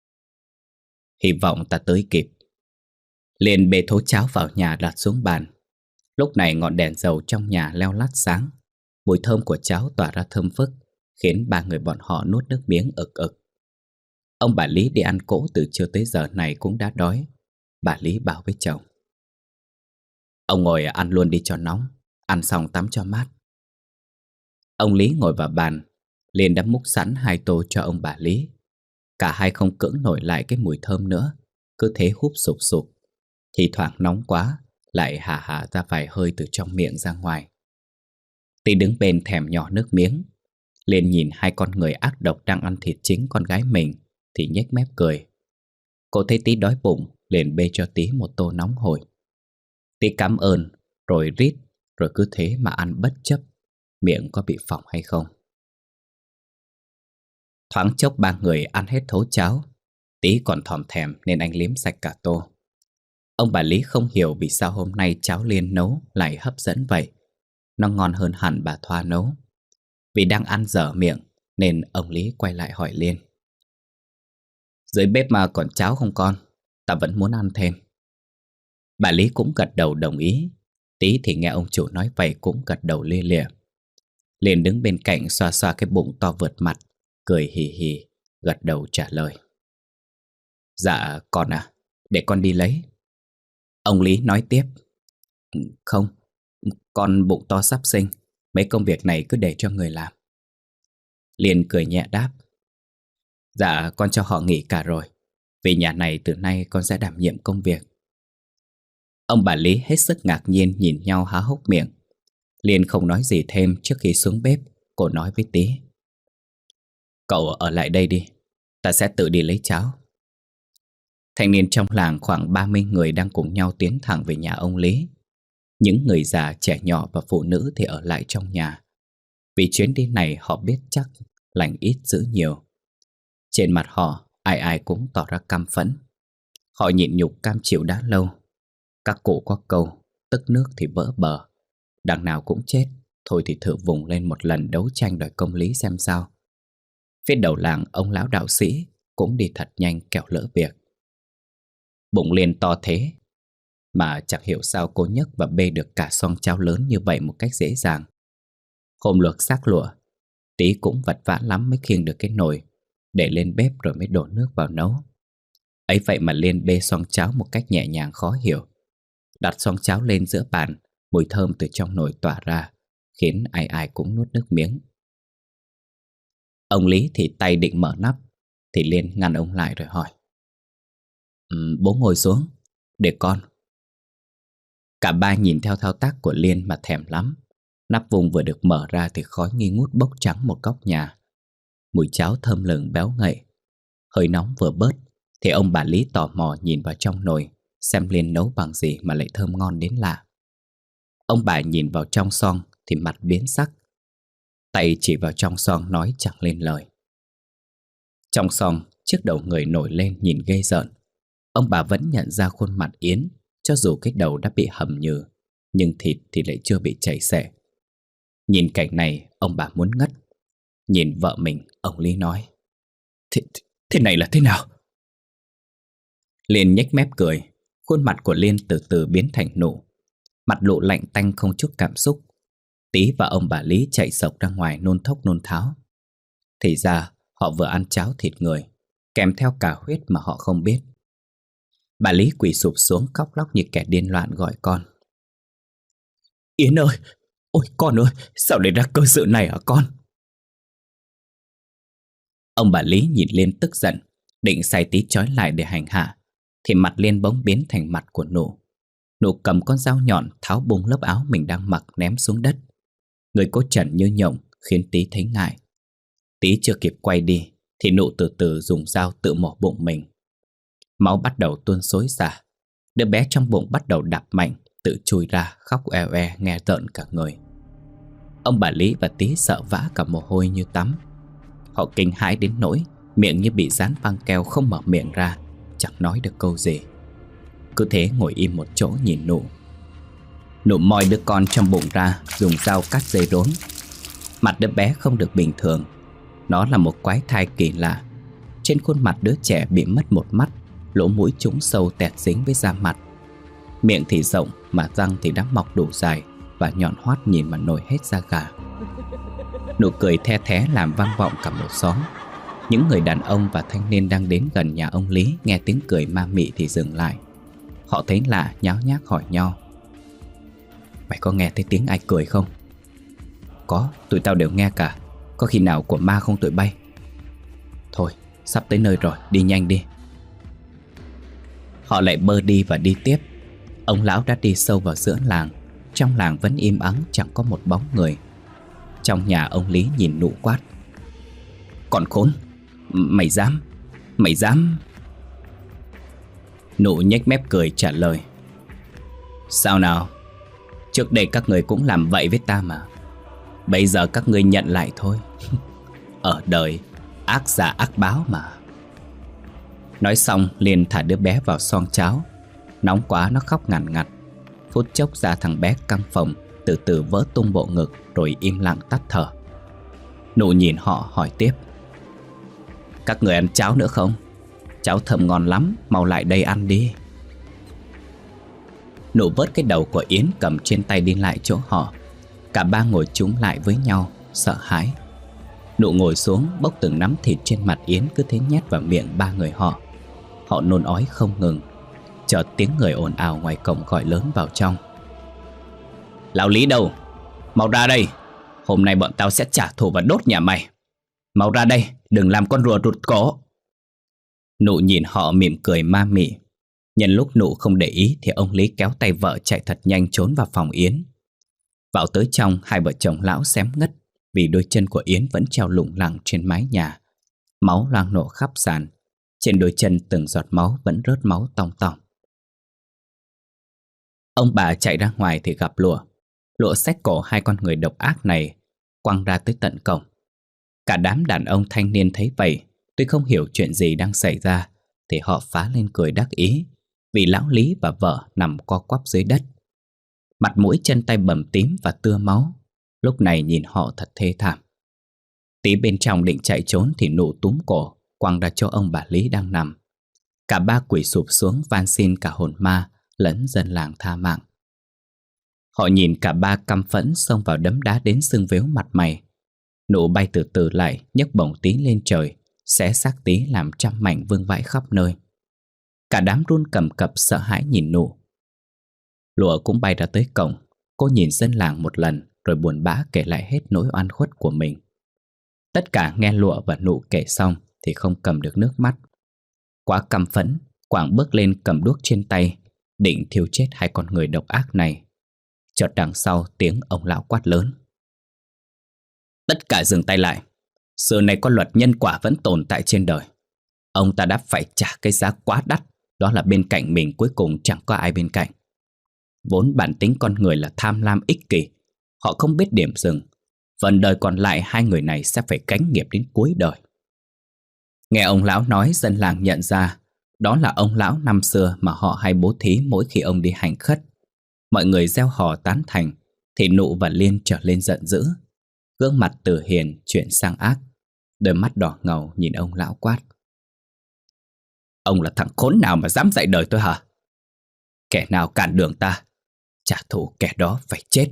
Hy vọng ta tới kịp. Liền bê thố cháo vào nhà đặt xuống bàn. Lúc này ngọn đèn dầu trong nhà leo lắt sáng. Mùi thơm của cháo tỏa ra thơm phức, khiến ba người bọn họ nuốt nước miếng ực ực. Ông bà Lý đi ăn cỗ từ trưa tới giờ này cũng đã đói. Bà Lý bảo với chồng. Ông ngồi ăn luôn đi cho nóng, ăn xong tắm cho mát. Ông Lý ngồi vào bàn, liền đã múc sẵn 2 tô cho ông bà Lý. Cả hai không cưỡng nổi lại cái mùi thơm nữa, cứ thế húp sụp sụp. Thì thoảng nóng quá, lại hả hả ra vài hơi từ trong miệng ra ngoài. Tí đứng bên thèm nhỏ nước miếng. Liền nhìn hai con người ác độc đang ăn thịt chính con gái mình thì nhếch mép cười. Cô thấy Tí đói bụng, liền bê cho Tí một tô nóng hổi. Tí cảm ơn, rồi rít, rồi cứ thế mà ăn bất chấp. Miệng có bị phỏng hay không? Thoáng chốc ba người ăn hết thố cháo. Tí còn thòm thèm nên anh liếm sạch cả tô. Ông bà Lý không hiểu vì sao hôm nay cháo Liên nấu lại hấp dẫn vậy. Nó ngon hơn hẳn bà Thoa nấu. Vì đang ăn dở miệng nên ông Lý quay lại hỏi Liên. Dưới bếp mà còn cháo không con? Ta vẫn muốn ăn thêm. Bà Lý cũng gật đầu đồng ý. Tí thì nghe ông chủ nói vậy cũng gật đầu lia lịa. Liền đứng bên cạnh xoa xoa cái bụng to vượt mặt, cười hì hì, gật đầu trả lời. Dạ con à, để con đi lấy. Ông Lý nói tiếp. Không, con bụng to sắp sinh, mấy công việc này cứ để cho người làm. Liên cười nhẹ đáp. Dạ con cho họ nghỉ cả rồi, vì nhà này từ nay con sẽ đảm nhiệm công việc. Ông bà Lý hết sức ngạc nhiên nhìn nhau há hốc miệng. Liên không nói gì thêm trước khi xuống bếp. Cô nói với Tí. Cậu ở lại đây đi, ta sẽ tự đi lấy cháo. Thanh niên trong làng khoảng 30 người đang cùng nhau tiến thẳng về nhà ông Lý. Những người già, trẻ nhỏ và phụ nữ thì ở lại trong nhà. Vì chuyến đi này họ biết chắc lành ít dữ nhiều. Trên mặt họ ai ai cũng tỏ ra căm phẫn. Họ nhịn nhục cam chịu đã lâu. Các cụ có câu tức nước thì vỡ bờ, đằng nào cũng chết, thôi thì thử vùng lên một lần đấu tranh đòi công lý xem sao. Phía đầu làng, ông lão đạo sĩ cũng đi thật nhanh kẻo lỡ việc. Bụng Liên to thế mà chẳng hiểu sao cô nhấc và bê được cả xoong cháo lớn như vậy một cách dễ dàng. Hôm luộc xác lụa, Tí cũng vật vã lắm mới khiêng được cái nồi, để lên bếp rồi mới đổ nước vào nấu. Ấy vậy mà Liên bê xoong cháo một cách nhẹ nhàng khó hiểu. Đặt xoong cháo lên giữa bàn, mùi thơm từ trong nồi tỏa ra, khiến ai ai cũng nuốt nước miếng. Ông Lý thì tay định mở nắp, thì Liên ngăn ông lại rồi hỏi: Bố ngồi xuống, để con. Cả ba nhìn theo thao tác của Liên mà thèm lắm. Nắp vùng vừa được mở ra thì khói nghi ngút bốc trắng một góc nhà. Mùi cháo thơm lừng béo ngậy. Hơi nóng vừa bớt thì ông bà Lý tò mò nhìn vào trong nồi, xem Liên nấu bằng gì mà lại thơm ngon đến lạ. Ông bà nhìn vào trong xoong thì mặt biến sắc. Tay chỉ vào trong xoong nói chẳng lên lời. Trong xoong, chiếc đầu người nổi lên nhìn ghê rợn. Ông bà vẫn nhận ra khuôn mặt Yến, cho dù cái đầu đã bị hầm nhừ, nhưng thịt thì lại chưa bị chảy xệ. Nhìn cảnh này, ông bà muốn ngất. Nhìn vợ mình, ông Lý nói: Thế này là thế nào? Liên nhếch mép cười. Khuôn mặt của Liên từ từ biến thành nụ. Mặt Lụ lạnh tanh không chút cảm xúc. Tí và ông bà Lý chạy sộc ra ngoài nôn thốc nôn tháo. Thì ra họ vừa ăn cháo thịt người, kèm theo cả huyết mà họ không biết. Bà Lý quỳ sụp xuống khóc lóc như kẻ điên loạn gọi con: Yến ơi! Ôi con ơi! Sao lại ra cơ sự này hả con? Ông bà Lý nhìn Liên tức giận, định sai Tí trói lại để hành hạ, thì mặt Liên bỗng biến thành mặt của Nụ. Nụ cầm con dao nhọn tháo bung lớp áo mình đang mặc ném xuống đất. Người cô trần như nhộng khiến Tí thấy ngại. Tí chưa kịp quay đi thì Nụ từ từ dùng dao tự mổ bụng mình. Máu bắt đầu tuôn xối xả. Đứa bé trong bụng bắt đầu đạp mạnh, tự chui ra khóc oe oe nghe rợn cả người. Ông bà Lý và Tí sợ vã cả mồ hôi như tắm. Họ kinh hãi đến nỗi miệng như bị dán băng keo không mở miệng ra, chẳng nói được câu gì. Cứ thế ngồi im một chỗ nhìn Nụ. Nụ moi đứa con trong bụng ra, dùng dao cắt dây rốn. Mặt đứa bé không được bình thường. Nó là một quái thai kỳ lạ. Trên khuôn mặt đứa trẻ bị mất một mắt, lỗ mũi trũng sâu tẹt dính với da mặt. Miệng thì rộng mà răng thì đã mọc đủ dài và nhọn hoắt nhìn mà nổi hết da gà. Nụ cười the thé làm vang vọng cả một xóm. Những người đàn ông và thanh niên đang đến gần nhà ông Lý nghe tiếng cười ma mị thì dừng lại. Họ thấy lạ nháo nhác hỏi nhau: Mày có nghe thấy tiếng ai cười không? Có, tụi tao đều nghe cả. Có khi nào của ma không tụi bay? Thôi, sắp tới nơi rồi, đi nhanh đi. Họ lại bơ đi và đi tiếp. Ông lão đã đi sâu vào giữa làng. Trong làng vẫn im ắng chẳng có một bóng người. Trong nhà ông Lý nhìn Nụ quát: Còn khốn! Mày dám! Mày dám! Nụ nhếch mép cười trả lời: Sao nào? Trước đây các người cũng làm vậy với ta mà. Bây giờ các ngươi nhận lại thôi. Ở đời ác giả ác báo mà. Nói xong liền thả đứa bé vào xoong cháo. Nóng quá nó khóc ngằn ngặt. Phút chốc da thằng bé căng phồng, từ từ vỡ tung bộ ngực rồi im lặng tắt thở. Nụ nhìn họ hỏi tiếp: Các người ăn cháo nữa không? Cháo thơm ngon lắm, mau lại đây ăn đi. Nụ vớt cái đầu của Yến cầm trên tay đi lại chỗ họ. Cả ba ngồi chúm lại với nhau, sợ hãi. Nụ ngồi xuống bốc từng nắm thịt trên mặt Yến cứ thế nhét vào miệng ba người họ. Họ nôn ói không ngừng. Chợt tiếng người ồn ào ngoài cổng gọi lớn vào trong: Lão Lý đâu? Mau ra đây. Hôm nay bọn tao sẽ trả thù và đốt nhà mày. Mau ra đây, đừng làm con rùa rụt cổ. Nụ nhìn họ mỉm cười ma mị. Nhân lúc Nụ không để ý thì ông Lý kéo tay vợ chạy thật nhanh trốn vào phòng Yến. Vào tới trong, hai vợ chồng lão xém ngất vì đôi chân của Yến vẫn treo lủng lẳng trên mái nhà. Máu loang nổ khắp sàn. Trên đôi chân từng giọt máu vẫn rớt máu tong tong. Ông bà chạy ra ngoài thì gặp Lụa. Lụa xách cổ hai con người độc ác này quăng ra tới tận cổng. Cả đám đàn ông thanh niên thấy vậy, tuy không hiểu chuyện gì đang xảy ra, thì họ phá lên cười đắc ý, vì lão Lý và vợ nằm co quắp dưới đất. Mặt mũi chân tay bầm tím và tưa máu, lúc này nhìn họ thật thê thảm. Tí bên trong định chạy trốn thì Nụ túm cổ, quăng ra cho ông bà Lý đang nằm. Cả ba quỳ sụp xuống van xin cả hồn ma lẫn dân làng tha mạng. Họ nhìn cả ba căm phẫn xông vào đấm đá đến sưng vếu mặt mày. Nụ bay từ từ lại, nhấc bổng Tí lên trời, xé xác Tí làm trăm mảnh vương vãi khắp nơi. Cả đám run cầm cập sợ hãi nhìn Nụ. Lụa cũng bay ra tới cổng. Cô nhìn dân làng một lần rồi buồn bã kể lại hết nỗi oan khuất của mình. Tất cả nghe Lụa và Nụ kể xong thì không cầm được nước mắt. Quá căm phẫn, Quảng bước lên cầm đuốc trên tay, định thiêu chết hai con người độc ác này. Chợt đằng sau tiếng ông lão quát lớn: tất cả dừng tay lại. Xưa này có luật nhân quả vẫn tồn tại trên đời. Ông ta đã phải trả cái giá quá đắt, đó là bên cạnh mình cuối cùng chẳng có ai bên cạnh. Vốn bản tính con người là tham lam ích kỷ, họ không biết điểm dừng. Phần đời còn lại hai người này sẽ phải gánh nghiệp đến cuối đời. Nghe ông lão nói, dân làng nhận ra đó là ông lão năm xưa mà họ hay bố thí mỗi khi ông đi hành khất. Mọi người reo hò tán thành, thì Nụ và Liên trở lên giận dữ. Gương mặt từ hiền chuyển sang ác, đôi mắt đỏ ngầu nhìn ông lão quát: ông là thằng khốn nào mà dám dạy đời tôi hả? Kẻ nào cản đường ta, trả thù kẻ đó phải chết.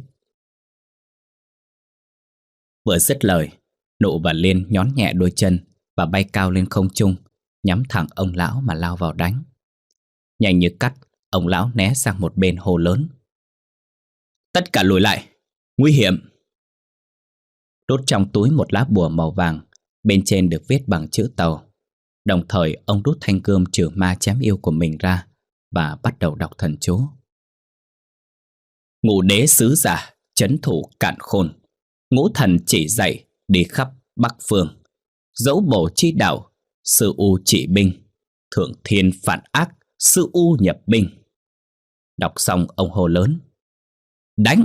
Vừa dứt lời, Nụ và Liên nhón nhẹ đôi chân và bay cao lên không trung, nhắm thẳng ông lão mà lao vào đánh. Nhanh như cắt, ông lão né sang một bên hô lớn: tất cả lùi lại, nguy hiểm! Đút trong túi một lá bùa màu vàng, bên trên được viết bằng chữ Tàu. Đồng thời ông rút thanh gươm trừ ma chém yêu của mình ra và bắt đầu đọc thần chú. Ngũ đế sứ giả, trấn thủ càn khôn, ngũ thần chỉ dạy, đi khắp Bắc phương. Dẫu bổ chi đạo, sư u trị binh. Thượng thiên phản ác, sư u nhập binh. Đọc xong ông hô lớn: đánh!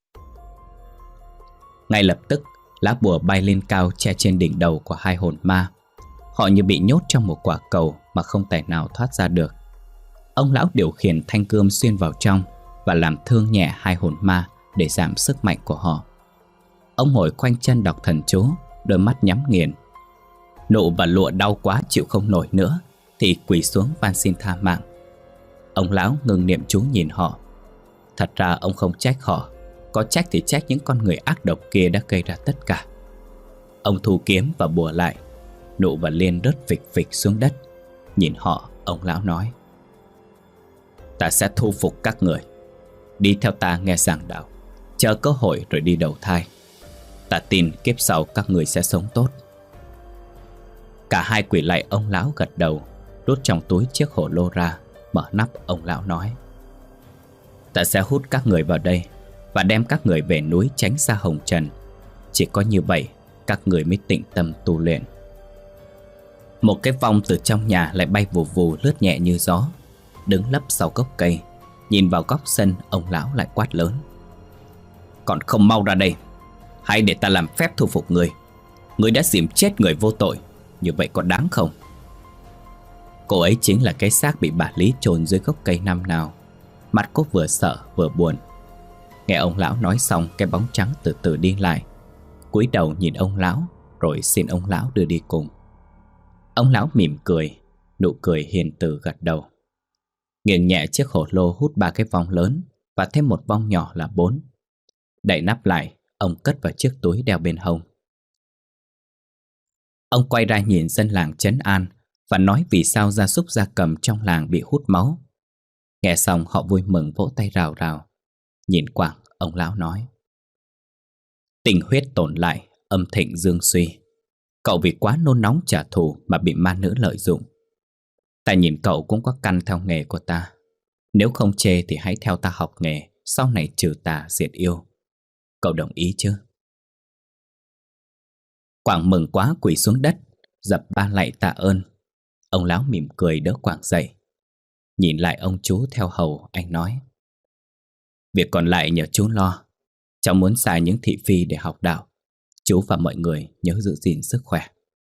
Ngay lập tức, lá bùa bay lên cao che trên đỉnh đầu của hai hồn ma. Họ như bị nhốt trong một quả cầu mà không tài nào thoát ra được. Ông lão điều khiển thanh gươm xuyên vào trong và làm thương nhẹ hai hồn ma để giảm sức mạnh của họ. Ông ngồi khoanh chân đọc thần chú, đôi mắt nhắm nghiền. Nụ và Lụa đau quá chịu không nổi nữa thì quỳ xuống van xin tha mạng. Ông lão ngừng niệm chú nhìn họ. Thật ra ông không trách họ, có trách thì trách những con người ác độc kia đã gây ra tất cả. Ông thu kiếm và bùa lại. Nụ và Liên rớt phịch phịch xuống đất. Nhìn họ, ông lão nói: ta sẽ thu phục các người. Đi theo ta nghe giảng đạo, chờ cơ hội rồi đi đầu thai. Ta tin kiếp sau các người sẽ sống tốt. Cả hai quỳ lạy ông lão gật đầu, rút trong túi chiếc hổ lô ra, mở nắp. Ông lão nói: ta sẽ hút các người vào đây và đem các người về núi tránh xa hồng trần. Chỉ có như vậy các người mới tịnh tâm tu luyện. Một cái vong từ trong nhà lại bay vù vù lướt nhẹ như gió, đứng lấp sau gốc cây. Nhìn vào góc sân, ông lão lại quát lớn: còn không mau ra đây, hãy để ta làm phép thu phục người. Người đã dìm chết người vô tội, như vậy có đáng không? Cô ấy chính là cái xác bị bà Lý chôn dưới gốc cây năm nào. Mặt cô vừa sợ vừa buồn. Nghe ông lão nói xong, cái bóng trắng từ từ đi lại, cúi đầu nhìn ông lão rồi xin ông lão đưa đi cùng. Ông lão mỉm cười, nụ cười hiền từ gật đầu. Nghiêng nhẹ chiếc hổ lô hút 3 cái vong lớn và thêm một vong nhỏ là 4. Đậy nắp lại, ông cất vào chiếc túi đeo bên hông. Ông quay ra nhìn dân làng trấn an và nói vì sao gia súc gia cầm trong làng bị hút máu. Nghe xong họ vui mừng vỗ tay rào rào. Nhìn Quảng, ông lão nói: tình huyết tổn lại, âm thịnh dương suy. Cậu vì quá nôn nóng trả thù mà bị ma nữ lợi dụng. Ta nhìn cậu cũng có căn theo nghề của ta. Nếu không chê thì hãy theo ta học nghề, sau này trừ tà diệt yêu. Cậu đồng ý chứ? Quảng mừng quá quỳ xuống đất, dập 3 lạy tạ ơn. Ông lão mỉm cười đỡ Quảng dậy. Nhìn lại ông chú theo hầu, anh nói: việc còn lại nhờ chú lo. Cháu muốn xài những thị phi để học đạo. Chú và mọi người nhớ giữ gìn sức khỏe.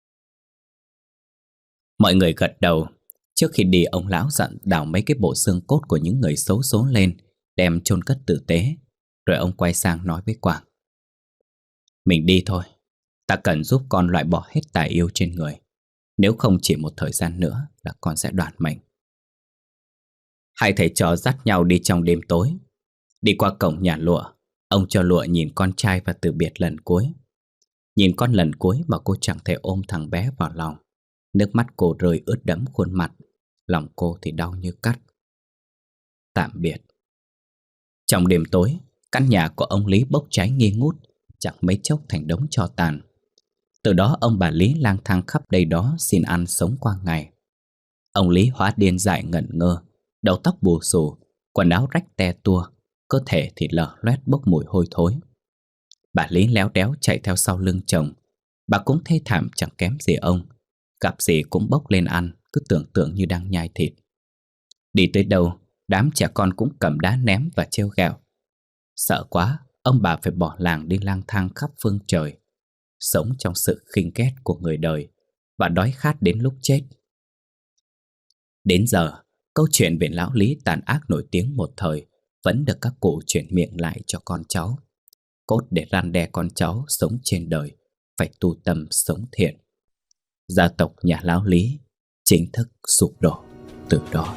Mọi người gật đầu. Trước khi đi, ông lão dặn đào mấy cái bộ xương cốt của những người xấu số lên, đem chôn cất tử tế. Rồi ông quay sang nói với Quảng: Mình đi thôi. Ta cần giúp con loại bỏ hết tà yêu trên người. Nếu không chỉ một thời gian nữa là con sẽ đoạt mệnh. Hai thầy trò dắt nhau đi trong đêm tối. Đi qua cổng nhà Lụa, ông cho Lụa nhìn con trai và từ biệt lần cuối. Nhìn con lần cuối mà cô chẳng thể ôm thằng bé vào lòng. Nước mắt cô rơi ướt đẫm khuôn mặt. Lòng cô thì đau như cắt. Tạm biệt. Trong đêm tối, căn nhà của ông Lý bốc cháy nghi ngút, chẳng mấy chốc thành đống tro tàn. Từ đó ông bà Lý lang thang khắp đây đó xin ăn sống qua ngày. Ông Lý hóa điên dại ngẩn ngơ, đầu tóc bù xù, quần áo rách te tua, cơ thể thì lở loét bốc mùi hôi thối. Bà Lý léo đéo chạy theo sau lưng chồng. Bà cũng thê thảm chẳng kém gì ông. Gặp gì cũng bốc lên ăn, cứ tưởng tượng như đang nhai thịt. Đi tới đâu, đám trẻ con cũng cầm đá ném và trêu ghẹo. Sợ quá, ông bà phải bỏ làng đi lang thang khắp phương trời, sống trong sự khinh ghét của người đời và đói khát đến lúc chết. Đến giờ, câu chuyện về lão Lý tàn ác nổi tiếng một thời vẫn được các cụ chuyển miệng lại cho con cháu, cốt để răn đe con cháu sống trên đời phải tu tâm sống thiện. Gia tộc nhà lão Lý chính thức sụp đổ từ đó.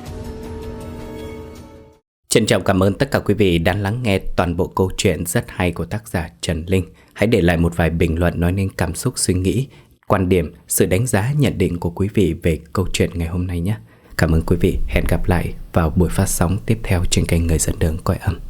Trân trọng cảm ơn tất cả quý vị đã lắng nghe toàn bộ câu chuyện rất hay của tác giả Trần Linh. Hãy để lại một vài bình luận nói nên cảm xúc, suy nghĩ, quan điểm, sự đánh giá, nhận định của quý vị về câu chuyện ngày hôm nay nhé. Cảm ơn quý vị. Hẹn gặp lại vào buổi phát sóng tiếp theo trên kênh Người Dẫn Đường Cõi Âm.